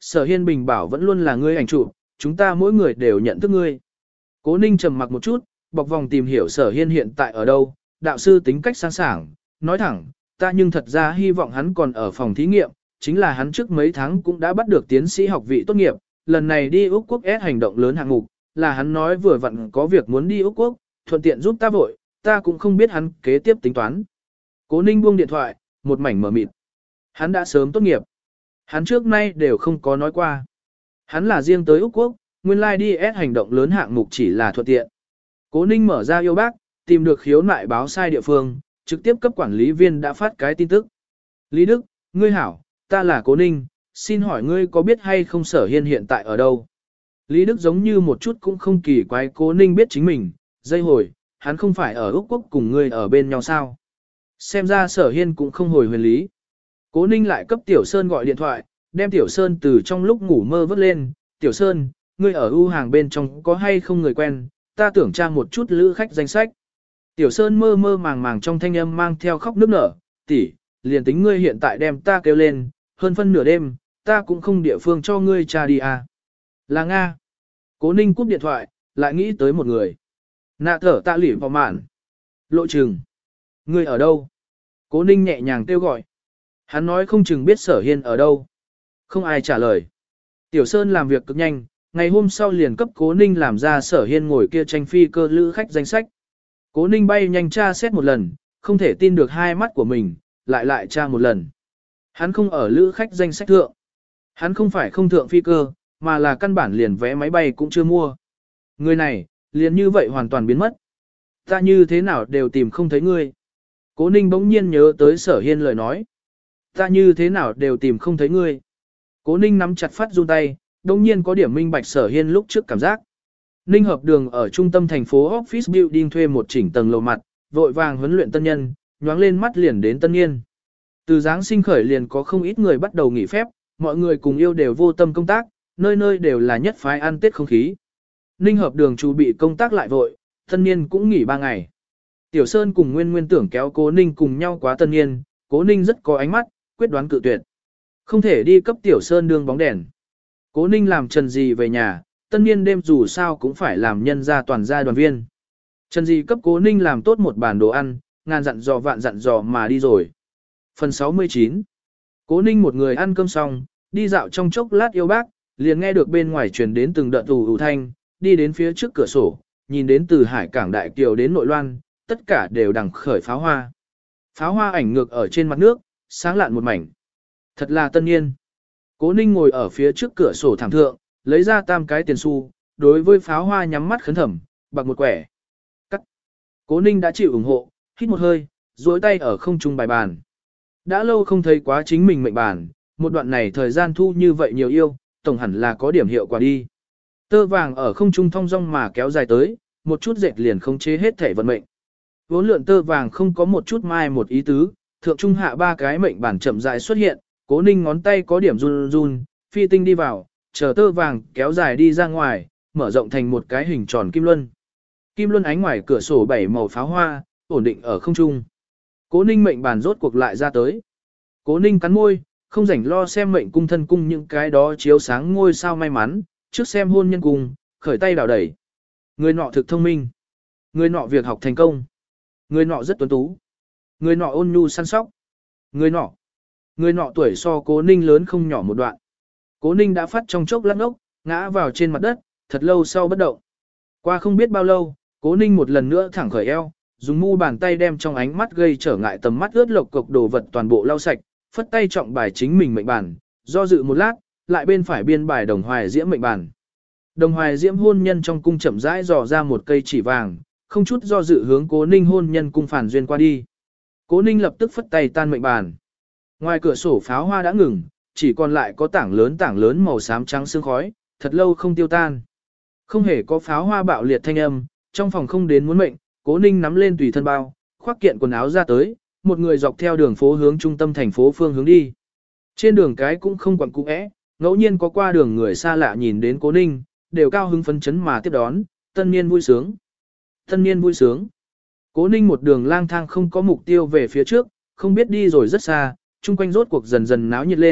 Sở Hiên Bình bảo vẫn luôn là ngươi ảnh chụp, chúng ta mỗi người đều nhận thức ngươi. Cố Ninh trầm mặc một chút, bọc vòng tìm hiểu Sở Hiên hiện tại ở đâu, đạo sư tính cách sáng sảng, nói thẳng, ta nhưng thật ra hy vọng hắn còn ở phòng thí nghiệm, chính là hắn trước mấy tháng cũng đã bắt được tiến sĩ học vị tốt nghiệp, lần này đi Úc Quốc S hành động lớn hạng mục, là hắn nói vừa vặn có việc muốn đi Úc Quốc, thuận tiện giúp ta vội, ta cũng không biết hắn kế tiếp tính toán. Cố Ninh buông điện thoại, một mảnh mờ mịt. Hắn đã sớm tốt nghiệp. Hắn trước nay đều không có nói qua. Hắn là riêng tới Úc Quốc, nguyên lai đi S hành động lớn hạng mục chỉ là thuận tiện. Cố Ninh mở ra yêu bác, tìm được khiếu nại báo sai địa phương, trực tiếp cấp quản lý viên đã phát cái tin tức. Lý Đức, ngươi hảo, ta là Cố Ninh, xin hỏi ngươi có biết hay không Sở Hiên hiện tại ở đâu? Lý Đức giống như một chút cũng không kỳ quái Cố Ninh biết chính mình, dây hồi, hắn không phải ở Úc Quốc cùng ngươi ở bên nhau sao? Xem ra Sở Hiên cũng không hồi huyền lý. Cố Ninh lại cấp Tiểu Sơn gọi điện thoại, đem Tiểu Sơn từ trong lúc ngủ mơ vớt lên. Tiểu Sơn, ngươi ở ưu hàng bên trong có hay không người quen, ta tưởng tra một chút lữ khách danh sách. Tiểu Sơn mơ mơ màng màng trong thanh âm mang theo khóc nức nở, tỷ, liền tính ngươi hiện tại đem ta kêu lên, hơn phân nửa đêm, ta cũng không địa phương cho ngươi tra đi à. Là Nga. Cố Ninh cúp điện thoại, lại nghĩ tới một người. Nạ thở tạ lỉ vào mạn. Lộ Trừng. Ngươi ở đâu? Cố Ninh nhẹ nhàng kêu gọi. Hắn nói không chừng biết Sở Hiên ở đâu. Không ai trả lời. Tiểu Sơn làm việc cực nhanh, ngày hôm sau liền cấp Cố Ninh làm ra Sở Hiên ngồi kia tranh phi cơ lữ khách danh sách. Cố Ninh bay nhanh tra xét một lần, không thể tin được hai mắt của mình, lại tra một lần. Hắn không ở lữ khách danh sách thượng. Hắn không phải không thượng phi cơ, mà là căn bản liền vé máy bay cũng chưa mua. Người này, liền như vậy hoàn toàn biến mất. Ta như thế nào đều tìm không thấy ngươi. Cố Ninh bỗng nhiên nhớ tới Sở Hiên lời nói. Ta như thế nào đều tìm không thấy ngươi. Cố Ninh nắm chặt phát run tay, đồng nhiên có điểm minh bạch Sở Hiên lúc trước cảm giác. Ninh Hợp Đường ở trung tâm thành phố Office Building thuê một chỉnh tầng lầu mặt, vội vàng huấn luyện tân nhân, nhoáng lên mắt liền đến tân niên. Từ Giáng sinh khởi liền có không ít người bắt đầu nghỉ phép, mọi người cùng yêu đều vô tâm công tác, nơi nơi đều là nhất phái ăn Tết không khí. Ninh Hợp Đường chuẩn bị công tác lại vội, tân niên cũng nghỉ 3 ngày. Tiểu Sơn cùng Nguyên Nguyên tưởng kéo Cố Ninh cùng nhau quá tân niên, Cố Ninh rất có ánh mắt, quyết đoán cự tuyệt. Không thể đi cấp Tiểu Sơn đương bóng đèn. Cố Ninh làm Trần Dì về nhà, tân niên đêm dù sao cũng phải làm nhân gia toàn gia đoàn viên. Trần Dì cấp Cố Ninh làm tốt một bàn đồ ăn, ngàn dặn dò vạn dặn dò mà đi rồi. Phần 69. Cố Ninh một người ăn cơm xong, đi dạo trong chốc lát yêu bác, liền nghe được bên ngoài truyền đến từng đợt ù thanh, đi đến phía trước cửa sổ, nhìn đến từ hải cảng Đại Kiều đến Nội Loan, tất cả đều đằng khởi pháo hoa. Pháo hoa ảnh ngược ở trên mặt nước, sáng lạn một mảnh. Thật là tân niên. Cố Ninh ngồi ở phía trước cửa sổ thảm thượng, lấy ra tam cái tiền xu, đối với pháo hoa nhắm mắt khấn thầm, bạc một quẻ. Cắt. Cố Ninh đã chịu ủng hộ, hít một hơi, duỗi tay ở không trung bài bàn. Đã lâu không thấy quá chính mình mệnh bàn, một đoạn này thời gian thu như vậy nhiều yêu, tổng hẳn là có điểm hiệu quả đi. Tơ vàng ở không trung thong dong mà kéo dài tới, một chút dệt liền không chế hết thể vận mệnh. Vốn lượn tơ vàng không có một chút mai một ý tứ, thượng trung hạ ba cái mệnh bản chậm rãi xuất hiện, Cố Ninh ngón tay có điểm run run, phi tinh đi vào, chờ tơ vàng kéo dài đi ra ngoài, mở rộng thành một cái hình tròn kim luân. Kim luân ánh ngoài cửa sổ 7 màu pháo hoa, ổn định ở không trung. Cố Ninh mệnh bản rốt cuộc lại ra tới. Cố Ninh cắn môi, không rảnh lo xem mệnh cung thân cung những cái đó chiếu sáng ngôi sao may mắn, trước xem hôn nhân cung, khởi tay đảo đẩy. Người nọ thực thông minh. Người nọ việc học thành công. Người nọ rất tuấn tú. Người nọ ôn nhu săn sóc. Người nọ tuổi so Cố Ninh lớn không nhỏ một đoạn. Cố Ninh đã phát trong chốc lát ốc, ngã vào trên mặt đất, thật lâu sau bất động. Qua không biết bao lâu, Cố Ninh một lần nữa thẳng khởi eo, dùng mu bàn tay đem trong ánh mắt gây trở ngại tầm mắt ướt lộc cục đồ vật toàn bộ lau sạch, phất tay trọng bài chính mình mệnh bản, do dự một lát, lại bên phải biên bài Đồng Hoài Diễm mệnh bản. Đồng Hoài Diễm hôn nhân trong cung chậm rãi dò ra một cây chỉ vàng, không chút do dự hướng Cố Ninh hôn nhân cung phản duyên qua đi. Cố Ninh lập tức phất tay tan mệnh bản. Ngoài cửa sổ pháo hoa đã ngừng, chỉ còn lại có tảng lớn màu xám trắng sương khói, thật lâu không tiêu tan. Không hề có pháo hoa bạo liệt thanh âm, trong phòng không đến muốn mệnh, Cố Ninh nắm lên tùy thân bao, khoác kiện quần áo ra tới, một người dọc theo đường phố hướng trung tâm thành phố phương hướng đi. Trên đường cái cũng không quẩn cung ẽ, ngẫu nhiên có qua đường người xa lạ nhìn đến Cố Ninh, đều cao hứng phấn chấn mà tiếp đón, tân niên vui sướng. Tân niên vui sướng. Cố Ninh một đường lang thang không có mục tiêu về phía trước, không biết đi rồi rất xa, chung quanh rốt cuộc dần dần náo nhiệt lên,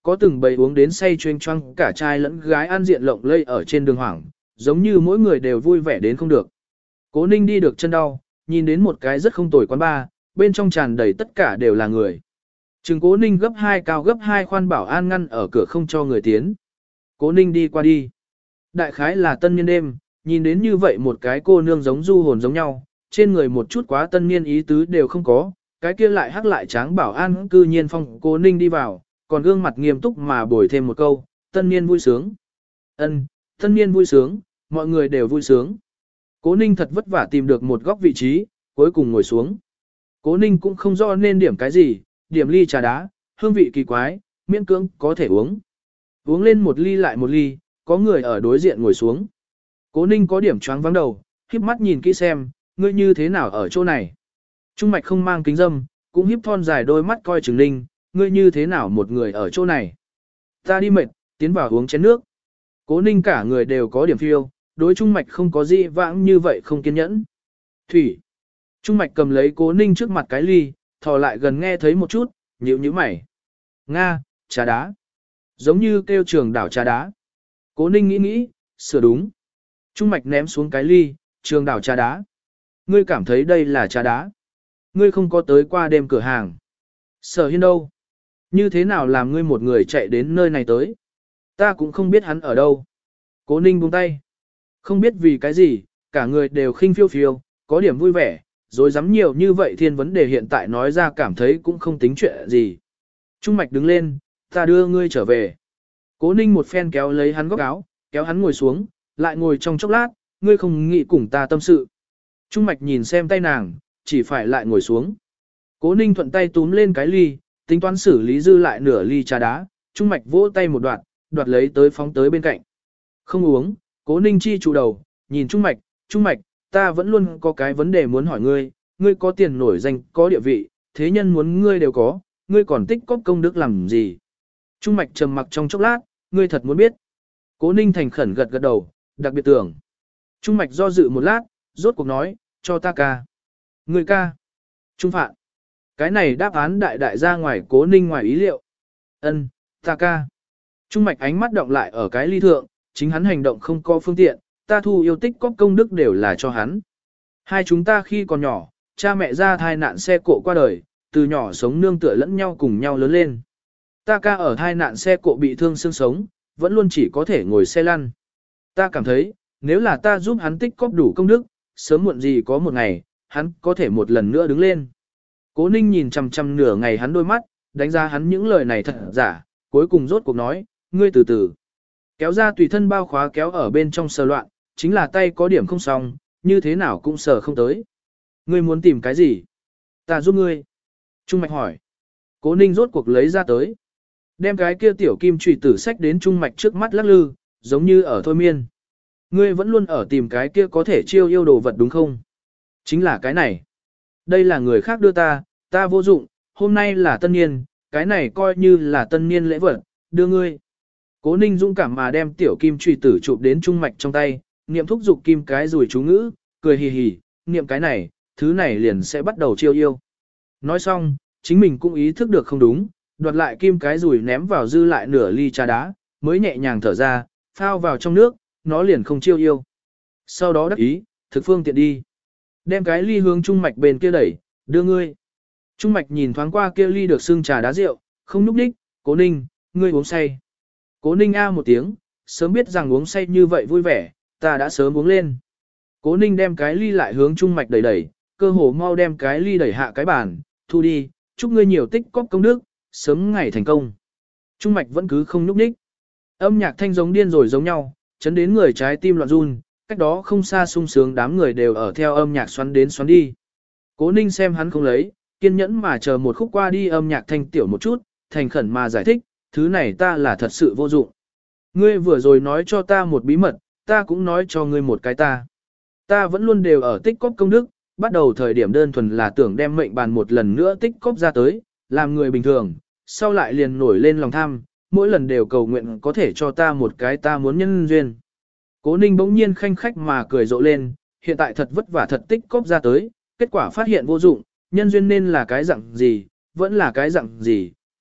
có từng bầy uống đến say chuyên choang cả trai lẫn gái ăn diện lộng lây ở trên đường hoảng, giống như mỗi người đều vui vẻ đến không được. Cố Ninh đi được chân đau, nhìn đến một cái rất không tồi quán bar, bên trong tràn đầy tất cả đều là người. Trừng Cố Ninh gấp 2 cao gấp 2 khoan bảo an ngăn ở cửa không cho người tiến. Cố Ninh đi qua đi. Đại khái là tân niên đêm, nhìn đến như vậy một cái cô nương giống du hồn giống nhau, trên người một chút quá tân niên ý tứ đều không có, cái kia lại hắc lại tráng bảo an cư nhiên phong Cố Ninh đi vào, còn gương mặt nghiêm túc mà bồi thêm một câu, tân niên vui sướng. Ân, tân niên vui sướng, mọi người đều vui sướng. Cố Ninh thật vất vả tìm được một góc vị trí, cuối cùng ngồi xuống. Cố Ninh cũng không rõ nên điểm cái gì, điểm ly trà đá, hương vị kỳ quái, miễn cưỡng có thể uống. Uống lên một ly lại một ly, có người ở đối diện ngồi xuống. Cố Ninh có điểm choáng vắng đầu, híp mắt nhìn kỹ xem, ngươi như thế nào ở chỗ này. Trung Mạch không mang kính dâm, cũng híp thon dài đôi mắt coi Trừng Ninh, ngươi như thế nào một người ở chỗ này. Ta đi mệt, tiến vào uống chén nước. Cố Ninh cả người đều có điểm phiêu, đối Trung Mạch không có gì vãng như vậy không kiên nhẫn. Thủy. Trung Mạch cầm lấy Cố Ninh trước mặt cái ly, thò lại gần nghe thấy một chút, nhíu nhíu mày. Nga, trà đá. Giống như kêu Trường Đảo trà đá. Cố Ninh nghĩ nghĩ, sửa đúng. Trung Mạch ném xuống cái ly, Trường Đảo trà đá. Ngươi cảm thấy đây là trà đá. Ngươi không có tới qua đêm cửa hàng. Sở Hiên đâu? Như thế nào làm ngươi một người chạy đến nơi này tới? Ta cũng không biết hắn ở đâu. Cố Ninh buông tay. Không biết vì cái gì, cả người đều khinh phiêu phiêu, có điểm vui vẻ, rồi dám nhiều như vậy thiên vấn đề hiện tại nói ra cảm thấy cũng không tính chuyện gì. Trung Mạch đứng lên, ta đưa ngươi trở về. Cố Ninh một phen kéo lấy hắn góc áo, kéo hắn ngồi xuống, lại ngồi trong chốc lát, ngươi không nghĩ cùng ta tâm sự. Trung Mạch nhìn xem tay nàng, chỉ phải lại ngồi xuống. Cố Ninh thuận tay túm lên cái ly, tính toán xử lý dư lại nửa ly trà đá, Trung Mạch vỗ tay một đoạt lấy tới phóng tới bên cạnh. Không uống, Cố Ninh chi chủ đầu, nhìn Trung Mạch, ta vẫn luôn có cái vấn đề muốn hỏi ngươi, ngươi có tiền nổi danh, có địa vị, thế nhân muốn ngươi đều có, ngươi còn tích cóp công đức làm gì? Trung Mạch trầm mặc trong chốc lát, ngươi thật muốn biết. Cố Ninh thành khẩn gật gật đầu, đặc biệt tưởng. Trung Mạch do dự một lát, rốt cuộc nói, cho ta ca. Ngươi ca. Trung Phạn. Cái này đáp án đại ra ngoài Cố Ninh ngoài ý liệu. Ân, ta ca. Trung Mạch ánh mắt động lại ở cái ly thượng, chính hắn hành động không có phương tiện, ta thu yêu tích cóp công đức đều là cho hắn. Hai chúng ta khi còn nhỏ, cha mẹ ra thai nạn xe cộ qua đời, từ nhỏ sống nương tựa lẫn nhau cùng nhau lớn lên. Ta ca ở thai nạn xe cộ bị thương xương sống, vẫn luôn chỉ có thể ngồi xe lăn. Ta cảm thấy, nếu là ta giúp hắn tích cóp đủ công đức, sớm muộn gì có một ngày, hắn có thể một lần nữa đứng lên. Cố Ninh nhìn chằm chằm nửa ngày hắn đôi mắt, đánh giá hắn những lời này thật giả, cuối cùng rốt cuộc nói, ngươi từ từ. Kéo ra tùy thân bao khóa kéo ở bên trong sờ loạn, chính là tay có điểm không xong, như thế nào cũng sờ không tới. Ngươi muốn tìm cái gì? Ta giúp ngươi. Trung Mạch hỏi. Cố Ninh rốt cuộc lấy ra tới. Đem cái kia tiểu kim chùy tử sách đến Trung Mạch trước mắt lắc lư, giống như ở thôi miên. Ngươi vẫn luôn ở tìm cái kia có thể chiêu yêu đồ vật đúng không? Chính là cái này. Đây là người khác đưa ta vô dụng, hôm nay là tân niên, cái này coi như là tân niên lễ vật, đưa ngươi. Cố Ninh dũng cảm mà đem tiểu kim chùy tử chụp đến Trung Mạch trong tay, niệm thúc dục kim cái rùi chú ngữ, cười hì hì, niệm cái này, thứ này liền sẽ bắt đầu chiêu yêu. Nói xong, chính mình cũng ý thức được không đúng, đoạt lại kim cái rùi ném vào dư lại nửa ly trà đá, mới nhẹ nhàng thở ra, phao vào trong nước, nó liền không chiêu yêu. Sau đó đắc ý, thực phương tiện đi. Đem cái ly hướng Trung Mạch bên kia đẩy, đưa ngươi. Trung Mạch nhìn thoáng qua kia ly được xưng trà đá rượu, không núp đích, Cố Ninh, ngươi uống say. Cố Ninh a một tiếng, sớm biết rằng uống say như vậy vui vẻ, ta đã sớm uống lên. Cố Ninh đem cái ly lại hướng Trung Mạch đẩy, cơ hồ mau đem cái ly đẩy hạ cái bàn, thu đi, chúc ngươi nhiều tích cóp công đức, sớm ngày thành công. Trung Mạch vẫn cứ không núp đích. Âm nhạc thanh giống điên rồi giống nhau, chấn đến người trái tim loạn run, cách đó không xa sung sướng đám người đều ở theo âm nhạc xoắn đến xoắn đi. Cố Ninh xem hắn không lấy, kiên nhẫn mà chờ một khúc qua đi âm nhạc thanh tiểu một chút, thành khẩn mà giải thích, thứ này ta là thật sự vô dụng. Ngươi vừa rồi nói cho ta một bí mật, ta cũng nói cho ngươi một cái ta. Ta vẫn luôn đều ở tích cóp công đức, bắt đầu thời điểm đơn thuần là tưởng đem mệnh bàn một lần nữa tích cóp ra tới, làm người bình thường, sau lại liền nổi lên lòng tham, mỗi lần đều cầu nguyện có thể cho ta một cái ta muốn nhân duyên. Cố Ninh bỗng nhiên khanh khách mà cười rộ lên, hiện tại thật vất vả thật tích cóp ra tới, kết quả phát hiện vô dụng, nhân duyên nên là cái dạng gì, vẫn là cái dạng gì,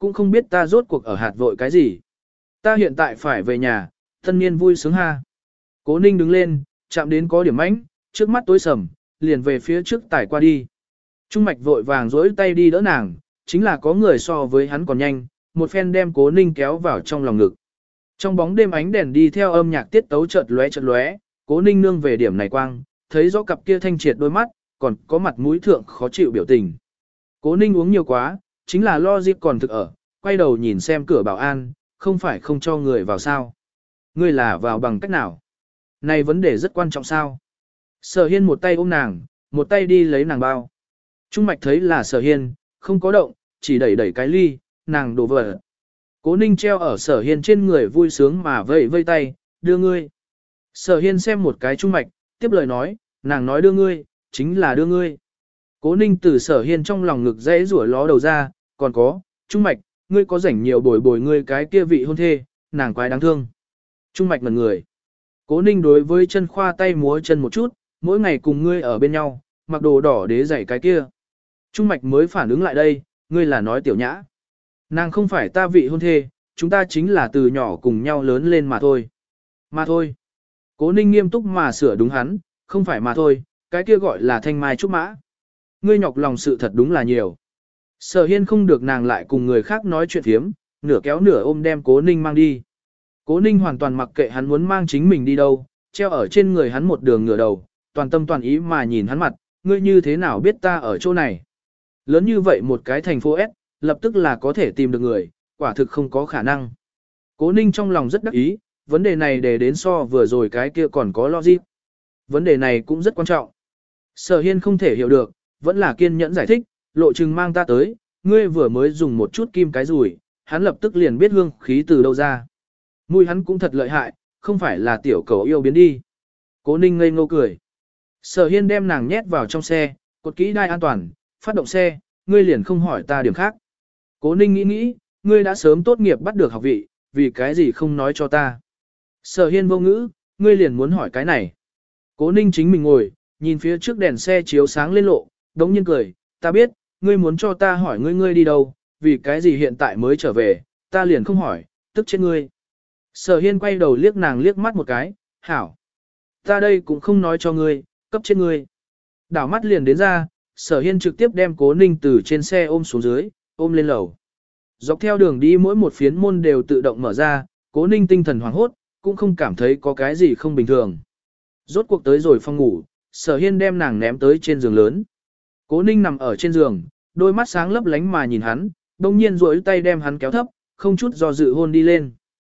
cũng không biết ta rốt cuộc ở hạt vội cái gì. Ta hiện tại phải về nhà, thân niên vui sướng ha. Cố Ninh đứng lên, chạm đến có điểm mánh, trước mắt tối sầm, liền về phía trước tải qua đi. Trung Mạch vội vàng dối tay đi đỡ nàng, chính là có người so với hắn còn nhanh, một phen đem Cố Ninh kéo vào trong lòng ngực. Trong bóng đêm ánh đèn đi theo âm nhạc tiết tấu chợt lóe, Cố Ninh nương về điểm này quang, thấy rõ cặp kia thanh triệt đôi mắt, còn có mặt mũi thượng khó chịu biểu tình. Cố Ninh uống nhiều quá, chính là lo dịp còn thực ở, quay đầu nhìn xem cửa bảo an, không phải không cho người vào sao. Ngươi là vào bằng cách nào? Này vấn đề rất quan trọng sao? Sở Hiên một tay ôm nàng, một tay đi lấy nàng bao. Trung Mạch thấy là Sở Hiên, không có động, chỉ đẩy đẩy cái ly, nàng đổ vỡ. Cố Ninh treo ở Sở Hiên trên người vui sướng mà vẫy vây tay, đưa ngươi. Sở Hiên xem một cái Trung Mạch, tiếp lời nói, nàng nói đưa ngươi, chính là đưa ngươi. Cố Ninh từ Sở Hiên trong lòng ngực dãy rủa ló đầu ra, còn có, Trung Mạch, ngươi có rảnh nhiều bồi bồi ngươi cái kia vị hôn thê, nàng quái đáng thương. Trung Mạch ngẩn người. Cố Ninh đối với chân khoa tay múa chân một chút, mỗi ngày cùng ngươi ở bên nhau, mặc đồ đỏ đế giày cái kia. Trung Mạch mới phản ứng lại đây, ngươi là nói tiểu nhã. Nàng không phải ta vị hôn thê, chúng ta chính là từ nhỏ cùng nhau lớn lên mà thôi. Mà thôi. Cố Ninh nghiêm túc mà sửa đúng hắn, không phải mà thôi, cái kia gọi là thanh mai trúc mã. Ngươi nhọc lòng sự thật đúng là nhiều. Sở Hiên không được nàng lại cùng người khác nói chuyện thiếm, nửa kéo nửa ôm đem Cố Ninh mang đi. Cố Ninh hoàn toàn mặc kệ hắn muốn mang chính mình đi đâu, treo ở trên người hắn một đường ngửa đầu, toàn tâm toàn ý mà nhìn hắn mặt, ngươi như thế nào biết ta ở chỗ này. Lớn như vậy một cái thành phố S, lập tức là có thể tìm được người, quả thực không có khả năng. Cố Ninh trong lòng rất đắc ý, vấn đề này để đến so vừa rồi cái kia còn có logic. Vấn đề này cũng rất quan trọng. Sở Hiên không thể hiểu được, vẫn là kiên nhẫn giải thích, lộ trình mang ta tới, ngươi vừa mới dùng một chút kim cái rùi, hắn lập tức liền biết hương khí từ đâu ra. Mùi hắn cũng thật lợi hại, không phải là tiểu cầu yêu biến đi. Cố Ninh ngây ngô cười. Sở Hiên đem nàng nhét vào trong xe, cột kỹ đai an toàn, phát động xe, ngươi liền không hỏi ta điểm khác. Cố Ninh nghĩ, ngươi đã sớm tốt nghiệp bắt được học vị, vì cái gì không nói cho ta. Sở Hiên vô ngữ, ngươi liền muốn hỏi cái này. Cố Ninh chính mình ngồi, nhìn phía trước đèn xe chiếu sáng lên lộ, đống nhiên cười, ta biết, ngươi muốn cho ta hỏi ngươi đi đâu, vì cái gì hiện tại mới trở về, ta liền không hỏi, tức chết ngươi. Sở Hiên quay đầu liếc nàng liếc mắt một cái, hảo. Ta đây cũng không nói cho ngươi, cấp chết ngươi. Đảo mắt liền đến ra, Sở Hiên trực tiếp đem Cố Ninh từ trên xe ôm xuống dưới, ôm lên lầu. Dọc theo đường đi mỗi một phiến môn đều tự động mở ra, Cố Ninh tinh thần hoảng hốt, cũng không cảm thấy có cái gì không bình thường. Rốt cuộc tới rồi phòng ngủ, Sở Hiên đem nàng ném tới trên giường lớn. Cố Ninh nằm ở trên giường, đôi mắt sáng lấp lánh mà nhìn hắn, đông nhiên duỗi tay đem hắn kéo thấp, không chút do dự hôn đi lên.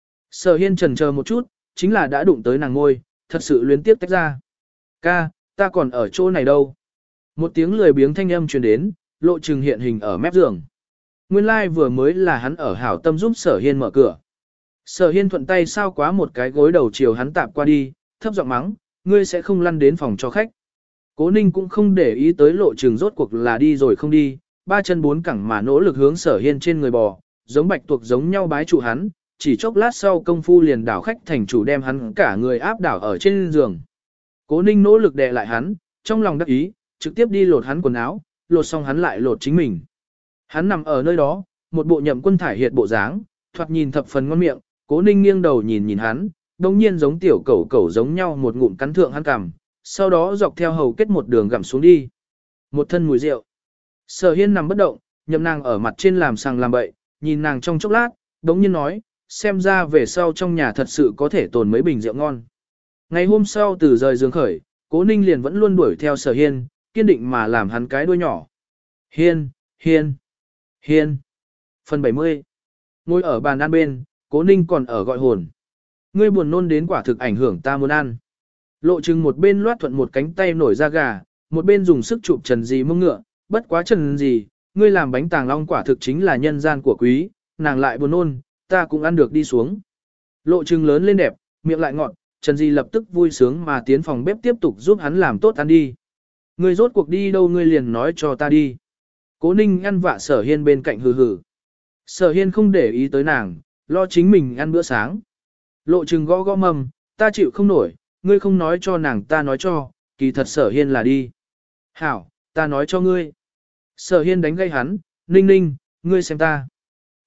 Sở Hiên chần chờ một chút, chính là đã đụng tới nàng ngôi, thật sự luyến tiếp tách ra. Ca, ta còn ở chỗ này đâu. Một tiếng lười biếng thanh âm truyền đến, lộ trừng hiện hình ở mép giường. Nguyên lai vừa mới là hắn ở hảo tâm giúp Sở Hiên mở cửa. Sở Hiên thuận tay sao quá một cái gối đầu chiều hắn tạp qua đi, thấp giọng mắng, ngươi sẽ không lăn đến phòng cho khách. Cố Ninh cũng không để ý tới lộ trừng rốt cuộc là đi rồi không đi, ba chân bốn cẳng mà nỗ lực hướng Sở Hiên trên người bò, giống bạch tuộc giống nhau bái trụ hắn, chỉ chốc lát sau công phu liền đảo khách thành chủ đem hắn cả người áp đảo ở trên giường. Cố Ninh nỗ lực đè lại hắn, trong lòng đắc ý, trực tiếp đi lột hắn quần áo, lột xong hắn lại lột chính mình. Hắn nằm ở nơi đó, một bộ nhậm quân thải hiệt bộ dáng, thoạt nhìn thập phần ngon miệng, Cố Ninh nghiêng đầu nhìn hắn, đồng nhiên giống tiểu cẩu cẩu giống nhau một ngụm cắn thượng hắn cằm, sau đó dọc theo hầu kết một đường gặm xuống đi. Một thân mùi rượu. Sở Hiên nằm bất động, nhậm nàng ở mặt trên làm sàng làm bậy, nhìn nàng trong chốc lát, đống nhiên nói, xem ra về sau trong nhà thật sự có thể tồn mấy bình rượu ngon. Ngày hôm sau từ rời giường khởi, Cố Ninh liền vẫn luôn đuổi theo Sở Hiên, kiên định mà làm hắn cái đuôi nhỏ. Hiên, Hiên, Hiên. Phần 70. Ngồi ở bàn ăn bên, Cố Ninh còn ở gọi hồn. Ngươi buồn nôn đến quả thực ảnh hưởng ta muốn ăn. Lộ Trừng một bên loát thuận một cánh tay nổi da gà, một bên dùng sức chụp Trần Dì mông ngựa, bất quá Trần Dì, ngươi làm bánh tàng long quả thực chính là nhân gian của quý, nàng lại buồn nôn, ta cũng ăn được đi xuống. Lộ Trừng lớn lên đẹp, miệng lại ngọt, Trần Dì lập tức vui sướng mà tiến phòng bếp tiếp tục giúp hắn làm tốt ăn đi. Ngươi rốt cuộc đi đâu ngươi liền nói cho ta đi. Cố Ninh ăn vạ Sở Hiên bên cạnh hừ hừ. Sở Hiên không để ý tới nàng, lo chính mình ăn bữa sáng. Lộ Trừng gõ gõ mầm, ta chịu không nổi, ngươi không nói cho nàng ta nói cho, kỳ thật Sở Hiên là đi. Hảo, ta nói cho ngươi. Sở Hiên đánh gây hắn, Ninh Ninh, ngươi xem ta.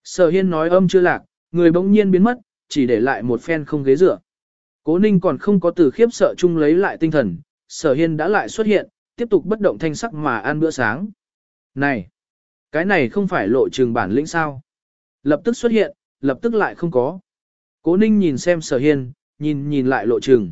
Sở Hiên nói âm chưa lạc, người bỗng nhiên biến mất, chỉ để lại một phen không ghế dựa. Cố Ninh còn không có từ khiếp sợ chung lấy lại tinh thần, Sở Hiên đã lại xuất hiện, tiếp tục bất động thanh sắc mà ăn bữa sáng. Này, cái này không phải lộ trường bản lĩnh sao? Lập tức xuất hiện, lập tức lại không có. Cố Ninh nhìn xem Sở Hiên, nhìn lại lộ trường.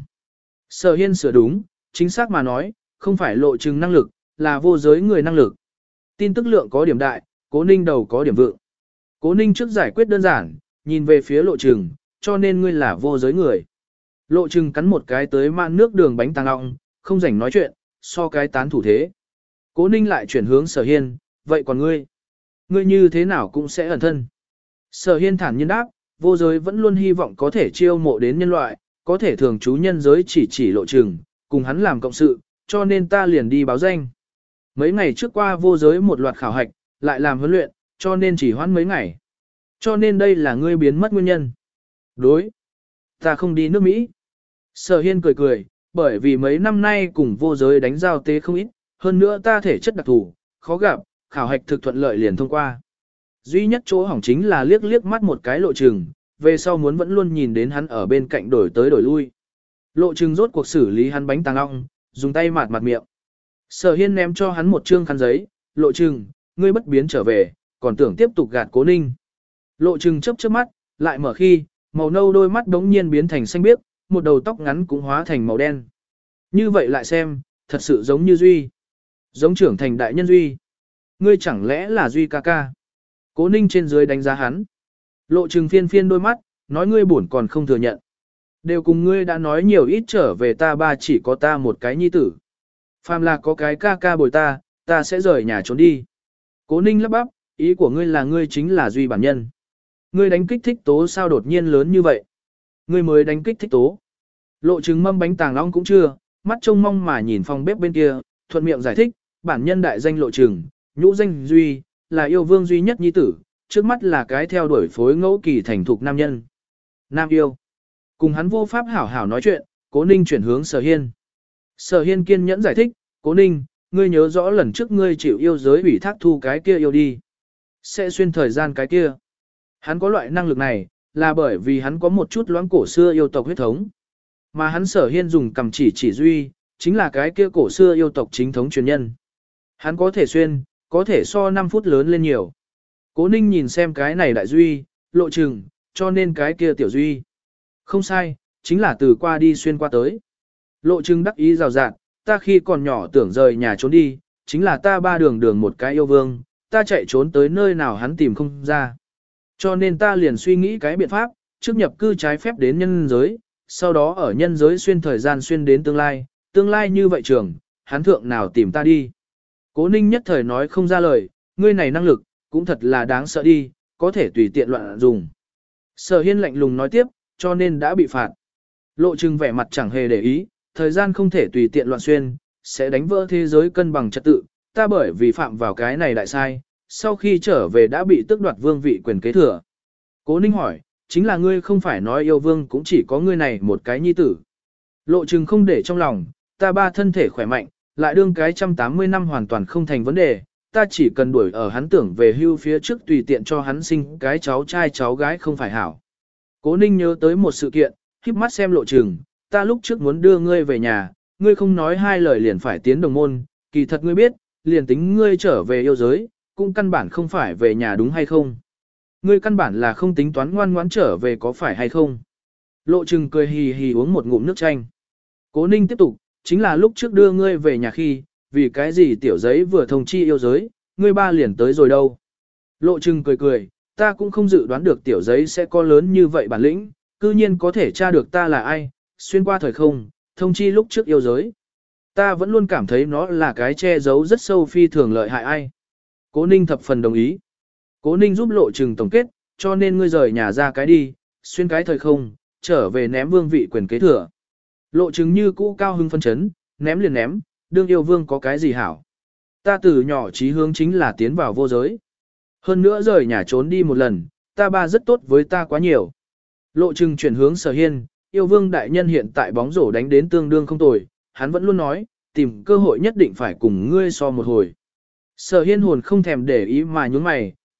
Sở Hiên sửa đúng, chính xác mà nói, không phải lộ trường năng lực, là vô giới người năng lực. Tin tức lượng có điểm đại, Cố Ninh đầu có điểm vượng. Cố Ninh trước giải quyết đơn giản, nhìn về phía lộ trường, cho nên ngươi là vô giới người. Lộ trường cắn một cái tới mạn nước đường bánh tàng ong, không rảnh nói chuyện, so cái tán thủ thế. Cố Ninh lại chuyển hướng Sở Hiên, vậy còn ngươi? Ngươi như thế nào cũng sẽ ẩn thân. Sở Hiên thản nhiên đáp, vô giới vẫn luôn hy vọng có thể chiêu mộ đến nhân loại, có thể thường trú nhân giới chỉ lộ trường, cùng hắn làm cộng sự, cho nên ta liền đi báo danh. Mấy ngày trước qua vô giới một loạt khảo hạch, lại làm huấn luyện, cho nên chỉ hoãn mấy ngày. Cho nên đây là ngươi biến mất nguyên nhân. Đối. Ta không đi nước Mỹ. Sở Hiên cười cười, bởi vì mấy năm nay cùng vô giới đánh giao tế không ít, hơn nữa ta thể chất đặc thù, khó gặp, khảo hạch thực thuận lợi liền thông qua. Duy nhất chỗ hỏng chính là liếc liếc mắt một cái lộ trường, về sau muốn vẫn luôn nhìn đến hắn ở bên cạnh đổi tới đổi lui. Lộ trường rốt cuộc xử lý hắn bánh tàng ong, dùng tay mạt miệng. Sở Hiên ném cho hắn một trương khăn giấy, lộ trường, ngươi bất biến trở về, còn tưởng tiếp tục gạt Cố Ninh. Lộ trường chớp chớp mắt, lại mở khi, màu nâu đôi mắt đống nhiên biến thành xanh biếc, một đầu tóc ngắn cũng hóa thành màu đen. Như vậy lại xem, thật sự giống như Duy. Giống trưởng thành đại nhân Duy. Ngươi chẳng lẽ là Duy ca ca? Cố Ninh trên dưới đánh giá hắn. Lộ trường phiên phiên đôi mắt, nói ngươi buồn còn không thừa nhận. Đều cùng ngươi đã nói nhiều ít trở về ta ba chỉ có ta một cái nhi tử. Phàm là có cái ca ca bồi ta, ta sẽ rời nhà trốn đi. Cố Ninh lắp bắp, ý của ngươi là ngươi chính là Duy bản nhân. Ngươi đánh kích thích tố sao đột nhiên lớn như vậy? Ngươi mới đánh kích thích tố. Lộ trứng mâm bánh tàng long cũng chưa, mắt trông mong mà nhìn phòng bếp bên kia, thuận miệng giải thích, bản nhân đại danh lộ trừng, nhũ danh Duy, là yêu vương duy nhất nhi tử, trước mắt là cái theo đuổi phối ngẫu kỳ thành thục nam nhân. Nam yêu. Cùng hắn vô pháp hảo hảo nói chuyện, Cố Ninh chuyển hướng Sở Hiên. Sở Hiên kiên nhẫn giải thích, Cố Ninh, ngươi nhớ rõ lần trước ngươi chịu yêu giới ủy thác thu cái kia yêu đi. Sẽ xuyên thời gian cái kia. Hắn có loại năng lực này, là bởi vì hắn có một chút loãng cổ xưa yêu tộc huyết thống. Mà hắn Sở Hiên dùng cầm chỉ Duy, chính là cái kia cổ xưa yêu tộc chính thống truyền nhân. Hắn có thể xuyên, có thể so 5 phút lớn lên nhiều. Cố Ninh nhìn xem cái này đại Duy, lộ trừng, cho nên cái kia tiểu Duy. Không sai, chính là từ qua đi xuyên qua tới. Lộ trừng đắc ý rào rạt, ta khi còn nhỏ tưởng rời nhà trốn đi, chính là ta ba đường một cái yêu vương, ta chạy trốn tới nơi nào hắn tìm không ra. Cho nên ta liền suy nghĩ cái biện pháp, trước nhập cư trái phép đến nhân giới, sau đó ở nhân giới xuyên thời gian xuyên đến tương lai như vậy trường, hắn thượng nào tìm ta đi. Cố Ninh nhất thời nói không ra lời, ngươi này năng lực, cũng thật là đáng sợ đi, có thể tùy tiện loạn dùng. Sở Hiên lạnh lùng nói tiếp, cho nên đã bị phạt. Lộ trừng vẻ mặt chẳng hề để ý, thời gian không thể tùy tiện loạn xuyên, sẽ đánh vỡ thế giới cân bằng trật tự, ta bởi vì phạm vào cái này đại sai, sau khi trở về đã bị tước đoạt vương vị quyền kế thừa. Cố Ninh hỏi, chính là ngươi không phải nói yêu vương cũng chỉ có ngươi này một cái nhi tử. Lộ trừng không để trong lòng, ta ba thân thể khỏe mạnh, lại đương cái 180 năm hoàn toàn không thành vấn đề, ta chỉ cần đuổi ở hắn tưởng về hưu phía trước tùy tiện cho hắn sinh cái cháu trai cháu gái không phải hảo. Cố Ninh nhớ tới một sự kiện, khép mắt xem lộ trừng, ta lúc trước muốn đưa ngươi về nhà, ngươi không nói hai lời liền phải tiến đồng môn, kỳ thật ngươi biết, liền tính ngươi trở về yêu giới, cũng căn bản không phải về nhà đúng hay không. Ngươi căn bản là không tính toán ngoan ngoãn trở về có phải hay không. Lộ trừng cười hì hì uống một ngụm nước chanh. Cố Ninh tiếp tục, chính là lúc trước đưa ngươi về nhà khi, vì cái gì tiểu giấy vừa thông chi yêu giới, ngươi ba liền tới rồi đâu. Lộ trừng cười cười, ta cũng không dự đoán được tiểu giấy sẽ có lớn như vậy bản lĩnh, cư nhiên có thể tra được ta là ai, xuyên qua thời không, thông chi lúc trước yêu giới. Ta vẫn luôn cảm thấy nó là cái che giấu rất sâu phi thường lợi hại ai. Cố Ninh thập phần đồng ý. Cố Ninh giúp lộ trừng tổng kết, cho nên ngươi rời nhà ra cái đi, xuyên cái thời không, trở về ném vương vị quyền kế thừa. Lộ trừng như cũ cao hưng phân chấn, ném liền ném, đương yêu vương có cái gì hảo. Ta từ nhỏ chí hướng chính là tiến vào vô giới. Hơn nữa rời nhà trốn đi một lần, ta ba rất tốt với ta quá nhiều. Lộ trừng chuyển hướng Sở Hiên, yêu vương đại nhân hiện tại bóng rổ đánh đến tương đương không tồi, hắn vẫn luôn nói, tìm cơ hội nhất định phải cùng ngươi so một hồi. Sở Hiên hồn không thèm để ý mà nhún mày,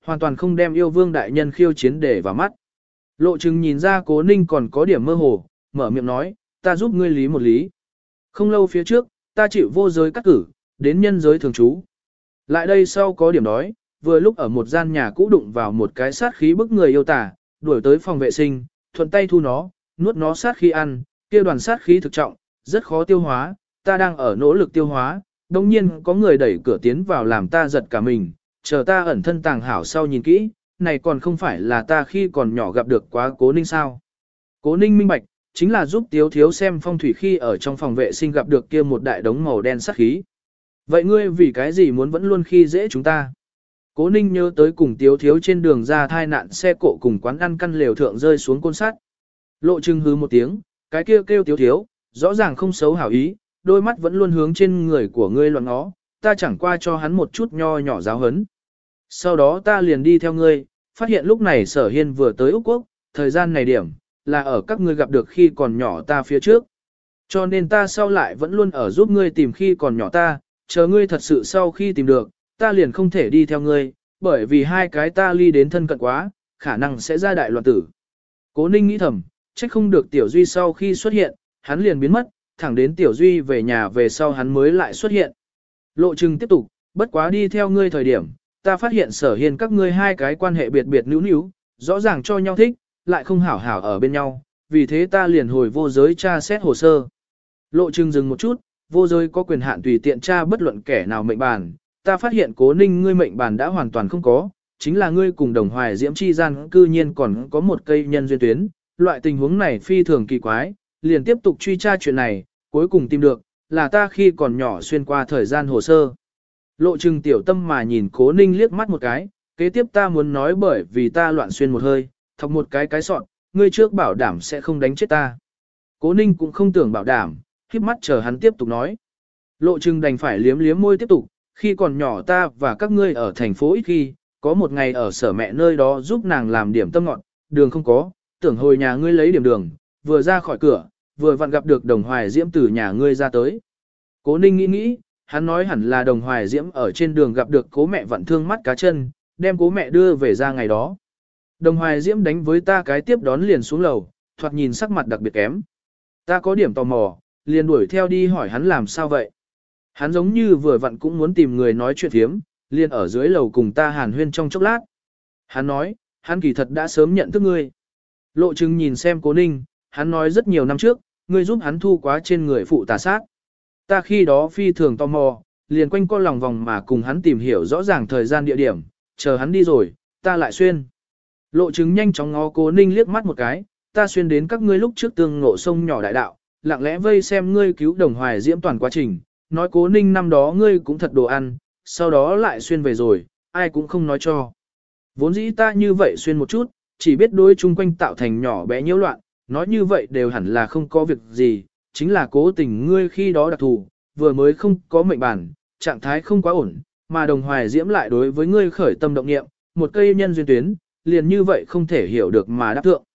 hoàn toàn không đem yêu vương đại nhân khiêu chiến để vào mắt. Lộ Trừng nhìn ra Cố Ninh còn có điểm mơ hồ, mở miệng nói, ta giúp ngươi lý một lý. Không lâu phía trước, ta chịu vô giới cắt cử, đến nhân giới thường trú. Lại đây sau có điểm đói, vừa lúc ở một gian nhà cũ đụng vào một cái sát khí bức người yêu tả, đuổi tới phòng vệ sinh, thuận tay thu nó, nuốt nó sát khí ăn, kia đoàn sát khí thực trọng, rất khó tiêu hóa, ta đang ở nỗ lực tiêu hóa, đồng nhiên có người đẩy cửa tiến vào làm ta giật cả mình, chờ ta ẩn thân tàng hảo sau nhìn kỹ, này còn không phải là ta khi còn nhỏ gặp được quá Cố Ninh sao. Cố Ninh minh bạch, chính là giúp Tiếu Thiếu xem phong thủy khi ở trong phòng vệ sinh gặp được kia một đại đống màu đen sát khí. Vậy ngươi vì cái gì muốn vẫn luôn khi dễ chúng ta? Cố Ninh nhớ tới cùng Tiếu Thiếu trên đường ra thai nạn xe cộ cùng quán ăn căn lều thượng rơi xuống côn sắt. Lộ Trừng hứ một tiếng, cái kia kêu Tiếu Thiếu, rõ ràng không xấu hảo ý, đôi mắt vẫn luôn hướng trên người của ngươi loạn ngó, ta chẳng qua cho hắn một chút nho nhỏ giáo hấn. Sau đó ta liền đi theo ngươi, phát hiện lúc này Sở Hiên vừa tới Úc Quốc, thời gian này điểm, là ở các ngươi gặp được khi còn nhỏ ta phía trước. Cho nên ta sau lại vẫn luôn ở giúp ngươi tìm khi còn nhỏ ta, chờ ngươi thật sự sau khi tìm được, ta liền không thể đi theo ngươi, bởi vì hai cái ta ly đến thân cận quá, khả năng sẽ ra đại loạn tử. Cố Ninh nghĩ thầm, trách không được Tiểu Duy sau khi xuất hiện, hắn liền biến mất, thẳng đến Tiểu Duy về nhà về sau hắn mới lại xuất hiện. Lộ Trừng tiếp tục, bất quá đi theo ngươi thời điểm, ta phát hiện Sở Hiên các ngươi hai cái quan hệ biệt biệt níu níu, rõ ràng cho nhau thích, lại không hảo hảo ở bên nhau, vì thế ta liền hồi vô giới tra xét hồ sơ. Lộ Trừng dừng một chút, vô giới có quyền hạn tùy tiện tra bất luận kẻ nào mệnh bàn, ta phát hiện Cố Ninh ngươi mệnh bàn đã hoàn toàn không có, chính là ngươi cùng Đồng Hoài Diễm chi gian cư nhiên còn có một cây nhân duyên tuyến, loại tình huống này phi thường kỳ quái, liền tiếp tục truy tra chuyện này, cuối cùng tìm được, là ta khi còn nhỏ xuyên qua thời gian hồ sơ. Lộ Trừng tiểu tâm mà nhìn Cố Ninh liếc mắt một cái, kế tiếp ta muốn nói bởi vì ta loạn xuyên một hơi, thọc một cái sọn, ngươi trước bảo đảm sẽ không đánh chết ta. Cố Ninh cũng không tưởng bảo đảm, khép mắt chờ hắn tiếp tục nói. Lộ Trừng đành phải liếm liếm môi tiếp tục, khi còn nhỏ ta và các ngươi ở thành phố ít khi, có một ngày ở Sở mẹ nơi đó giúp nàng làm điểm tâm ngọt, đường không có, tưởng hồi nhà ngươi lấy điểm đường, vừa ra khỏi cửa, vừa vặn gặp được Đồng Hoài Diễm từ nhà ngươi ra tới. Cố Ninh nghĩ, hắn nói hẳn là Đồng Hoài Diễm ở trên đường gặp được Cố mẹ vặn thương mắt cá chân, đem Cố mẹ đưa về ra ngày đó. Đồng Hoài Diễm đánh với ta cái tiếp đón liền xuống lầu, thoạt nhìn sắc mặt đặc biệt kém. Ta có điểm tò mò, liền đuổi theo đi hỏi hắn làm sao vậy. Hắn giống như vừa vặn cũng muốn tìm người nói chuyện thiếm, liền ở dưới lầu cùng ta hàn huyên trong chốc lát. Hắn nói, hắn kỳ thật đã sớm nhận thức ngươi. Lộ Trừng nhìn xem Cố Ninh, hắn nói rất nhiều năm trước, ngươi giúp hắn thu quá trên người phụ tà sát. Ta khi đó phi thường tò mò, liền quanh co lòng vòng mà cùng hắn tìm hiểu rõ ràng thời gian địa điểm, chờ hắn đi rồi, ta lại xuyên. Lộ Trừng nhanh chóng ngó Cố Ninh liếc mắt một cái, ta xuyên đến các ngươi lúc trước tương ngộ sông nhỏ đại đạo, lặng lẽ vây xem ngươi cứu Đồng Hoài Diễm toàn quá trình, nói Cố Ninh năm đó ngươi cũng thật đồ ăn, sau đó lại xuyên về rồi, ai cũng không nói cho. Vốn dĩ ta như vậy xuyên một chút, chỉ biết đối chung quanh tạo thành nhỏ bé nhiễu loạn, nói như vậy đều hẳn là không có việc gì, chính là cố tình ngươi khi đó đặc thù, vừa mới không có mệnh bản, trạng thái không quá ổn, mà Đồng Hoài Diễm lại đối với ngươi khởi tâm động niệm, một cây nhân duyên tuyến, liền như vậy không thể hiểu được mà đáp thượng.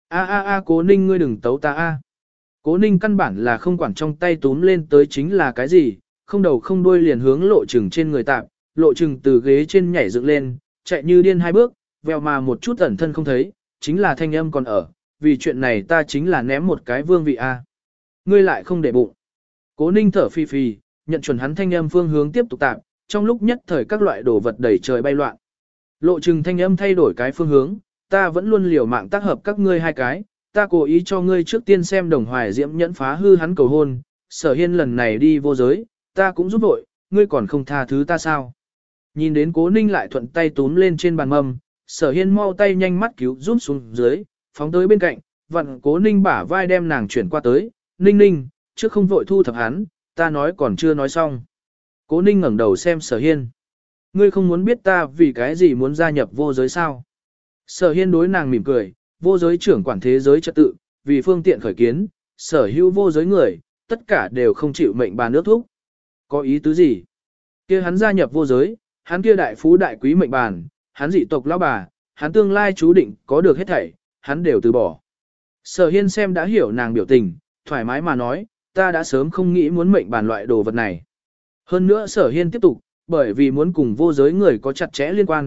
Cố Ninh ngươi đừng tấu ta a. Cố Ninh căn bản là không quản trong tay túm lên tới chính là cái gì, không đầu không đuôi liền hướng Lộ Trừng trên người tạm, Lộ Trừng từ ghế trên nhảy dựng lên, chạy như điên hai bước, vèo mà một chút ẩn thân không thấy, chính là thanh âm còn ở, vì chuyện này ta chính là ném một cái vương vị a. Ngươi lại không để bụng. Cố Ninh thở phì phì, nhận chuẩn hắn thanh âm phương hướng tiếp tục tạm, trong lúc nhất thời các loại đồ vật đầy trời bay loạn. Lộ Trừng thanh âm thay đổi cái phương hướng, ta vẫn luôn liều mạng tác hợp các ngươi hai cái, ta cố ý cho ngươi trước tiên xem Đồng Hoài Diễm nhẫn phá hư hắn cầu hôn, Sở Hiên lần này đi vô giới, ta cũng giúp vội, ngươi còn không tha thứ ta sao? Nhìn đến Cố Ninh lại thuận tay túm lên trên bàn mâm, Sở Hiên mau tay nhanh mắt cứu giúp xuống dưới, phóng tới bên cạnh, vặn Cố Ninh bả vai đem nàng chuyển qua tới, Ninh Ninh, trước không vội thu thập hắn, ta nói còn chưa nói xong. Cố Ninh ngẩng đầu xem Sở Hiên. Ngươi không muốn biết ta vì cái gì muốn gia nhập vô giới sao? Sở Hiên đối nàng mỉm cười, vô giới trưởng quản thế giới trật tự, vì phương tiện khởi kiến, sở hữu vô giới người, tất cả đều không chịu mệnh bàn nước thúc. Có ý tứ gì? Kia hắn gia nhập vô giới, hắn kia đại phú đại quý mệnh bàn, hắn dị tộc lão bà, hắn tương lai chú định có được hết thảy, hắn đều từ bỏ. Sở Hiên xem đã hiểu nàng biểu tình, thoải mái mà nói, ta đã sớm không nghĩ muốn mệnh bàn loại đồ vật này. Hơn nữa Sở Hiên tiếp tục, bởi vì muốn cùng vô giới người có chặt chẽ liên quan,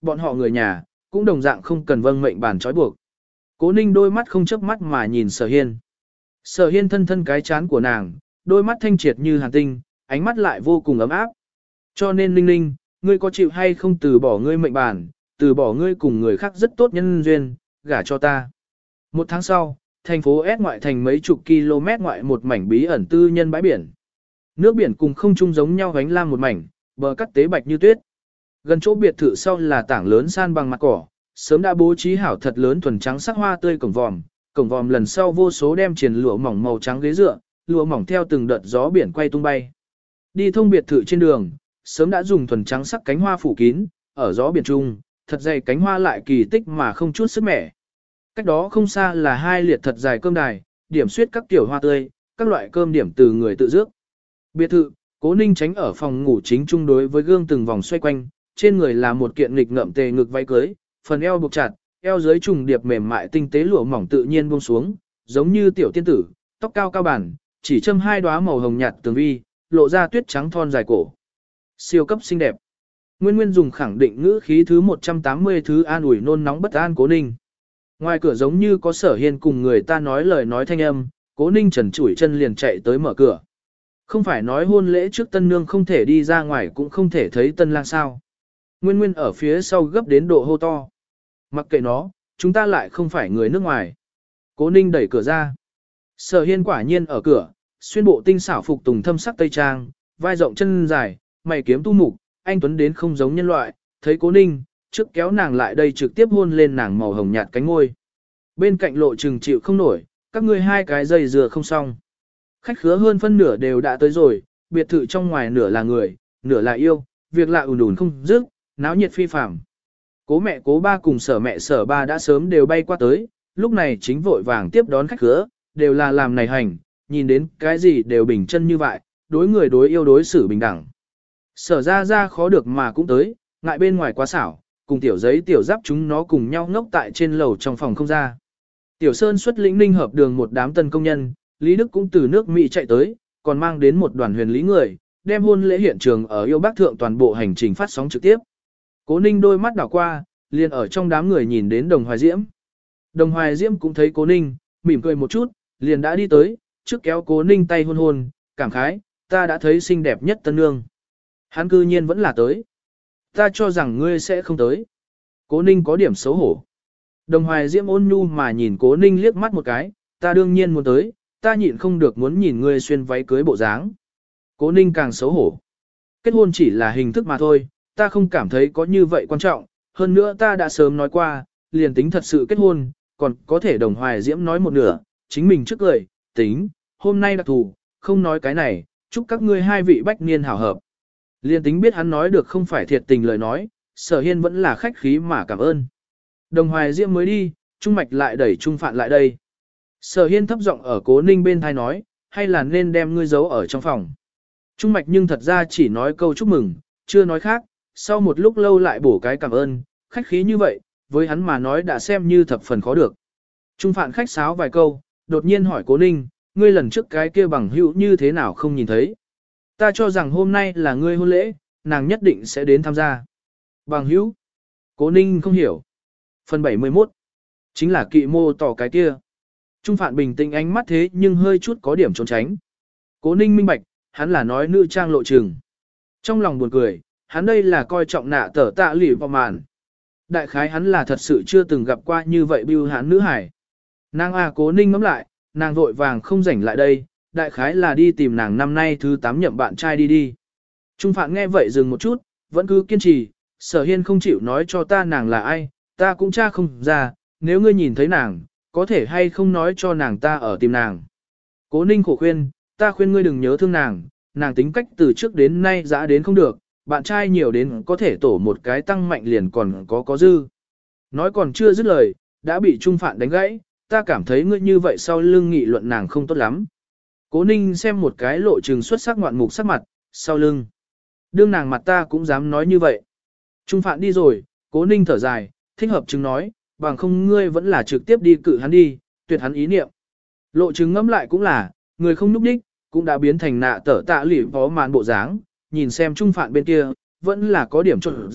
bọn họ người nhà, cũng đồng dạng không cần vâng mệnh bản trói buộc. Cố Ninh đôi mắt không chớp mắt mà nhìn Sở Hiên. Sở Hiên thân thân cái chán của nàng, đôi mắt thanh triệt như hàn tinh, ánh mắt lại vô cùng ấm áp. Cho nên Ninh Ninh, ngươi có chịu hay không từ bỏ ngươi mệnh bản, từ bỏ ngươi cùng người khác rất tốt nhân duyên, gả cho ta. Một tháng sau, thành phố S ngoại thành mấy chục km ngoại một mảnh bí ẩn tư nhân bãi biển. Nước biển cùng không trung giống nhau gánh lam một mảnh, bờ cắt tế bạch như tuyết. Gần chỗ biệt thự sau là tảng lớn san bằng mặt cỏ, sớm đã bố trí hảo thật lớn thuần trắng sắc hoa tươi cổng vòm lần sau vô số đem triền lụa mỏng màu trắng ghế dựa, lụa mỏng theo từng đợt gió biển quay tung bay. Đi thông biệt thự trên đường, sớm đã dùng thuần trắng sắc cánh hoa phủ kín, ở gió biển trung, thật dày cánh hoa lại kỳ tích mà không chút sức mẻ. Cách đó không xa là hai liệt thật dài cơm đài, điểm suyết các tiểu hoa tươi, các loại cơm điểm từ người tự rước. Biệt thự, Cố Ninh tránh ở phòng ngủ chính chung đối với gương từng vòng xoay quanh, trên người là một kiện nghịch ngợm tề ngực váy cưới, phần eo buộc chặt, eo dưới trùng điệp mềm mại tinh tế lụa mỏng tự nhiên buông xuống, giống như tiểu tiên tử, tóc cao cao bản, chỉ châm hai đóa màu hồng nhạt tường vi, lộ ra tuyết trắng thon dài cổ. Siêu cấp xinh đẹp. Nguyên Nguyên dùng khẳng định ngữ khí thứ 180 thứ an ủi nôn nóng bất an Cố Ninh. Ngoài cửa giống như có Sở Hiên cùng người ta nói lời nói thanh âm, Cố Ninh trần trụi chân liền chạy tới mở cửa. Không phải nói hôn lễ trước tân nương không thể đi ra ngoài cũng không thể thấy tân lang sao. Nguyên Nguyên ở phía sau gấp đến độ hô to. Mặc kệ nó, chúng ta lại không phải người nước ngoài. Cố Ninh đẩy cửa ra. Sở Hiên quả nhiên ở cửa, xuyên bộ tinh xảo phục tùng thâm sắc tây trang, vai rộng chân dài, mày kiếm tu mục, anh tuấn đến không giống nhân loại, thấy Cố Ninh, trước kéo nàng lại đây trực tiếp hôn lên nàng màu hồng nhạt cánh ngôi. Bên cạnh Lộ Trừng chịu không nổi, các ngươi hai cái dây dừa không xong. Khách khứa hơn phân nửa đều đã tới rồi, biệt thự trong ngoài nửa là người, nửa là yêu, việc lạ ùn ùn không dứt, náo nhiệt phi phàm. Cố mẹ cố ba cùng sở mẹ sở ba đã sớm đều bay qua tới, lúc này chính vội vàng tiếp đón khách khứa, đều là làm này hành, nhìn đến cái gì đều bình chân như vậy, đối người đối yêu đối xử bình đẳng. Sở ra khó được mà cũng tới, ngại bên ngoài quá xảo, cùng tiểu giấy tiểu giáp chúng nó cùng nhau ngốc tại trên lầu trong phòng không ra. Tiểu Sơn xuất lĩnh Ninh hợp đường một đám tân công nhân, Lý Đức cũng từ nước Mỹ chạy tới, còn mang đến một đoàn huyền lý người, đem hôn lễ hiện trường ở yêu bác thượng toàn bộ hành trình phát sóng trực tiếp. Cố Ninh đôi mắt đảo qua, liền ở trong đám người nhìn đến Đồng Hoài Diễm. Đồng Hoài Diễm cũng thấy Cố Ninh, mỉm cười một chút, liền đã đi tới, trước kéo Cố Ninh tay hôn hôn, cảm khái, ta đã thấy xinh đẹp nhất tân nương. Hắn cư nhiên vẫn là tới. Ta cho rằng ngươi sẽ không tới. Cố Ninh có điểm xấu hổ. Đồng Hoài Diễm ôn nhu mà nhìn Cố Ninh liếc mắt một cái, ta đương nhiên muốn tới, ta nhịn không được muốn nhìn ngươi xuyên váy cưới bộ dáng. Cố Ninh càng xấu hổ. Kết hôn chỉ là hình thức mà thôi, ta không cảm thấy có như vậy quan trọng, hơn nữa ta đã sớm nói qua, liền tính thật sự kết hôn, còn có thể Đồng Hoài Diễm nói một nửa, chính mình trước cười, tính, hôm nay đặc thù, không nói cái này, chúc các ngươi hai vị bách niên hảo hợp. Liền tính biết hắn nói được không phải thiệt tình lời nói, Sở Hiên vẫn là khách khí mà cảm ơn. Đồng Hoài Diễm mới đi, Trung Mạch lại đẩy Trung Phạn lại đây. Sở Hiên thấp giọng ở Cố Ninh bên thai nói, hay là nên đem ngươi giấu ở trong phòng. Trung Mạch nhưng thật ra chỉ nói câu chúc mừng, chưa nói khác, sau một lúc lâu lại bổ cái cảm ơn, khách khí như vậy, với hắn mà nói đã xem như thập phần khó được. Trung Phạn khách sáo vài câu, đột nhiên hỏi Cố Ninh, ngươi lần trước cái kia bằng hữu như thế nào không nhìn thấy. Ta cho rằng hôm nay là ngươi hôn lễ, nàng nhất định sẽ đến tham gia. Bằng hữu. Cố Ninh không hiểu. Phần 71. Chính là kỵ mô tỏ cái kia. Trung Phạn bình tĩnh ánh mắt thế nhưng hơi chút có điểm trốn tránh. Cố Ninh minh bạch, hắn là nói nữ trang Lộ Trừng. Trong lòng buồn cười, hắn đây là coi trọng nạ tở tạ lỉ vào màn. Đại khái hắn là thật sự chưa từng gặp qua như vậy bưu hắn nữ hải. Nàng Cố Ninh ngắm lại, nàng vội vàng không rảnh lại đây, đại khái là đi tìm nàng năm nay thứ 8 nhậm bạn trai đi. Trung Phạn nghe vậy dừng một chút, vẫn cứ kiên trì, Sở Hiên không chịu nói cho ta nàng là ai, ta cũng tra không ra, nếu ngươi nhìn thấy nàng, có thể hay không nói cho nàng ta ở tìm nàng. Cố Ninh khổ khuyên, ta khuyên ngươi đừng nhớ thương nàng, nàng tính cách từ trước đến nay dã đến không được, bạn trai nhiều đến có thể tổ một cái tăng mạnh liền còn có dư. Nói còn chưa dứt lời, đã bị Trung Phạn đánh gãy, ta cảm thấy ngươi như vậy sau lưng nghị luận nàng không tốt lắm. Cố Ninh xem một cái Lộ Trừng xuất sắc ngoạn mục sắc mặt, sau lưng. Đương nàng mặt ta cũng dám nói như vậy. Trung Phạn đi rồi, Cố Ninh thở dài, thích hợp chứng nói, bằng không ngươi vẫn là trực tiếp đi cự hắn đi, tuyệt hắn ý niệm. Lộ Trừng ngẫm lại cũng là, người không núp đích, cũng đã biến thành nạ tở tạ lỉ phó màn bộ dáng, nhìn xem Trung Phạn bên kia, vẫn là có điểm trộn dạ,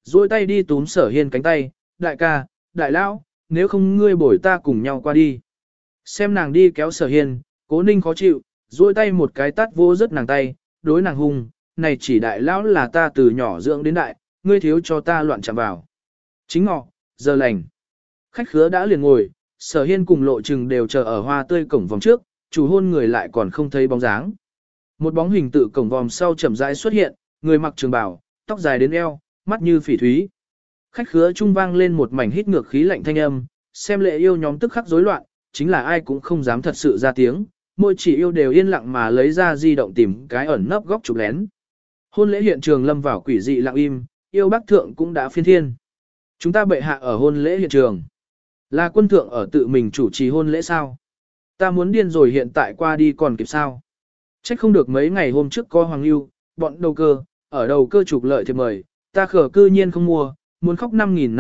duỗi tay đi túm Sở Hiên cánh tay, đại ca, đại lão, nếu không ngươi bồi ta cùng nhau qua đi. Xem nàng đi kéo Sở Hiên, Cố Ninh khó chịu, duỗi tay một cái tát vô rất nàng tay, đối nàng hung, này chỉ đại lão là ta từ nhỏ dưỡng đến đại, ngươi thiếu cho ta loạn chạm vào. Chính ngọ, giờ lành. Khách khứa đã liền ngồi, Sở Hiên cùng Lộ Trừng đều chờ ở hoa tươi cổng vòng trước, chủ hôn người lại còn không thấy bóng dáng. Một bóng hình tự cổng vòm sau chậm rãi xuất hiện, người mặc trường bào, tóc dài đến eo, mắt như phỉ thúy. Khách khứa trung vang lên một mảnh hít ngược khí lạnh thanh âm, xem lệ yêu nhóm tức khắc rối loạn, chính là ai cũng không dám thật sự ra tiếng, mỗi chỉ yêu đều yên lặng mà lấy ra di động tìm cái ẩn nấp góc chụp lén. Hôn lễ hiện trường lâm vào quỷ dị lặng im, yêu bác thượng cũng đã phiên thiên. Chúng ta bệ hạ ở hôn lễ hiện trường. Là quân thượng ở tự mình chủ trì hôn lễ sao? Ta muốn điên rồi, hiện tại qua đi còn kịp sao? Trách không được mấy ngày hôm trước có Hoàng Lưu, bọn đầu cơ, ở đầu cơ trục lợi thì mời, ta khở cư nhiên không mua, muốn khóc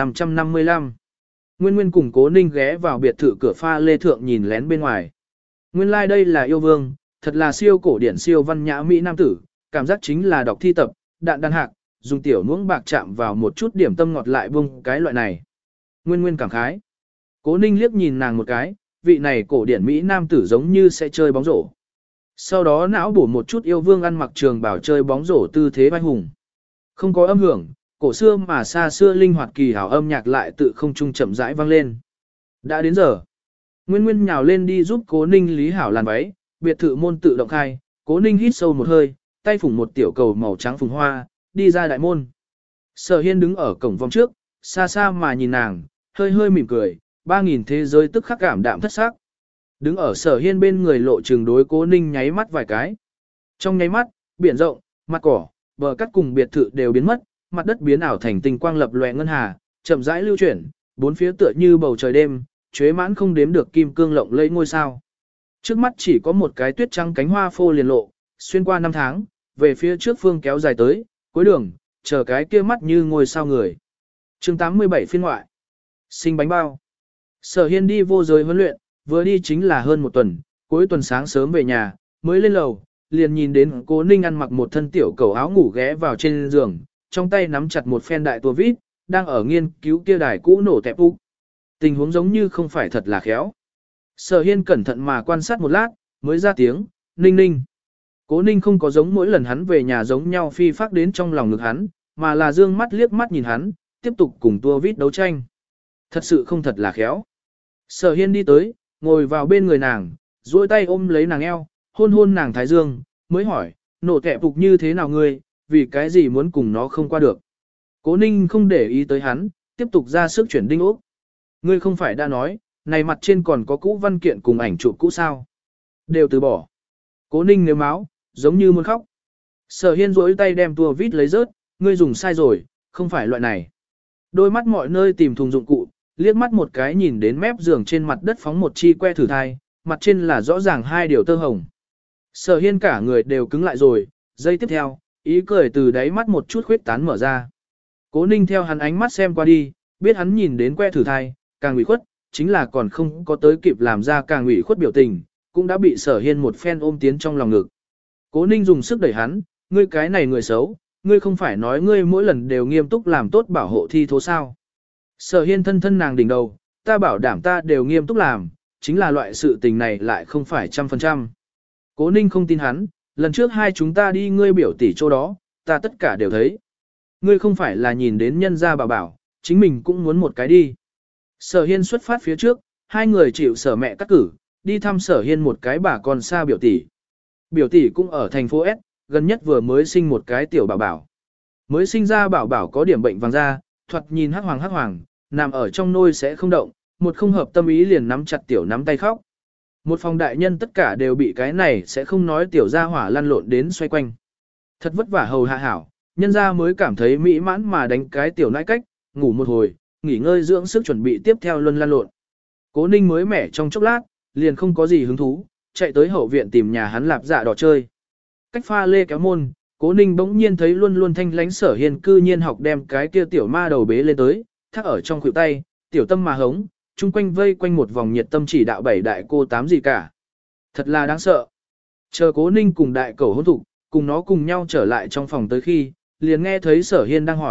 5.555. Nguyên Nguyên cùng Cố Ninh ghé vào biệt thự cửa pha lê thượng nhìn lén bên ngoài. Nguyên lai like đây là yêu vương, thật là siêu cổ điển siêu văn nhã Mỹ Nam tử, cảm giác chính là đọc thi tập, đạn đan hạc, dùng tiểu nuỗng bạc chạm vào một chút điểm tâm ngọt lại bông cái loại này. Nguyên Nguyên cảm khái. Cố Ninh liếc nhìn nàng một cái, vị này cổ điển Mỹ Nam tử giống như sẽ chơi bóng rổ. Sau đó não bổ một chút yêu vương ăn mặc trường bảo chơi bóng rổ tư thế vai hùng. Không có âm hưởng, cổ xưa mà xa xưa linh hoạt kỳ hảo âm nhạc lại tự không trung chậm rãi vang lên. Đã đến giờ. Nguyên Nguyên nhào lên đi giúp Cố Ninh lý hảo làn váy, biệt thự môn tự động khai, Cố Ninh hít sâu một hơi, tay phủng một tiểu cầu màu trắng phùng hoa, đi ra đại môn. Sở Hiên đứng ở cổng vòng trước, xa xa mà nhìn nàng, hơi hơi mỉm cười, 3.000 thế giới tức khắc cảm đạm thất sắc. Đứng ở Sở Hiên bên người Lộ Trừng đối Cố Ninh nháy mắt vài cái. Trong nháy mắt, biển rộng, mặt cỏ, bờ cắt cùng biệt thự đều biến mất, mặt đất biến ảo thành tinh quang lập lòe ngân hà, chậm rãi lưu chuyển, bốn phía tựa như bầu trời đêm, chuế mãn không đếm được kim cương lộng lẫy ngôi sao. Trước mắt chỉ có một cái tuyết trắng cánh hoa phô liền lộ, xuyên qua năm tháng, về phía trước phương kéo dài tới, cuối đường, chờ cái kia mắt như ngôi sao người. Chương 87 phiên ngoại. Sinh bánh bao. Sở Hiên đi vô giới huấn luyện, vừa đi chính là hơn một tuần, cuối tuần sáng sớm về nhà, mới lên lầu, liền nhìn đến Cố Ninh ăn mặc một thân tiểu cầu áo ngủ ghé vào trên giường, trong tay nắm chặt một phen đại tua vít, đang ở nghiên cứu kia đài cũ nổ tẹp úc. Tình huống giống như không phải thật là khéo. Sở Hiên cẩn thận mà quan sát một lát, mới ra tiếng, Ninh Ninh. Cố Ninh không có giống mỗi lần hắn về nhà giống nhau phi phác đến trong lòng ngực hắn, mà là dương mắt liếc mắt nhìn hắn, tiếp tục cùng tua vít đấu tranh. Thật sự không thật là khéo. Sở Hiên đi tới, ngồi vào bên người nàng, duỗi tay ôm lấy nàng eo, hôn hôn nàng thái dương, mới hỏi, nổ tẹp phục như thế nào ngươi, vì cái gì muốn cùng nó không qua được. Cố Ninh không để ý tới hắn, tiếp tục ra sức chuyển đinh ốc. Ngươi không phải đã nói, này mặt trên còn có cũ văn kiện cùng ảnh chụp cũ sao. Đều từ bỏ. Cố Ninh nếu máu, giống như muốn khóc. Sở Hiên duỗi tay đem tua vít lấy rớt, ngươi dùng sai rồi, không phải loại này. Đôi mắt mọi nơi tìm thùng dụng cụ, liếc mắt một cái nhìn đến mép giường trên mặt đất phóng một chi que thử thai, mặt trên là rõ ràng hai điều tơ hồng. Sở Hiên cả người đều cứng lại rồi, giây tiếp theo, ý cười từ đáy mắt một chút khuyết tán mở ra. Cố Ninh theo hắn ánh mắt xem qua đi, biết hắn nhìn đến que thử thai, càng ủy khuất, chính là còn không có tới kịp làm ra càng ủy khuất biểu tình, cũng đã bị Sở Hiên một phen ôm tiến trong lòng ngực. Cố Ninh dùng sức đẩy hắn, ngươi cái này người xấu, ngươi không phải nói ngươi mỗi lần đều nghiêm túc làm tốt bảo hộ thi thố sao. Sở Hiên thân thân nàng đỉnh đầu, ta bảo đảm ta đều nghiêm túc làm, chính là loại sự tình này lại không phải 100%. Cố Ninh không tin hắn, lần trước hai chúng ta đi ngươi biểu tỷ chỗ đó, ta tất cả đều thấy. Ngươi không phải là nhìn đến nhân gia bảo bảo, chính mình cũng muốn một cái đi. Sở Hiên xuất phát phía trước, hai người chịu Sở mẹ cắt cử, đi thăm Sở Hiên một cái bà con xa biểu tỷ. Biểu tỷ cũng ở thành phố S, gần nhất vừa mới sinh một cái tiểu bảo bảo. Mới sinh ra bảo bảo có điểm bệnh vàng da, thoạt nhìn hắc hoàng, nằm ở trong nôi sẽ không động, một không hợp tâm ý liền nắm chặt tiểu nắm tay khóc. Một phòng đại nhân tất cả đều bị cái này sẽ không nói tiểu gia hỏa lăn lộn đến xoay quanh. Thật vất vả hầu hạ hảo, nhân gia mới cảm thấy mỹ mãn mà đánh cái tiểu nãi cách, ngủ một hồi, nghỉ ngơi dưỡng sức chuẩn bị tiếp theo luân lăn lộn. Cố Ninh mới mẻ trong chốc lát, liền không có gì hứng thú, chạy tới hậu viện tìm nhà hắn lạp dạ đỏ chơi. Cách pha lê kéo môn, Cố Ninh bỗng nhiên thấy luôn luôn thanh lánh Sở Hiên cư nhiên học đem cái kia tiểu ma đầu bế lên tới, thắt ở trong khuỷu tay, tiểu tâm mà hống, chung quanh vây quanh một vòng nhiệt tâm chỉ đạo bảy đại cô tám gì cả. Thật là đáng sợ. Chờ Cố Ninh cùng đại cẩu hôn thục, cùng nó cùng nhau trở lại trong phòng tới khi, liền nghe thấy Sở Hiên đang hỏi,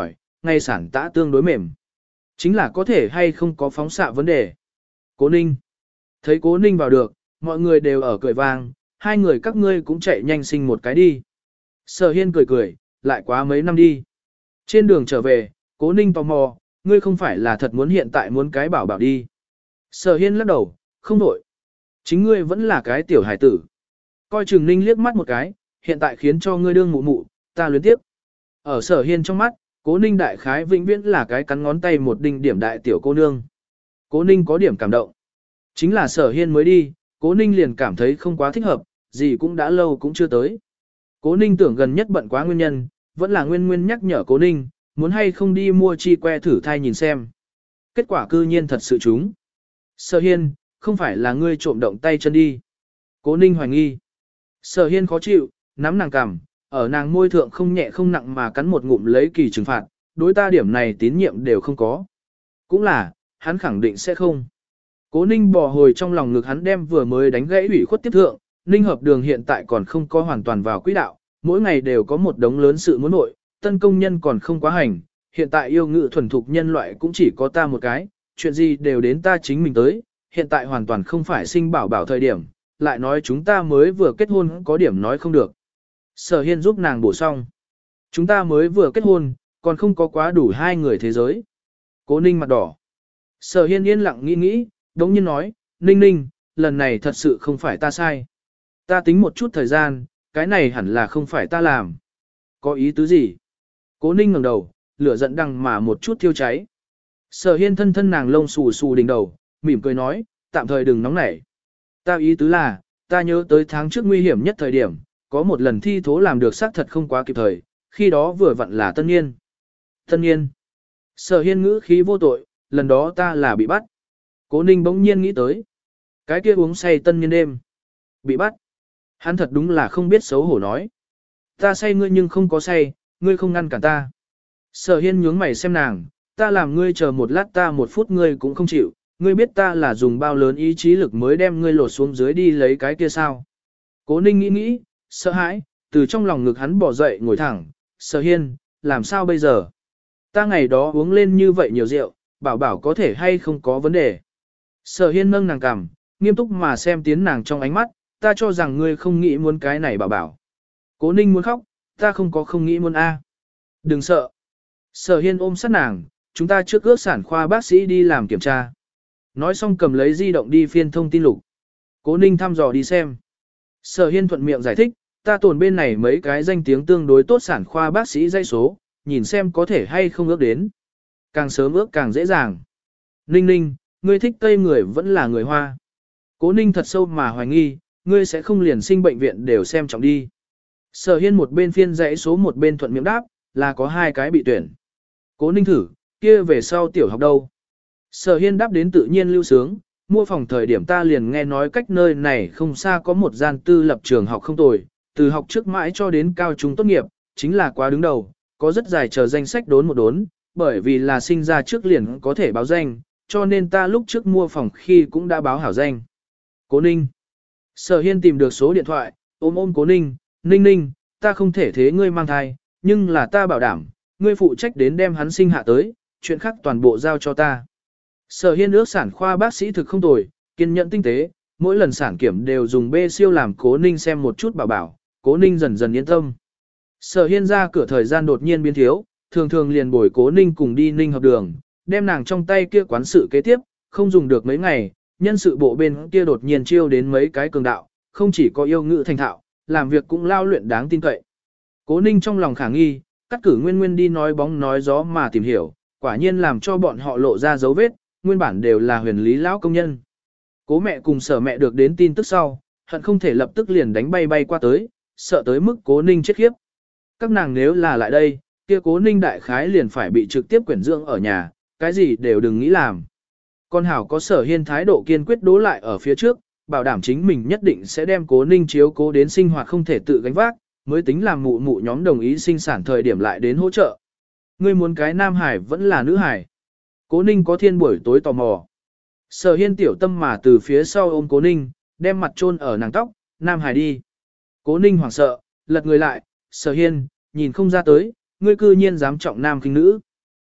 ngày sản tã tương đối mềm. Chính là có thể hay không có phóng xạ vấn đề. Cố Ninh. Thấy Cố Ninh vào được, mọi người đều ở cười vang, hai người các ngươi cũng chạy nhanh sinh một cái đi. Sở Hiên cười cười, lại quá mấy năm đi. Trên đường trở về, Cố Ninh tò mò, ngươi không phải là thật muốn hiện tại muốn cái bảo bảo đi. Sở Hiên lắc đầu, không đổi. Chính ngươi vẫn là cái tiểu hải tử. Coi chừng Ninh liếc mắt một cái, hiện tại khiến cho ngươi đương mụ mụ, ta luyến tiếp. Ở Sở Hiên trong mắt, Cố Ninh đại khái vĩnh viễn là cái cắn ngón tay một đinh điểm đại tiểu cô nương. Cố Ninh có điểm cảm động. Chính là Sở Hiên mới đi, Cố Ninh liền cảm thấy không quá thích hợp, gì cũng đã lâu cũng chưa tới. Cố Ninh tưởng gần nhất bận quá nguyên nhân, vẫn là nguyên nhắc nhở Cố Ninh, muốn hay không đi mua chi que thử thai nhìn xem. Kết quả cư nhiên thật sự trúng. Sở Hiên, không phải là ngươi trộm động tay chân đi. Cố Ninh hoài nghi. Sở Hiên khó chịu, nắm nàng cằm, ở nàng môi thượng không nhẹ không nặng mà cắn một ngụm lấy kỳ trừng phạt, đối ta điểm này tín nhiệm đều không có. Cũng là, hắn khẳng định sẽ không. Cố Ninh bò hồi trong lòng ngực hắn đem vừa mới đánh gãy ủy khuất tiếp thượng, Ninh hợp đường hiện tại còn không có hoàn toàn vào quỹ đạo, mỗi ngày đều có một đống lớn sự muốn nội, tân công nhân còn không quá hành, hiện tại yêu ngữ thuần thục nhân loại cũng chỉ có ta một cái, chuyện gì đều đến ta chính mình tới, hiện tại hoàn toàn không phải sinh bảo bảo thời điểm, lại nói chúng ta mới vừa kết hôn có điểm nói không được. Sở Hiên giúp nàng bổ xong. Chúng ta mới vừa kết hôn, còn không có quá đủ hai người thế giới. Cố Ninh mặt đỏ. Sở Hiên yên lặng nghĩ nghĩ, đống nhiên nói, Ninh Ninh, lần này thật sự không phải ta sai. Ta tính một chút thời gian, cái này hẳn là không phải ta làm. Có ý tứ gì? Cố Ninh ngẩng đầu, lửa giận đằng mà một chút thiêu cháy. Sở Hiên thân thân nàng lông xù xù đỉnh đầu, mỉm cười nói, tạm thời đừng nóng nảy. Ta ý tứ là, ta nhớ tới tháng trước nguy hiểm nhất thời điểm, có một lần thi thố làm được xác thật không quá kịp thời, khi đó vừa vặn là tân niên. Tân niên. Sở Hiên ngữ khí vô tội, lần đó ta là bị bắt. Cố Ninh bỗng nhiên nghĩ tới. Cái kia uống say tân niên đêm. Bị bắt. Hắn thật đúng là không biết xấu hổ nói. Ta say ngươi nhưng không có say, ngươi không ngăn cản ta. Sở Hiên nhướng mày xem nàng, ta làm ngươi chờ một lát ta một phút ngươi cũng không chịu, ngươi biết ta là dùng bao lớn ý chí lực mới đem ngươi lột xuống dưới đi lấy cái kia sao. Cố Ninh nghĩ nghĩ, sợ hãi, từ trong lòng ngực hắn bỏ dậy ngồi thẳng, Sở Hiên, làm sao bây giờ? Ta ngày đó uống lên như vậy nhiều rượu, bảo bảo có thể hay không có vấn đề. Sở Hiên nâng nàng cằm, nghiêm túc mà xem tiến nàng trong ánh mắt, ta cho rằng ngươi không nghĩ muốn cái này bảo bảo. Cố Ninh muốn khóc, ta không có không nghĩ muốn A. Đừng sợ. Sở Hiên ôm sát nàng, chúng ta trước ước sản khoa bác sĩ đi làm kiểm tra. Nói xong cầm lấy di động đi phiên thông tin lục. Cố Ninh thăm dò đi xem. Sở Hiên thuận miệng giải thích, ta tồn bên này mấy cái danh tiếng tương đối tốt sản khoa bác sĩ dây số, nhìn xem có thể hay không ước đến. Càng sớm ước càng dễ dàng. Ninh Ninh, ngươi thích Tây người vẫn là người Hoa. Cố Ninh thật sâu mà hoài nghi, ngươi sẽ không liền sinh bệnh viện đều xem trọng đi. Sở Hiên một bên phiên dãy số một bên thuận miệng đáp, là có hai cái bị tuyển. Cố Ninh thử, kia về sau tiểu học đâu? Sở Hiên đáp đến tự nhiên lưu sướng, mua phòng thời điểm ta liền nghe nói cách nơi này không xa có một gian tư lập trường học không tồi, từ học trước mãi cho đến cao trung tốt nghiệp, chính là quá đứng đầu, có rất dài chờ danh sách đốn một đốn, bởi vì là sinh ra trước liền có thể báo danh, cho nên ta lúc trước mua phòng khi cũng đã báo hảo danh. Cố Ninh. Sở Hiên tìm được số điện thoại, ôm Cố Ninh, Ninh Ninh, ta không thể thế ngươi mang thai, nhưng là ta bảo đảm, ngươi phụ trách đến đem hắn sinh hạ tới, chuyện khác toàn bộ giao cho ta. Sở Hiên ước sản khoa bác sĩ thực không tồi, kiên nhẫn tinh tế, mỗi lần sản kiểm đều dùng bê siêu làm Cố Ninh xem một chút bảo, Cố Ninh dần dần yên tâm. Sở Hiên ra cửa thời gian đột nhiên biến thiếu, thường thường liền bồi Cố Ninh cùng đi Ninh hợp đường, đem nàng trong tay kia quán sự kế tiếp, không dùng được mấy ngày, nhân sự bộ bên kia đột nhiên chiêu đến mấy cái cường đạo, không chỉ có yêu ngữ thành thạo, làm việc cũng lao luyện đáng tin cậy. Cố Ninh trong lòng khả nghi, cắt cử nguyên đi nói bóng nói gió mà tìm hiểu, quả nhiên làm cho bọn họ lộ ra dấu vết, nguyên bản đều là huyền lý lão công nhân. Cố mẹ cùng Sở mẹ được đến tin tức sau, hận không thể lập tức liền đánh bay qua tới, sợ tới mức Cố Ninh chết khiếp. Các nàng nếu là lại đây, kia Cố Ninh đại khái liền phải bị trực tiếp quyển dưỡng ở nhà, cái gì đều đừng nghĩ làm. Con hảo có Sở Hiên thái độ kiên quyết đố lại ở phía trước, bảo đảm chính mình nhất định sẽ đem Cố Ninh chiếu cố đến sinh hoạt không thể tự gánh vác, mới tính làm mụ mụ nhóm đồng ý sinh sản thời điểm lại đến hỗ trợ. Ngươi muốn cái nam hải vẫn là nữ hải. Cố Ninh có thiên buổi tối tò mò. Sở Hiên tiểu tâm mà từ phía sau ôm Cố Ninh, đem mặt chôn ở nàng tóc, nam hải đi. Cố Ninh hoảng sợ, lật người lại, Sở Hiên, nhìn không ra tới, ngươi cư nhiên dám trọng nam khinh nữ.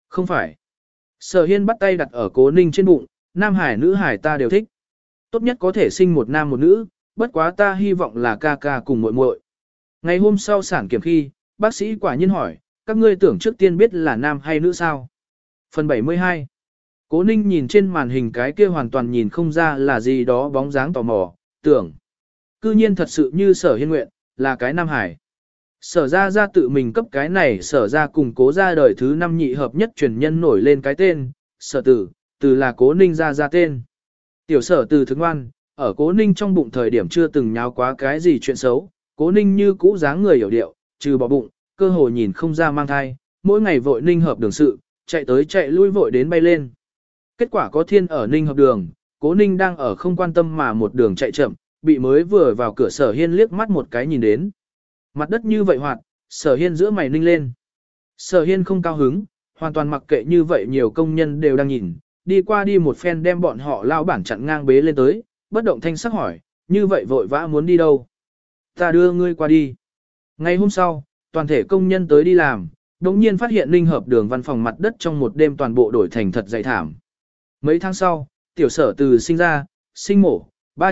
Không phải. Sở Hiên bắt tay đặt ở Cố Ninh trên bụng, nam hải nữ hải ta đều thích. Tốt nhất có thể sinh một nam một nữ, bất quá ta hy vọng là ca ca cùng muội muội. Ngày hôm sau sản kiểm khi, bác sĩ quả nhiên hỏi, các ngươi tưởng trước tiên biết là nam hay nữ sao? Phần 72. Cố Ninh nhìn trên màn hình cái kia hoàn toàn nhìn không ra là gì đó bóng dáng tò mò, tưởng. Cư nhiên thật sự như Sở Hiên nguyện, là cái nam hải. Sở ra tự mình cấp cái này sở ra cùng Cố ra đời thứ 5 nhị hợp nhất truyền nhân nổi lên cái tên, sở tử, từ là Cố Ninh ra tên. Tiểu sở từ thức ngoan, ở Cố Ninh trong bụng thời điểm chưa từng nháo quá cái gì chuyện xấu, Cố Ninh như cũ dáng người hiểu điệu, trừ bỏ bụng, cơ hồ nhìn không ra mang thai, mỗi ngày vội Ninh hợp đường sự, chạy tới chạy lui vội đến bay lên. Kết quả có thiên ở Ninh hợp đường, Cố Ninh đang ở không quan tâm mà một đường chạy chậm, bị mới vừa vào cửa Sở Hiên liếc mắt một cái nhìn đến. Mặt đất như vậy hoạt, Sở Hiên giữa mày ninh lên. Sở Hiên không cao hứng, hoàn toàn mặc kệ như vậy nhiều công nhân đều đang nhìn, đi qua đi một phen đem bọn họ lao bản chặn ngang bế lên tới, bất động thanh sắc hỏi, như vậy vội vã muốn đi đâu? Ta đưa ngươi qua đi. Ngày hôm sau, toàn thể công nhân tới đi làm, đồng nhiên phát hiện Ninh hợp đường văn phòng mặt đất trong một đêm toàn bộ đổi thành thật dày thảm. Mấy tháng sau, tiểu sở từ sinh ra, sinh mổ,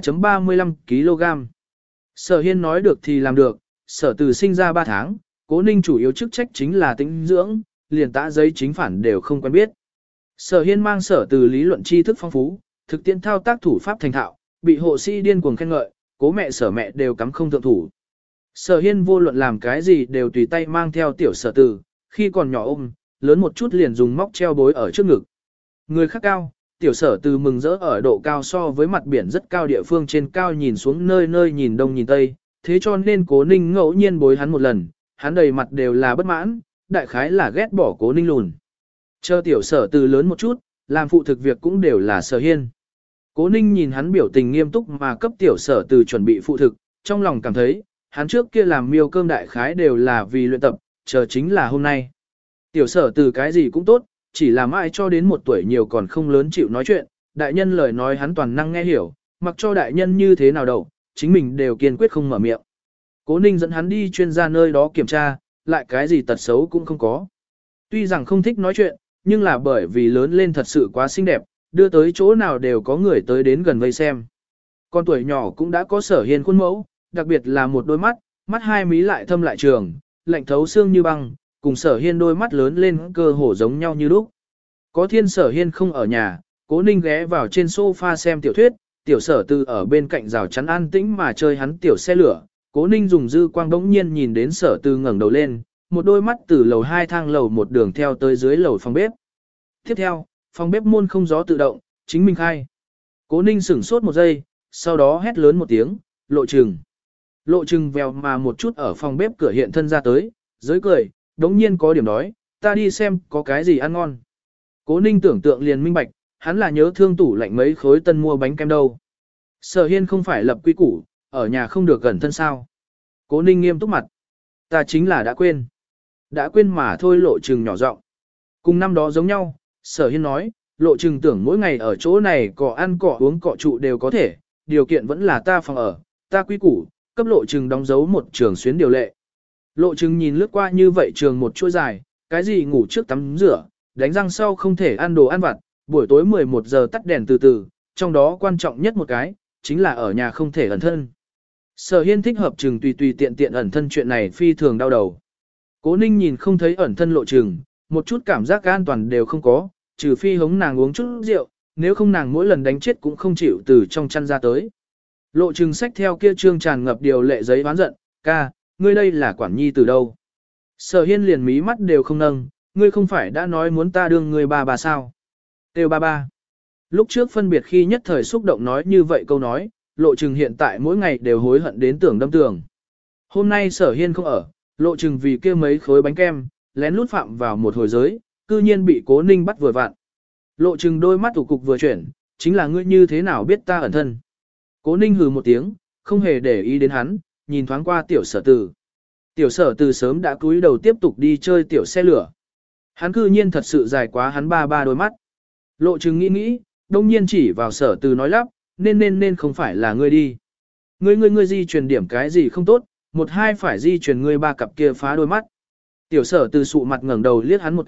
3.35 kg. Sở Hiên nói được thì làm được, sở từ sinh ra 3 tháng, Cố Ninh chủ yếu chức trách chính là tĩnh dưỡng, liền tã giấy chính phản đều không quen biết. Sở Hiên mang sở từ lý luận tri thức phong phú, thực tiễn thao tác thủ pháp thành thạo, bị hộ sĩ điên cuồng khen ngợi, Cố mẹ sở mẹ đều cắm không thượng thủ. Sở Hiên vô luận làm cái gì đều tùy tay mang theo tiểu sở từ, khi còn nhỏ ôm, lớn một chút liền dùng móc treo bối ở trước ngực. Người khác cao, tiểu sở từ mừng rỡ ở độ cao so với mặt biển rất cao địa phương trên cao nhìn xuống nơi nơi nhìn đông nhìn tây, thế cho nên Cố Ninh ngẫu nhiên bối hắn một lần, hắn đầy mặt đều là bất mãn, đại khái là ghét bỏ Cố Ninh lùn. Chờ tiểu sở từ lớn một chút, làm phụ thực việc cũng đều là Sở Hiên. Cố Ninh nhìn hắn biểu tình nghiêm túc mà cấp tiểu sở từ chuẩn bị phụ thực, trong lòng cảm thấy, hắn trước kia làm miêu cơm đại khái đều là vì luyện tập, chờ chính là hôm nay. Tiểu sở từ cái gì cũng tốt, chỉ là mãi cho đến một tuổi nhiều còn không lớn chịu nói chuyện, đại nhân lời nói hắn toàn năng nghe hiểu, mặc cho đại nhân như thế nào đâu, chính mình đều kiên quyết không mở miệng. Cố Ninh dẫn hắn đi chuyên gia nơi đó kiểm tra, lại cái gì tật xấu cũng không có. Tuy rằng không thích nói chuyện, nhưng là bởi vì lớn lên thật sự quá xinh đẹp, đưa tới chỗ nào đều có người tới đến gần vây xem. Con tuổi nhỏ cũng đã có Sở Hiên khuôn mẫu, đặc biệt là một đôi mắt, mắt hai mí lại thâm lại trường, lạnh thấu xương như băng, cùng Sở Hiên đôi mắt lớn lên cơ hồ giống nhau như lúc. Có thiên Sở Hiên không ở nhà, Cố Ninh ghé vào trên sofa xem tiểu thuyết, tiểu sở từ ở bên cạnh rào chắn an tĩnh mà chơi hắn tiểu xe lửa. Cố Ninh dùng dư quang đống nhiên nhìn đến sở từ ngẩng đầu lên, một đôi mắt từ lầu 2 thang lầu một đường theo tới dưới lầu phòng bếp. Tiếp theo, phòng bếp môn không gió tự động, chính mình khai. Cố Ninh sửng sốt một giây, sau đó hét lớn một tiếng, Lộ Trừng. Lộ Trừng vèo mà một chút ở phòng bếp cửa hiện thân ra tới, dưới cười, đống nhiên có điểm đói, ta đi xem có cái gì ăn ngon. Cố Ninh tưởng tượng liền minh bạch, hắn là nhớ thương tủ lạnh mấy khối tân mua bánh kem đâu. Sở Hiên không phải lập quy củ, ở nhà không được gần thân sao. Cố Ninh nghiêm túc mặt. Ta chính là đã quên. Đã quên mà thôi. Lộ Trừng nhỏ giọng. Cùng năm đó giống nhau, Sở Hiên nói, Lộ Trừng tưởng mỗi ngày ở chỗ này cọ ăn cọ uống cọ trụ đều có thể, điều kiện vẫn là ta phòng ở, ta quy củ, cấp Lộ Trừng đóng dấu một trường xuyến điều lệ. Lộ Trừng nhìn lướt qua như vậy trường một chuỗi dài, cái gì ngủ trước tắm rửa, đánh răng sau không thể ăn đồ ăn vặt, buổi tối 11 giờ tắt đèn từ từ, trong đó quan trọng nhất một cái, chính là ở nhà không thể ẩn thân. Sở Hiên thích hợp Trừng tùy tùy tiện tiện ẩn thân chuyện này phi thường đau đầu. Cố Ninh nhìn không thấy ẩn thân Lộ Trừng, một chút cảm giác an toàn đều không có, trừ phi hống nàng uống chút rượu, nếu không nàng mỗi lần đánh chết cũng không chịu từ trong chăn ra tới. Lộ Trừng xách theo kia trương tràn ngập điều lệ giấy oán giận, ca, ngươi đây là quản nhi từ đâu? Sở Hiên liền mí mắt đều không nâng, ngươi không phải đã nói muốn ta đương ngươi bà sao? Têu ba. Lúc trước phân biệt khi nhất thời xúc động nói như vậy câu nói, Lộ Trừng hiện tại mỗi ngày đều hối hận đến tưởng đâm tường. Hôm nay Sở Hiên không ở, Lộ Trừng vì kia mấy khối bánh kem, lén lút phạm vào một hồi giới, cư nhiên bị Cố Ninh bắt vừa vặn. Lộ Trừng đôi mắt ủ cục vừa chuyển, chính là ngươi như thế nào biết ta ẩn thân. Cố Ninh hừ một tiếng, không hề để ý đến hắn, nhìn thoáng qua tiểu sở từ. Tiểu sở từ sớm đã cúi đầu tiếp tục đi chơi tiểu xe lửa. Hắn cư nhiên thật sự dài quá hắn ba đôi mắt. Lộ Trừng nghĩ, đông nhiên chỉ vào sở từ nói lắp, nên không phải là ngươi đi. Ngươi di truyền điểm cái gì không tốt, một hai phải di truyền ngươi ba cặp kia phá đôi mắt. Tiểu sở từ sụ mặt ngẩng đầu liếc hắn một cái,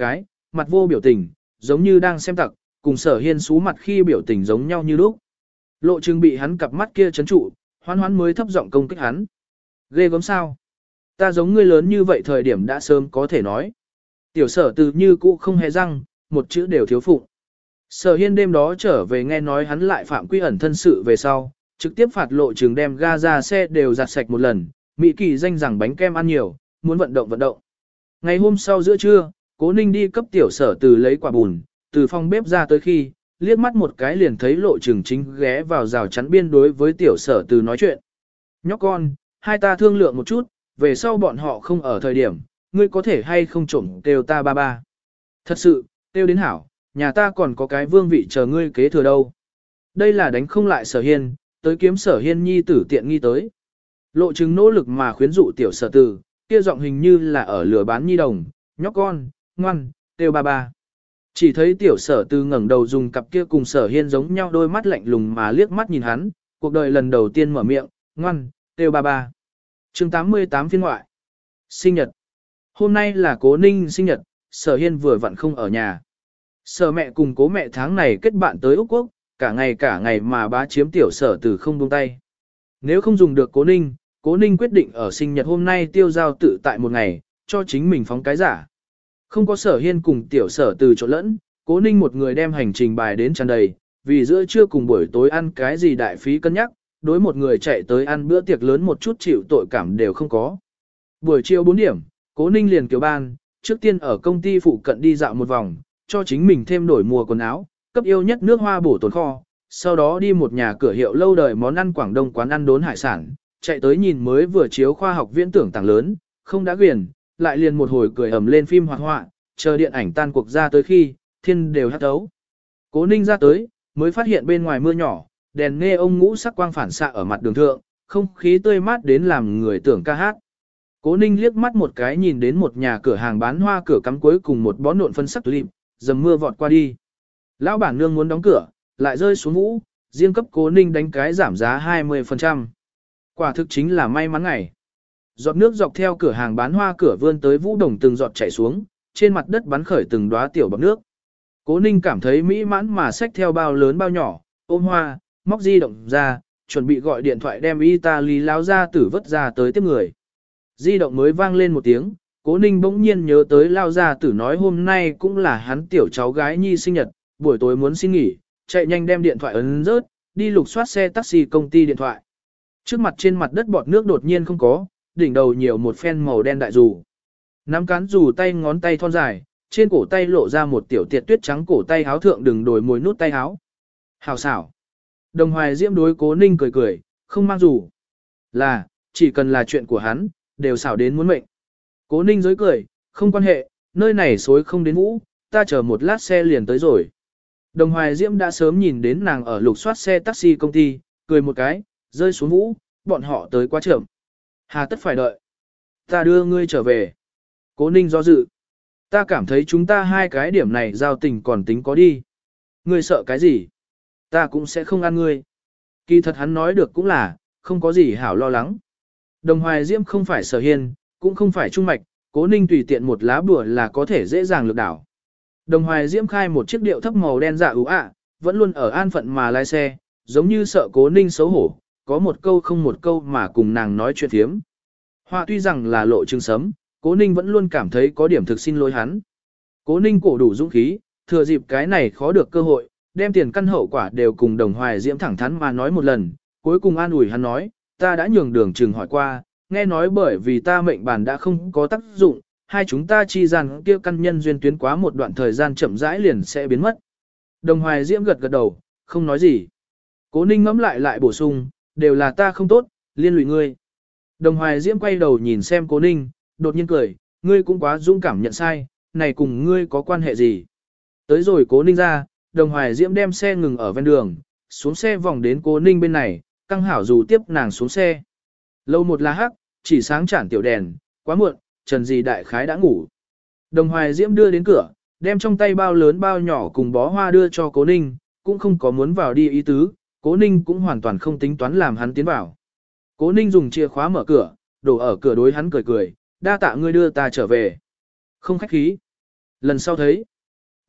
mặt vô biểu tình, giống như đang xem tặc, cùng Sở Hiên xú mặt khi biểu tình giống nhau như lúc. Lộ Trừng bị hắn cặp mắt kia chấn trụ, Hoán Hoán mới thấp giọng công kích hắn. Ghê gớm sao? Ta giống ngươi lớn như vậy thời điểm đã sớm có thể nói. Tiểu Sở Từ như cũ không hề răng, một chữ đều thiếu phụng. Sở Hiên đêm đó trở về nghe nói hắn lại phạm quy ẩn thân sự về sau, trực tiếp phạt Lộ Trừng đem ga ra xe đều giặt sạch một lần, Mỹ Kỳ danh rằng bánh kem ăn nhiều, muốn vận động vận động. Ngày hôm sau giữa trưa, Cố Ninh đi cấp Tiểu Sở Từ lấy quả bùn, từ phòng bếp ra tới khi, liếc mắt một cái liền thấy Lộ Trừng chính ghé vào rào chắn biên đối với Tiểu Sở Từ nói chuyện. Nhóc con, hai ta thương lượng một chút, về sau bọn họ không ở thời điểm, ngươi có thể hay không trộm kêu ta ba ba. Thật sự, kêu đến hảo, nhà ta còn có cái vương vị chờ ngươi kế thừa đâu. Đây là đánh không lại Sở Hiên, tới kiếm Sở Hiên nhi tử tiện nghi tới. Lộ Trừng nỗ lực mà khuyến dụ Tiểu Sở Từ, kia giọng hình như là ở lừa bán nhi đồng, nhóc con, ngoan, kêu ba ba. Chỉ thấy Tiểu Sở Từ ngẩng đầu dùng cặp kia cùng Sở Hiên giống nhau đôi mắt lạnh lùng mà liếc mắt nhìn hắn, cuộc đời lần đầu tiên mở miệng, ngoan, kêu ba ba. Chương 88 phiên ngoại. Sinh nhật. Hôm nay là Cố Ninh sinh nhật, Sở Hiên vừa vặn không ở nhà. Sở mẹ cùng Cố mẹ tháng này kết bạn tới Úc Quốc, cả ngày mà bá chiếm Tiểu Sở Từ không buông tay. Nếu không dùng được Cố Ninh quyết định ở sinh nhật hôm nay tiêu giao tự tại một ngày, cho chính mình phóng cái giả. Không có Sở Hiên cùng Tiểu Sở Từ trộn lẫn, Cố Ninh một người đem hành trình bài đến tràn đầy, vì giữa trưa cùng buổi tối ăn cái gì đại phí cân nhắc, đối một người chạy tới ăn bữa tiệc lớn một chút chịu tội cảm đều không có. Buổi chiều 4 điểm, Cố Ninh liền kiều ban, trước tiên ở công ty phụ cận đi dạo một vòng, cho chính mình thêm đổi mùa quần áo, cấp yêu nhất nước hoa bổ tồn kho, sau đó đi một nhà cửa hiệu lâu đời món ăn Quảng Đông quán ăn đốn hải sản, chạy tới nhìn mới vừa chiếu khoa học viễn tưởng tảng lớn, không đã quyền, lại liền một hồi cười ầm lên phim hoạt họa, chờ điện ảnh tan cuộc ra tới khi, thiên đều hắt thấu. Cố Ninh ra tới, mới phát hiện bên ngoài mưa nhỏ, đèn nghe ông ngũ sắc quang phản xạ ở mặt đường thượng, không khí tươi mát đến làm người tưởng ca hát. Cố Ninh liếc mắt một cái nhìn đến một nhà cửa hàng bán hoa cửa cắm cuối cùng một bó nộn phân sắc tulip, dầm mưa vọt qua đi. Lão bản nương muốn đóng cửa, lại rơi xuống vũ, riêng cấp Cố Ninh đánh cái giảm giá 20%. Quả thực chính là may mắn ngày. Giọt nước dọc theo cửa hàng bán hoa cửa vươn tới vũ đồng từng giọt chảy xuống, trên mặt đất bắn khởi từng đóa tiểu bọt nước. Cố Ninh cảm thấy mỹ mãn mà xách theo bao lớn bao nhỏ, ôm hoa, móc di động ra, chuẩn bị gọi điện thoại đem Italy láo ra tử vất ra tới tiếp người. Di động mới vang lên một tiếng, Cố Ninh bỗng nhiên nhớ tới lao ra tử nói hôm nay cũng là hắn tiểu cháu gái nhi sinh nhật, buổi tối muốn xin nghỉ, chạy nhanh đem điện thoại ấn rớt, đi lục soát xe taxi công ty điện thoại. Trước mặt trên mặt đất bọt nước đột nhiên không có, đỉnh đầu nhiều một phen màu đen đại dù. Nắm cán dù tay ngón tay thon dài, trên cổ tay lộ ra một tiểu tiệt tuyết trắng cổ tay áo thượng đừng đổi mồi nút tay áo. Hào xảo. Đồng Hoài Diễm đối Cố Ninh cười cười, không mang dù. Là, chỉ cần là chuyện của hắn, đều xảo đến muốn mệnh. Cố Ninh dối cười, không quan hệ, nơi này xối không đến vũ, ta chờ một lát xe liền tới rồi. Đồng Hoài Diễm đã sớm nhìn đến nàng ở lục soát xe taxi công ty, cười một cái, rơi xuống vũ, bọn họ tới quá chậm. Hà tất phải đợi. Ta đưa ngươi trở về. Cố Ninh do dự. Ta cảm thấy chúng ta hai cái điểm này giao tình còn tính có đi. Ngươi sợ cái gì? Ta cũng sẽ không ăn ngươi. Kỳ thật hắn nói được cũng là, không có gì hảo lo lắng. Đồng Hoài Diễm không phải Sở Hiên, cũng không phải Trung Mạch, Cố Ninh tùy tiện một lá bùa là có thể dễ dàng lược đảo. Đồng Hoài Diễm khai một chiếc điệu thấp màu đen dạ ú ạ, vẫn luôn ở an phận mà lái xe, giống như sợ Cố Ninh xấu hổ, có một câu không một câu mà cùng nàng nói chuyện thiếm. Họa tuy rằng là lộ trưng sấm, Cố Ninh vẫn luôn cảm thấy có điểm thực xin lỗi hắn. Cố Ninh cổ đủ dũng khí, thừa dịp cái này khó được cơ hội, đem tiền căn hậu quả đều cùng Đồng Hoài Diễm thẳng thắn mà nói một lần, cuối cùng an ủi hắn nói, ta đã nhường đường trừng hỏi qua, nghe nói bởi vì ta mệnh bản đã không có tác dụng, hai chúng ta chi rằng kia căn nhân duyên tuyến quá một đoạn thời gian chậm rãi liền sẽ biến mất. Đồng Hoài Diễm gật gật đầu, không nói gì. Cố Ninh ngẫm lại bổ sung, đều là ta không tốt, liên lụy ngươi. Đồng Hoài Diễm quay đầu nhìn xem Cố Ninh, đột nhiên cười, ngươi cũng quá dũng cảm nhận sai, này cùng ngươi có quan hệ gì. Tới rồi Cố Ninh ra, Đồng Hoài Diễm đem xe ngừng ở ven đường, xuống xe vòng đến Cố Ninh bên này, căng hảo dù tiếp nàng xuống xe. Lâu một là hắc, chỉ sáng chản tiểu đèn, quá muộn, Trần Dì đại khái đã ngủ. Đồng Hoài Diễm đưa đến cửa, đem trong tay bao lớn bao nhỏ cùng bó hoa đưa cho Cố Ninh, cũng không có muốn vào đi ý tứ, Cố Ninh cũng hoàn toàn không tính toán làm hắn tiến vào. Cố Ninh dùng chìa khóa mở cửa, đổ ở cửa đối hắn cười cười, đa tạ ngươi đưa ta trở về. Không khách khí. Lần sau thấy.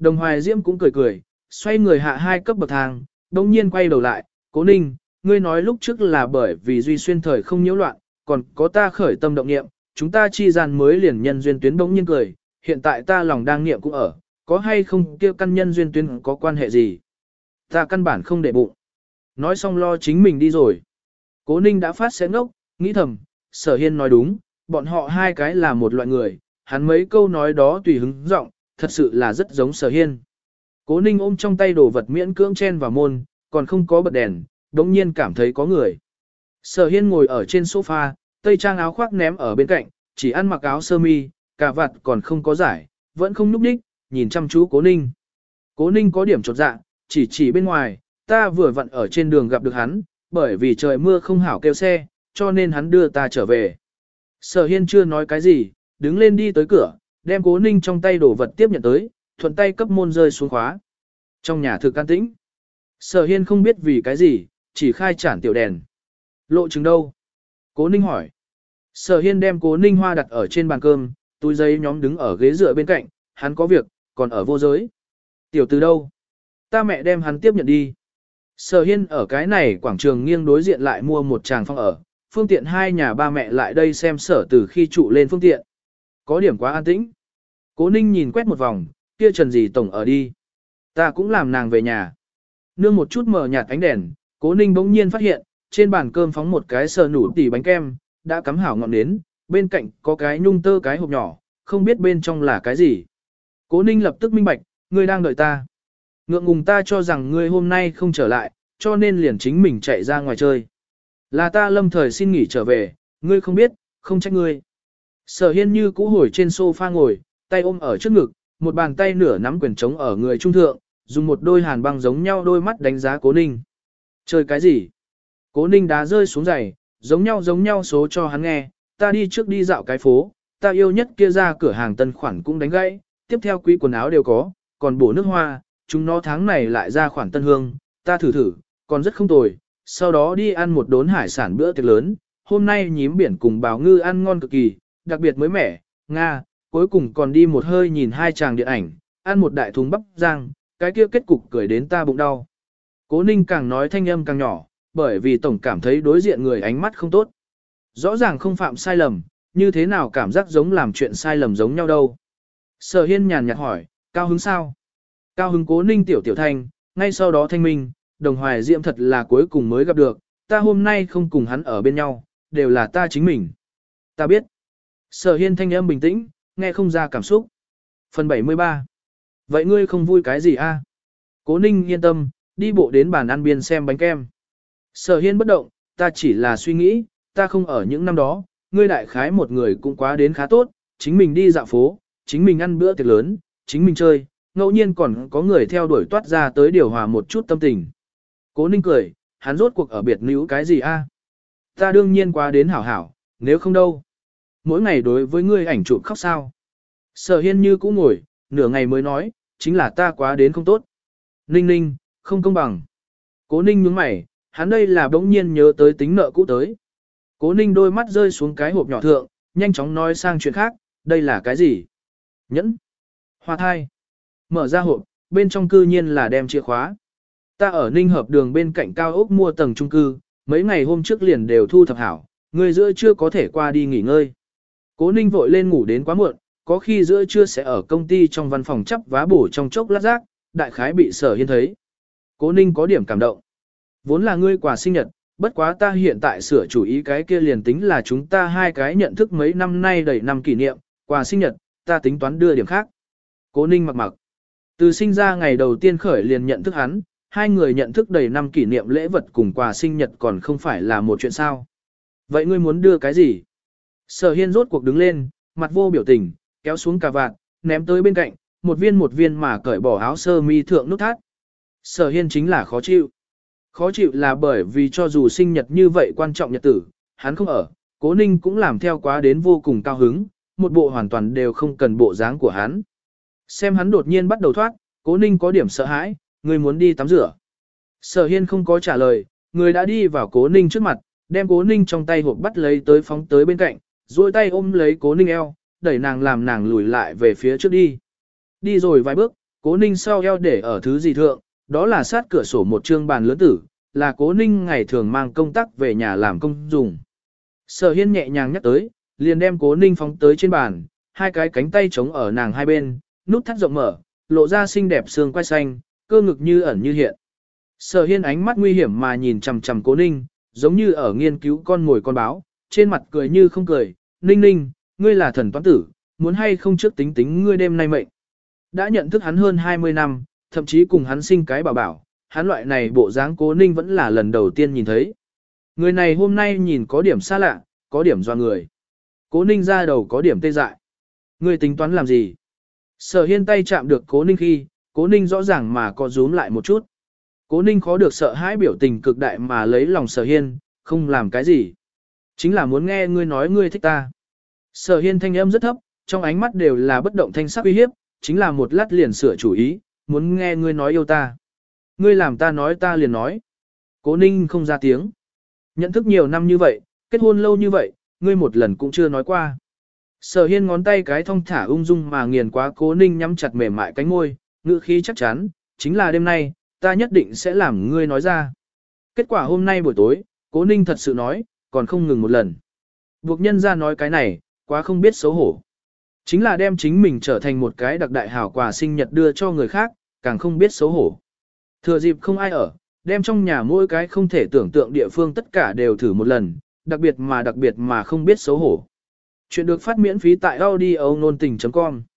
Đồng Hoài Diễm cũng cười cười, xoay người hạ 2 cấp bậc thang, đồng nhiên quay đầu lại, Cố Ninh, ngươi nói lúc trước là bởi vì Duy Xuyên thời không nhiễu loạn, còn có ta khởi tâm động niệm, chúng ta chi gian mới liền nhân duyên tuyến bỗng nhiên cười, hiện tại ta lòng đang niệm cũng ở, có hay không kia căn nhân duyên tuyến có quan hệ gì? Ta căn bản không để bụng. Nói xong lo chính mình đi rồi. Cố Ninh đã phát sẽ ngốc, nghĩ thầm, Sở Hiên nói đúng, bọn họ 2 cái là một loại người, hắn mấy câu nói đó tùy hứng giọng, thật sự là rất giống Sở Hiên. Cố Ninh ôm trong tay đồ vật miễn cưỡng chen vào môn, còn không có bật đèn, đống nhiên cảm thấy có người. Sở Hiên ngồi ở trên sofa, tây trang áo khoác ném ở bên cạnh, chỉ ăn mặc áo sơ mi, cà vạt còn không có giải, vẫn không nhúc đích, nhìn chăm chú Cố Ninh. Cố Ninh có điểm chột dạ, chỉ bên ngoài, ta vừa vặn ở trên đường gặp được hắn, bởi vì trời mưa không hảo kêu xe, cho nên hắn đưa ta trở về. Sở Hiên chưa nói cái gì, đứng lên đi tới cửa, đem Cố Ninh trong tay đồ vật tiếp nhận tới, thuận tay cấp môn rơi xuống khóa. Trong nhà thực an tĩnh. Sở Hiên không biết vì cái gì, chỉ khai chản tiểu đèn. Lộ trình đâu? Cố Ninh hỏi. Sở Hiên đem Cố Ninh hoa đặt ở trên bàn cơm, túi giấy nhóm đứng ở ghế dựa bên cạnh, hắn có việc, còn ở vô giới. Tiểu từ đâu? Ta mẹ đem hắn tiếp nhận đi. Sở Hiên ở cái này quảng trường nghiêng đối diện lại mua một tràng phòng ở, phương tiện 2 nhà ba mẹ lại đây xem sở từ khi trụ lên phương tiện. Có điểm quá an tĩnh. Cố Ninh nhìn quét một vòng, kia Trần Dì Tổng ở đi. Ta cũng làm nàng về nhà. Nương một chút mờ nhạt ánh đèn, Cố Ninh bỗng nhiên phát hiện, trên bàn cơm phóng một cái sờ nủ tỉ bánh kem, đã cắm hảo ngọn nến, bên cạnh có cái nhung tơ cái hộp nhỏ, không biết bên trong là cái gì. Cố Ninh lập tức minh bạch, ngươi đang đợi ta. Ngượng ngùng ta cho rằng ngươi hôm nay không trở lại, cho nên liền chính mình chạy ra ngoài chơi. Là ta lâm thời xin nghỉ trở về, ngươi không biết, không trách ngươi. Sở Hiên như cũ hồi trên sofa ngồi, tay ôm ở trước ngực, một bàn tay nửa nắm quyền trống ở người trung thượng, dùng một đôi hàn băng giống nhau đôi mắt đánh giá Cố Ninh. Chơi cái gì? Cố Ninh đá rơi xuống giày, giống nhau số cho hắn nghe, ta đi trước đi dạo cái phố, ta yêu nhất kia ra cửa hàng tân khoản cũng đánh gãy, tiếp theo quý quần áo đều có, còn bổ nước hoa, chúng nó tháng này lại ra khoản tân hương, ta thử, còn rất không tồi, sau đó đi ăn một đốn hải sản bữa tiệc lớn, hôm nay nhím biển cùng bào ngư ăn ngon cực kỳ, đặc biệt mới mẻ, Nga, cuối cùng còn đi một hơi nhìn 2 chàng điện ảnh, ăn một đại thùng bắp rang, cái kia kết cục cười đến ta bụng đau. Cố Ninh càng nói thanh âm càng nhỏ, bởi vì tổng cảm thấy đối diện người ánh mắt không tốt. Rõ ràng không phạm sai lầm, như thế nào cảm giác giống làm chuyện sai lầm giống nhau đâu. Sở Hiên nhàn nhạt hỏi, cao hứng sao? Cao hứng. Cố Ninh tiểu thanh, ngay sau đó thanh minh, Đồng Hoài Diễm thật là cuối cùng mới gặp được, ta hôm nay không cùng hắn ở bên nhau, đều là ta chính mình. Ta biết. Sở Hiên thanh âm bình tĩnh, nghe không ra cảm xúc. Phần 73. Vậy ngươi không vui cái gì a? Cố Ninh yên tâm, đi bộ đến bàn ăn biên xem bánh kem. Sở Hiên bất động, ta chỉ là suy nghĩ, ta không ở những năm đó, ngươi đại khái một người cũng quá đến khá tốt, chính mình đi dạo phố, chính mình ăn bữa tiệc lớn, chính mình chơi, ngẫu nhiên còn có người theo đuổi toát ra tới điều hòa một chút tâm tình. Cố Ninh cười, hắn rốt cuộc ở biệt níu cái gì a? Ta đương nhiên quá đến hảo hảo, nếu không đâu. Mỗi ngày đối với ngươi ảnh chụp khóc sao. Sở Hiên như cũ ngồi, nửa ngày mới nói, chính là ta quá đến không tốt. Ninh, không công bằng. Cố Ninh nhướng mày, hắn đây là bỗng nhiên nhớ tới tính nợ cũ tới. Cố Ninh đôi mắt rơi xuống cái hộp nhỏ thượng, nhanh chóng nói sang chuyện khác, đây là cái gì? Nhẫn. Hoa thai. Mở ra hộp, bên trong cư nhiên là đem chìa khóa. Ta ở Ninh Hợp đường bên cạnh cao ốc mua tầng chung cư, mấy ngày hôm trước liền đều thu thập hảo, người giữa chưa có thể qua đi nghỉ ngơi. Cố Ninh vội lên ngủ đến quá muộn, có khi giữa trưa sẽ ở công ty trong văn phòng chắp vá bổ trong chốc lát rác, đại khái bị Sở Hiên thấy. Cố Ninh có điểm cảm động. Vốn là ngươi quà sinh nhật, bất quá ta hiện tại sửa chủ ý cái kia liền tính là chúng ta 2 cái nhận thức mấy năm nay đầy năm kỷ niệm, quà sinh nhật, ta tính toán đưa điểm khác. Cố Ninh mặc. Từ sinh ra ngày đầu tiên khởi liền nhận thức hắn, 2 người nhận thức đầy năm kỷ niệm lễ vật cùng quà sinh nhật còn không phải là một chuyện sao. Vậy ngươi muốn đưa cái gì? Sở Hiên rốt cuộc đứng lên, mặt vô biểu tình, kéo xuống cà vạt, ném tới bên cạnh, một viên mà cởi bỏ áo sơ mi thượng nút thắt. Sở Hiên chính là khó chịu. Khó chịu là bởi vì cho dù sinh nhật như vậy quan trọng nhật tử, hắn không ở, Cố Ninh cũng làm theo quá đến vô cùng cao hứng, một bộ hoàn toàn đều không cần bộ dáng của hắn. Xem hắn đột nhiên bắt đầu thoát, Cố Ninh có điểm sợ hãi, người muốn đi tắm rửa. Sở Hiên không có trả lời, người đã đi vào Cố Ninh trước mặt, đem Cố Ninh trong tay hộp bắt lấy tới phóng tới bên cạnh, duỗi tay ôm lấy Cố Ninh eo, đẩy nàng làm nàng lùi lại về phía trước đi. Đi rồi vài bước, Cố Ninh sau eo để ở thứ gì thượng, đó là sát cửa sổ một trương bàn lớn tử, là Cố Ninh ngày thường mang công tác về nhà làm công dùng. Sở Hiên nhẹ nhàng nhắc tới, liền đem Cố Ninh phóng tới trên bàn, hai cái cánh tay chống ở nàng hai bên, nút thắt rộng mở, lộ ra xinh đẹp xương quai xanh, cơ ngực như ẩn như hiện. Sở Hiên ánh mắt nguy hiểm mà nhìn chằm chằm Cố Ninh, giống như ở nghiên cứu con mồi con báo, trên mặt cười như không cười, "Ninh Ninh, ngươi là thần toán tử, muốn hay không trước tính tính ngươi đêm nay mệnh." Đã nhận thức hắn hơn 20 năm, thậm chí cùng hắn sinh cái bảo bảo, hắn loại này bộ dáng Cố Ninh vẫn là lần đầu tiên nhìn thấy. Người này hôm nay nhìn có điểm xa lạ, có điểm doa người. Cố Ninh ra đầu có điểm tê dại. Ngươi tính toán làm gì? Sở Hiên tay chạm được Cố Ninh khi, Cố Ninh rõ ràng mà có rúm lại một chút. Cố Ninh khó được sợ hãi biểu tình cực đại mà lấy lòng Sở Hiên, không làm cái gì. Chính là muốn nghe ngươi nói ngươi thích ta. Sở Hiên thanh âm rất thấp, trong ánh mắt đều là bất động thanh sắc uy hiếp, chính là một lát liền sửa chủ ý, muốn nghe ngươi nói yêu ta. Ngươi làm ta nói ta liền nói. Cố Ninh không ra tiếng. Nhận thức nhiều năm như vậy, kết hôn lâu như vậy, ngươi một lần cũng chưa nói qua. Sở Hiên ngón tay cái thong thả ung dung mà nghiền quá Cố Ninh nhắm chặt mềm mại cánh môi, ngữ khí chắc chắn, chính là đêm nay, ta nhất định sẽ làm ngươi nói ra. Kết quả hôm nay buổi tối, Cố Ninh thật sự nói, còn không ngừng một lần. Buộc nhân ra nói cái này, quá không biết xấu hổ. Chính là đem chính mình trở thành một cái đặc đại hảo quà sinh nhật đưa cho người khác, càng không biết xấu hổ. Thừa dịp không ai ở, đem trong nhà mỗi cái không thể tưởng tượng địa phương tất cả đều thử một lần, đặc biệt mà không biết xấu hổ. Chuyện được phát miễn phí tại audio nôn tình.com